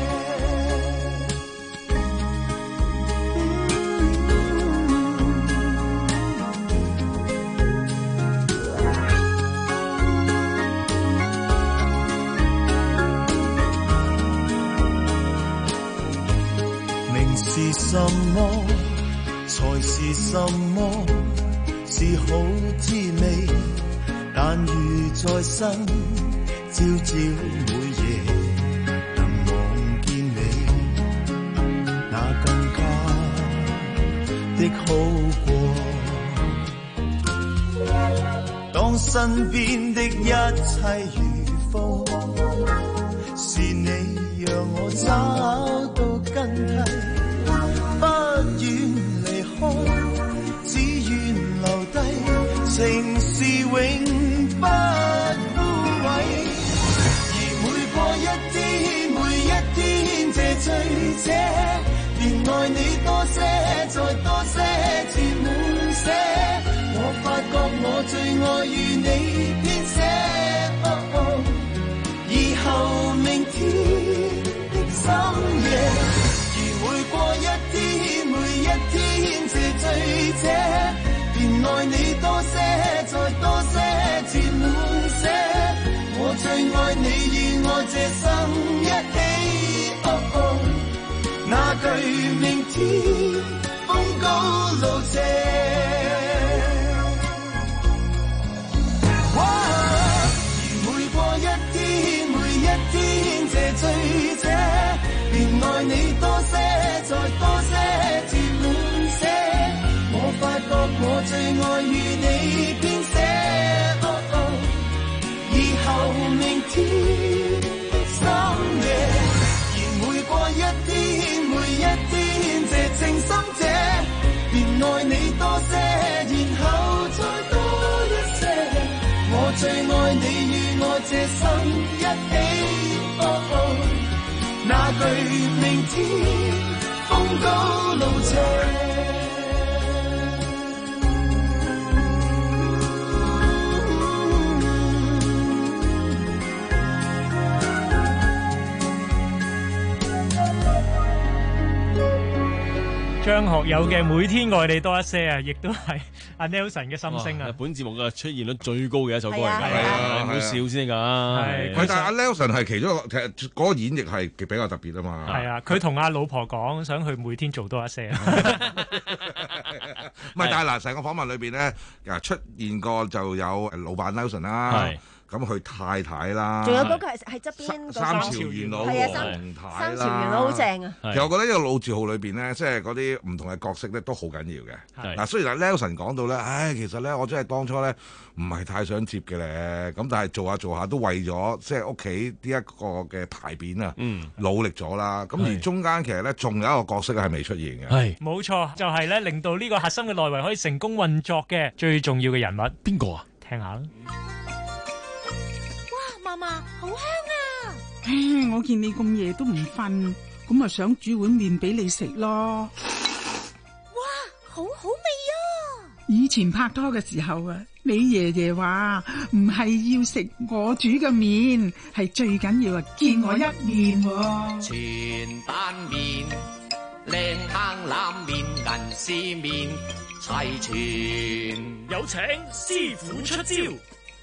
是什麼才是什麼？是好滋味，但如在身，朝朝每夜能望見你，那更加的好過。當身邊的一切如風，是你讓我找到根蒂，不願離開，只願留低，情是永不枯萎。而每過一天，每一天這醉者，便愛你多些，再多些，至滿瀉。我發覺我最愛與你編寫，哦哦，以後明天的深夜。每過一天，每一天這醉者，便愛你多些，再多些，至滿瀉。我最愛你與我這生一起，哦哦，那句明天風高路斜。哇！而每過一天，每一天這醉者，便愛你多些，再多些，至滿瀉。我發覺我最愛與你編寫，哦哦，以後明天的深夜。而每過一天，每一天這情深者，便愛你多些，然後再多一些。我最愛你與我這生一起，哦哦，那句明天風高路斜。 張學友嘅每天愛你多一些啊，亦都係阿 Nelson 嘅心聲啊！ 本節目嘅出現率最高嘅一首歌嚟㗎， 係啊， 唔好笑先㗎。 係， 但係阿 Nelson 係其中一個，其實嗰個演繹係比較特別啊嘛。 係啊，佢同阿老婆講，想佢每天做多一些。唔係，但係嗱，成個訪問裏邊咧，啊出現過就有老闆 Nelson 啦。 咁佢太太啦， 仲有嗰個係係側邊嗰三朝元老係啊， 黃三太三朝元老好正啊！ 其實我覺得呢個老字號裏邊咧，即係嗰啲唔同嘅角色咧都好緊要嘅。嗱，雖然阿 Nelson 講到咧，唉，其實咧我真係當初咧唔係太想接嘅咧，咁但係做下做下都為咗即係屋企呢一個嘅牌匾啊， 嗯， 努力咗啦。咁而中間其實咧仲有一個角色係未出現嘅， 係冇錯，就係咧令到呢個核心嘅內圍可以成功運作嘅最重要嘅人物，邊個啊？聽下啦。 哇，嫲嫲好香啊！唉，我見你咁夜都唔瞓，咁啊想煮碗麵俾你食咯。 哇，好好味啊！以前拍拖嘅時候啊，你爺爺話唔係要食我煮嘅麵，係最緊要啊見我一面喎。 全蛋麵、靚坑腩麵、銀絲麵，齊全。 有請師傅出招。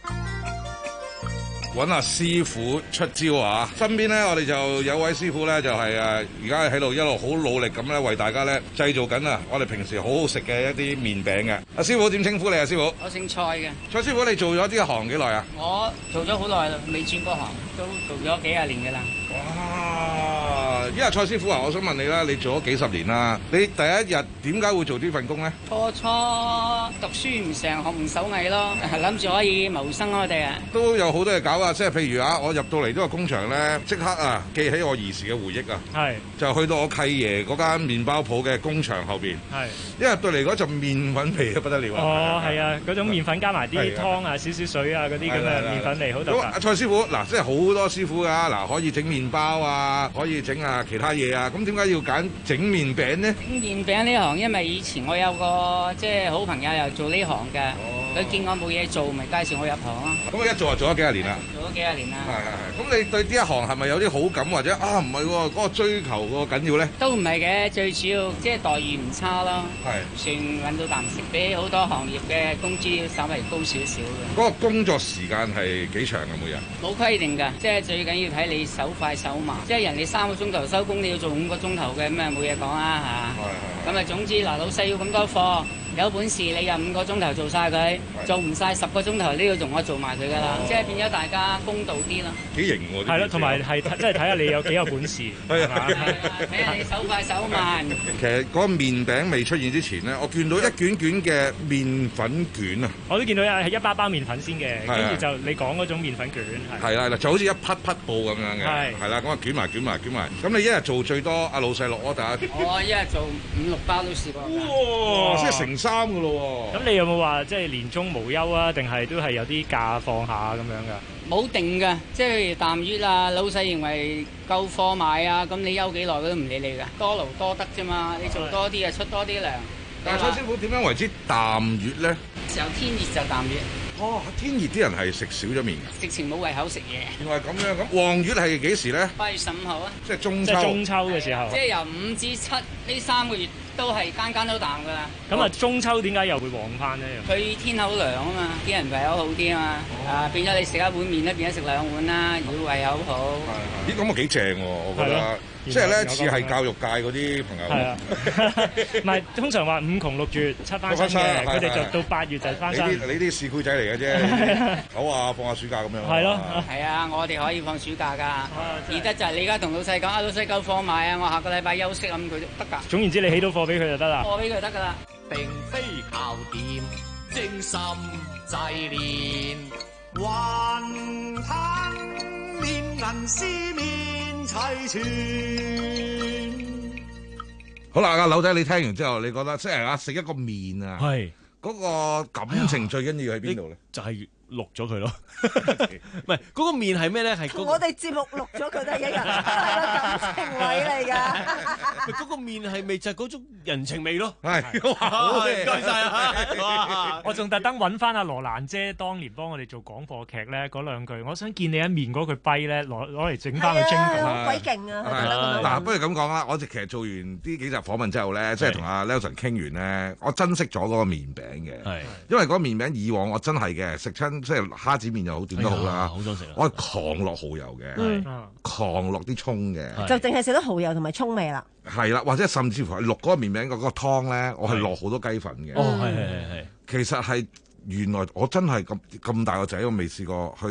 揾阿師傅出招啊！身邊咧，我哋就有位師傅咧，就係誒而家喺度一路好努力咁咧，為大家咧製造緊啊！我哋平時好好食嘅一啲麵餅嘅。阿師傅點稱呼你啊？師傅， 我姓蔡嘅。 蔡師傅，你做咗呢一行幾耐啊？ 我做咗好耐啦，未轉過行，都做咗幾廿年嘅啦。 哇！因為蔡師傅啊，我想問你啦，你做咗幾十年啦，你第一日點解會做呢份工咧？ 初初讀書唔成，學唔手藝咯，諗住可以謀生我哋啊。 都有好多嘢搞啊！即係譬如啊，我入到嚟呢個工場咧，即刻啊記起我兒時嘅回憶啊， 係就去到我契爺嗰間麵包鋪嘅工場後邊， 係一入到嚟嗰陣麵粉味都不得了啊！ 哦，係啊，嗰種麵粉加埋啲湯啊、少少水啊嗰啲咁嘅麵粉味好特別。 阿蔡師傅嗱，即係好多師傅㗎，嗱可以整麵包啊，可以整啊其他嘢啊，咁點解要揀整麵餅呢？ 整麵餅呢行，因為以前我有個即係好朋友又做呢行嘅，佢見我冇嘢做，咪介紹我入行咯。 咁我一做就做咗幾廿年啦。 做咗幾廿年啦。 係係係。咁你對呢一行係咪有啲好感或者啊唔係喎嗰個追求個緊要咧？ 都唔係嘅，最主要即係待遇唔差咯。 係。 算揾到啖食，比好多行業嘅工資稍微高少少嘅。 嗰個工作時間係幾長嘅每日？ 冇規定㗎，即係最緊要睇你手快手慢。即係人哋三個鐘頭收工，你要做五個鐘頭嘅，咁啊冇嘢講啦嚇。咁啊總之嗱，老細要咁多貨。有本事你就五個鐘頭做晒佢，做唔晒十個鐘頭呢個仲我做埋佢噶啦，即係變咗大家公道啲咯。 幾型喎！ 係咯，同埋係即係睇下你有幾有本事，係嘛？ 睇下你手快手慢。 其實嗰個麵餅未出現之前咧，我見到一卷卷嘅麵粉卷啊！ 我都見到係一包包麵粉先嘅，跟住就你講嗰種麵粉卷係。 係啦，就好似一匹匹布咁樣嘅，係係啦，咁啊捲埋捲埋捲埋。咁你一日做最多阿老細落 order？ 我一日做五六包都試過。 哇！即係成三噶咯喎。 咁你有冇話即係年終無休啊？定係都係有啲假放下咁樣㗎？ 冇定㗎，即係譬如淡月啊，老細認為夠貨買啊，咁你休幾耐佢都唔理你㗎，多勞多得啫嘛，你做多啲啊，出多啲糧。 但係蔡師傅點樣為之淡月咧？ 時候天熱就淡月。 哦，天熱啲人係食少咗麵㗎， 直情冇胃口食嘢。 原來咁樣咁，旺月係幾時咧？ 八月十五號啊， 即係中秋。 即係中秋嘅時候。 即係由五至七呢三個月都係間間都淡㗎啦。 咁啊，中秋點解又會旺翻呢？ 佢天口涼啊嘛，啲人胃口好啲啊嘛，啊變咗你食一碗麵咧，變咗食兩碗啦，如果胃口好。 咦，咁啊幾正喎，我覺得。即係咧，似係教育界嗰啲朋友。係啊， 唔係通常話五窮六絕七翻身嘅，佢哋就到八月就翻身。 你啲你啲市儈仔嚟嘅啫，好啊，放下暑假咁樣。 係咯， 係啊，我哋可以放暑假㗎。而得就係你而家同老細講啊，老細夠貨買啊，我下個禮拜休息咁佢都得㗎。 總言之，你起到貨俾佢就得啦。 貨俾佢得㗎啦。 並非靠點，精心製練，雲吞麵銀絲麵齊全。 好啦，阿柳仔，你聽完之後，你覺得即係啊食一個麵啊， 係嗰個感情最緊要喺邊度咧？ 就係錄咗佢咯，唔係嗰個麵係咩咧？係同我哋節目錄咗佢都係一樣，都係個感情位嚟㗎。 嗰個麵係咪就係嗰種人情味咯？ 係， 好唔該晒啊！ 我仲特登揾翻阿羅蘭姐當年幫我哋做廣播劇咧嗰兩句，我想見你一面嗰句跛咧，攞攞嚟整翻個 jingle， 好鬼勁啊！ 嗱，不如咁講啦，我哋其實做完呢幾集訪問之後咧，即係同阿 Nelson 傾完咧，我珍惜咗嗰個麵餅嘅，係因為嗰個麵餅以往我真係嘅食親。即係蝦子麵又好，點都好啦。好想食。我係狂落蠔油嘅，狂落啲葱嘅。 就淨係食到蠔油同埋葱味啦。 係啦，或者甚至乎係落嗰個麵餅嗰個湯咧，我係落好多雞粉嘅。 哦，係係係。 其實係原來我真係咁咁大個仔，我未試過去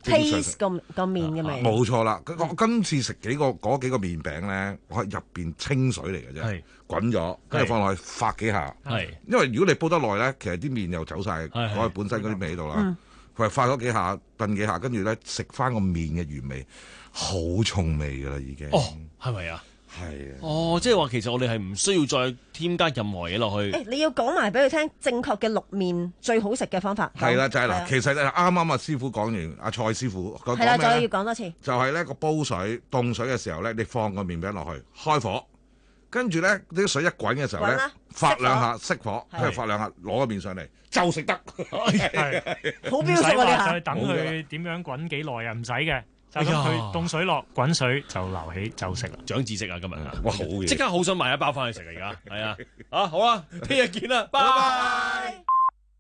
taste 個個麵嘅味。 冇錯啦，我今次食幾個嗰幾個麵餅咧，我係入邊清水嚟嘅啫，滾咗，跟住放落去發幾下。係，因為如果你煲得耐咧，其實啲麵又走晒我本身嗰啲味喺度啦。佢係發咗幾下，燉幾下，跟住咧食翻個麵嘅原味，好重味㗎啦已經。 哦，係咪啊？係啊。哦，即係話其實我哋係唔需要再添加任何嘢落去。 誒，你要講埋俾佢聽正確嘅淥麵最好食嘅方法。 係啦，就係嗱，其實啱啱阿師傅講完，阿蔡師傅講咩咧？ 係啦，再要講多次。 就係咧個煲水凍水嘅時候咧，你放個麵餅落去，開火，跟住咧啲水一滾嘅時候咧，發兩下熄火，跟住發兩下攞個麵上嚟就食得。 係好標準啊！ 再等佢點樣滾幾耐啊？唔使嘅。就咁佢凍水落滾水就撈起就食啦， 長知識啊今日啊！ 哇好嘢！ 即刻好想買一包翻去食啊而家，係啊，啊好啊，聽日見啦，拜拜。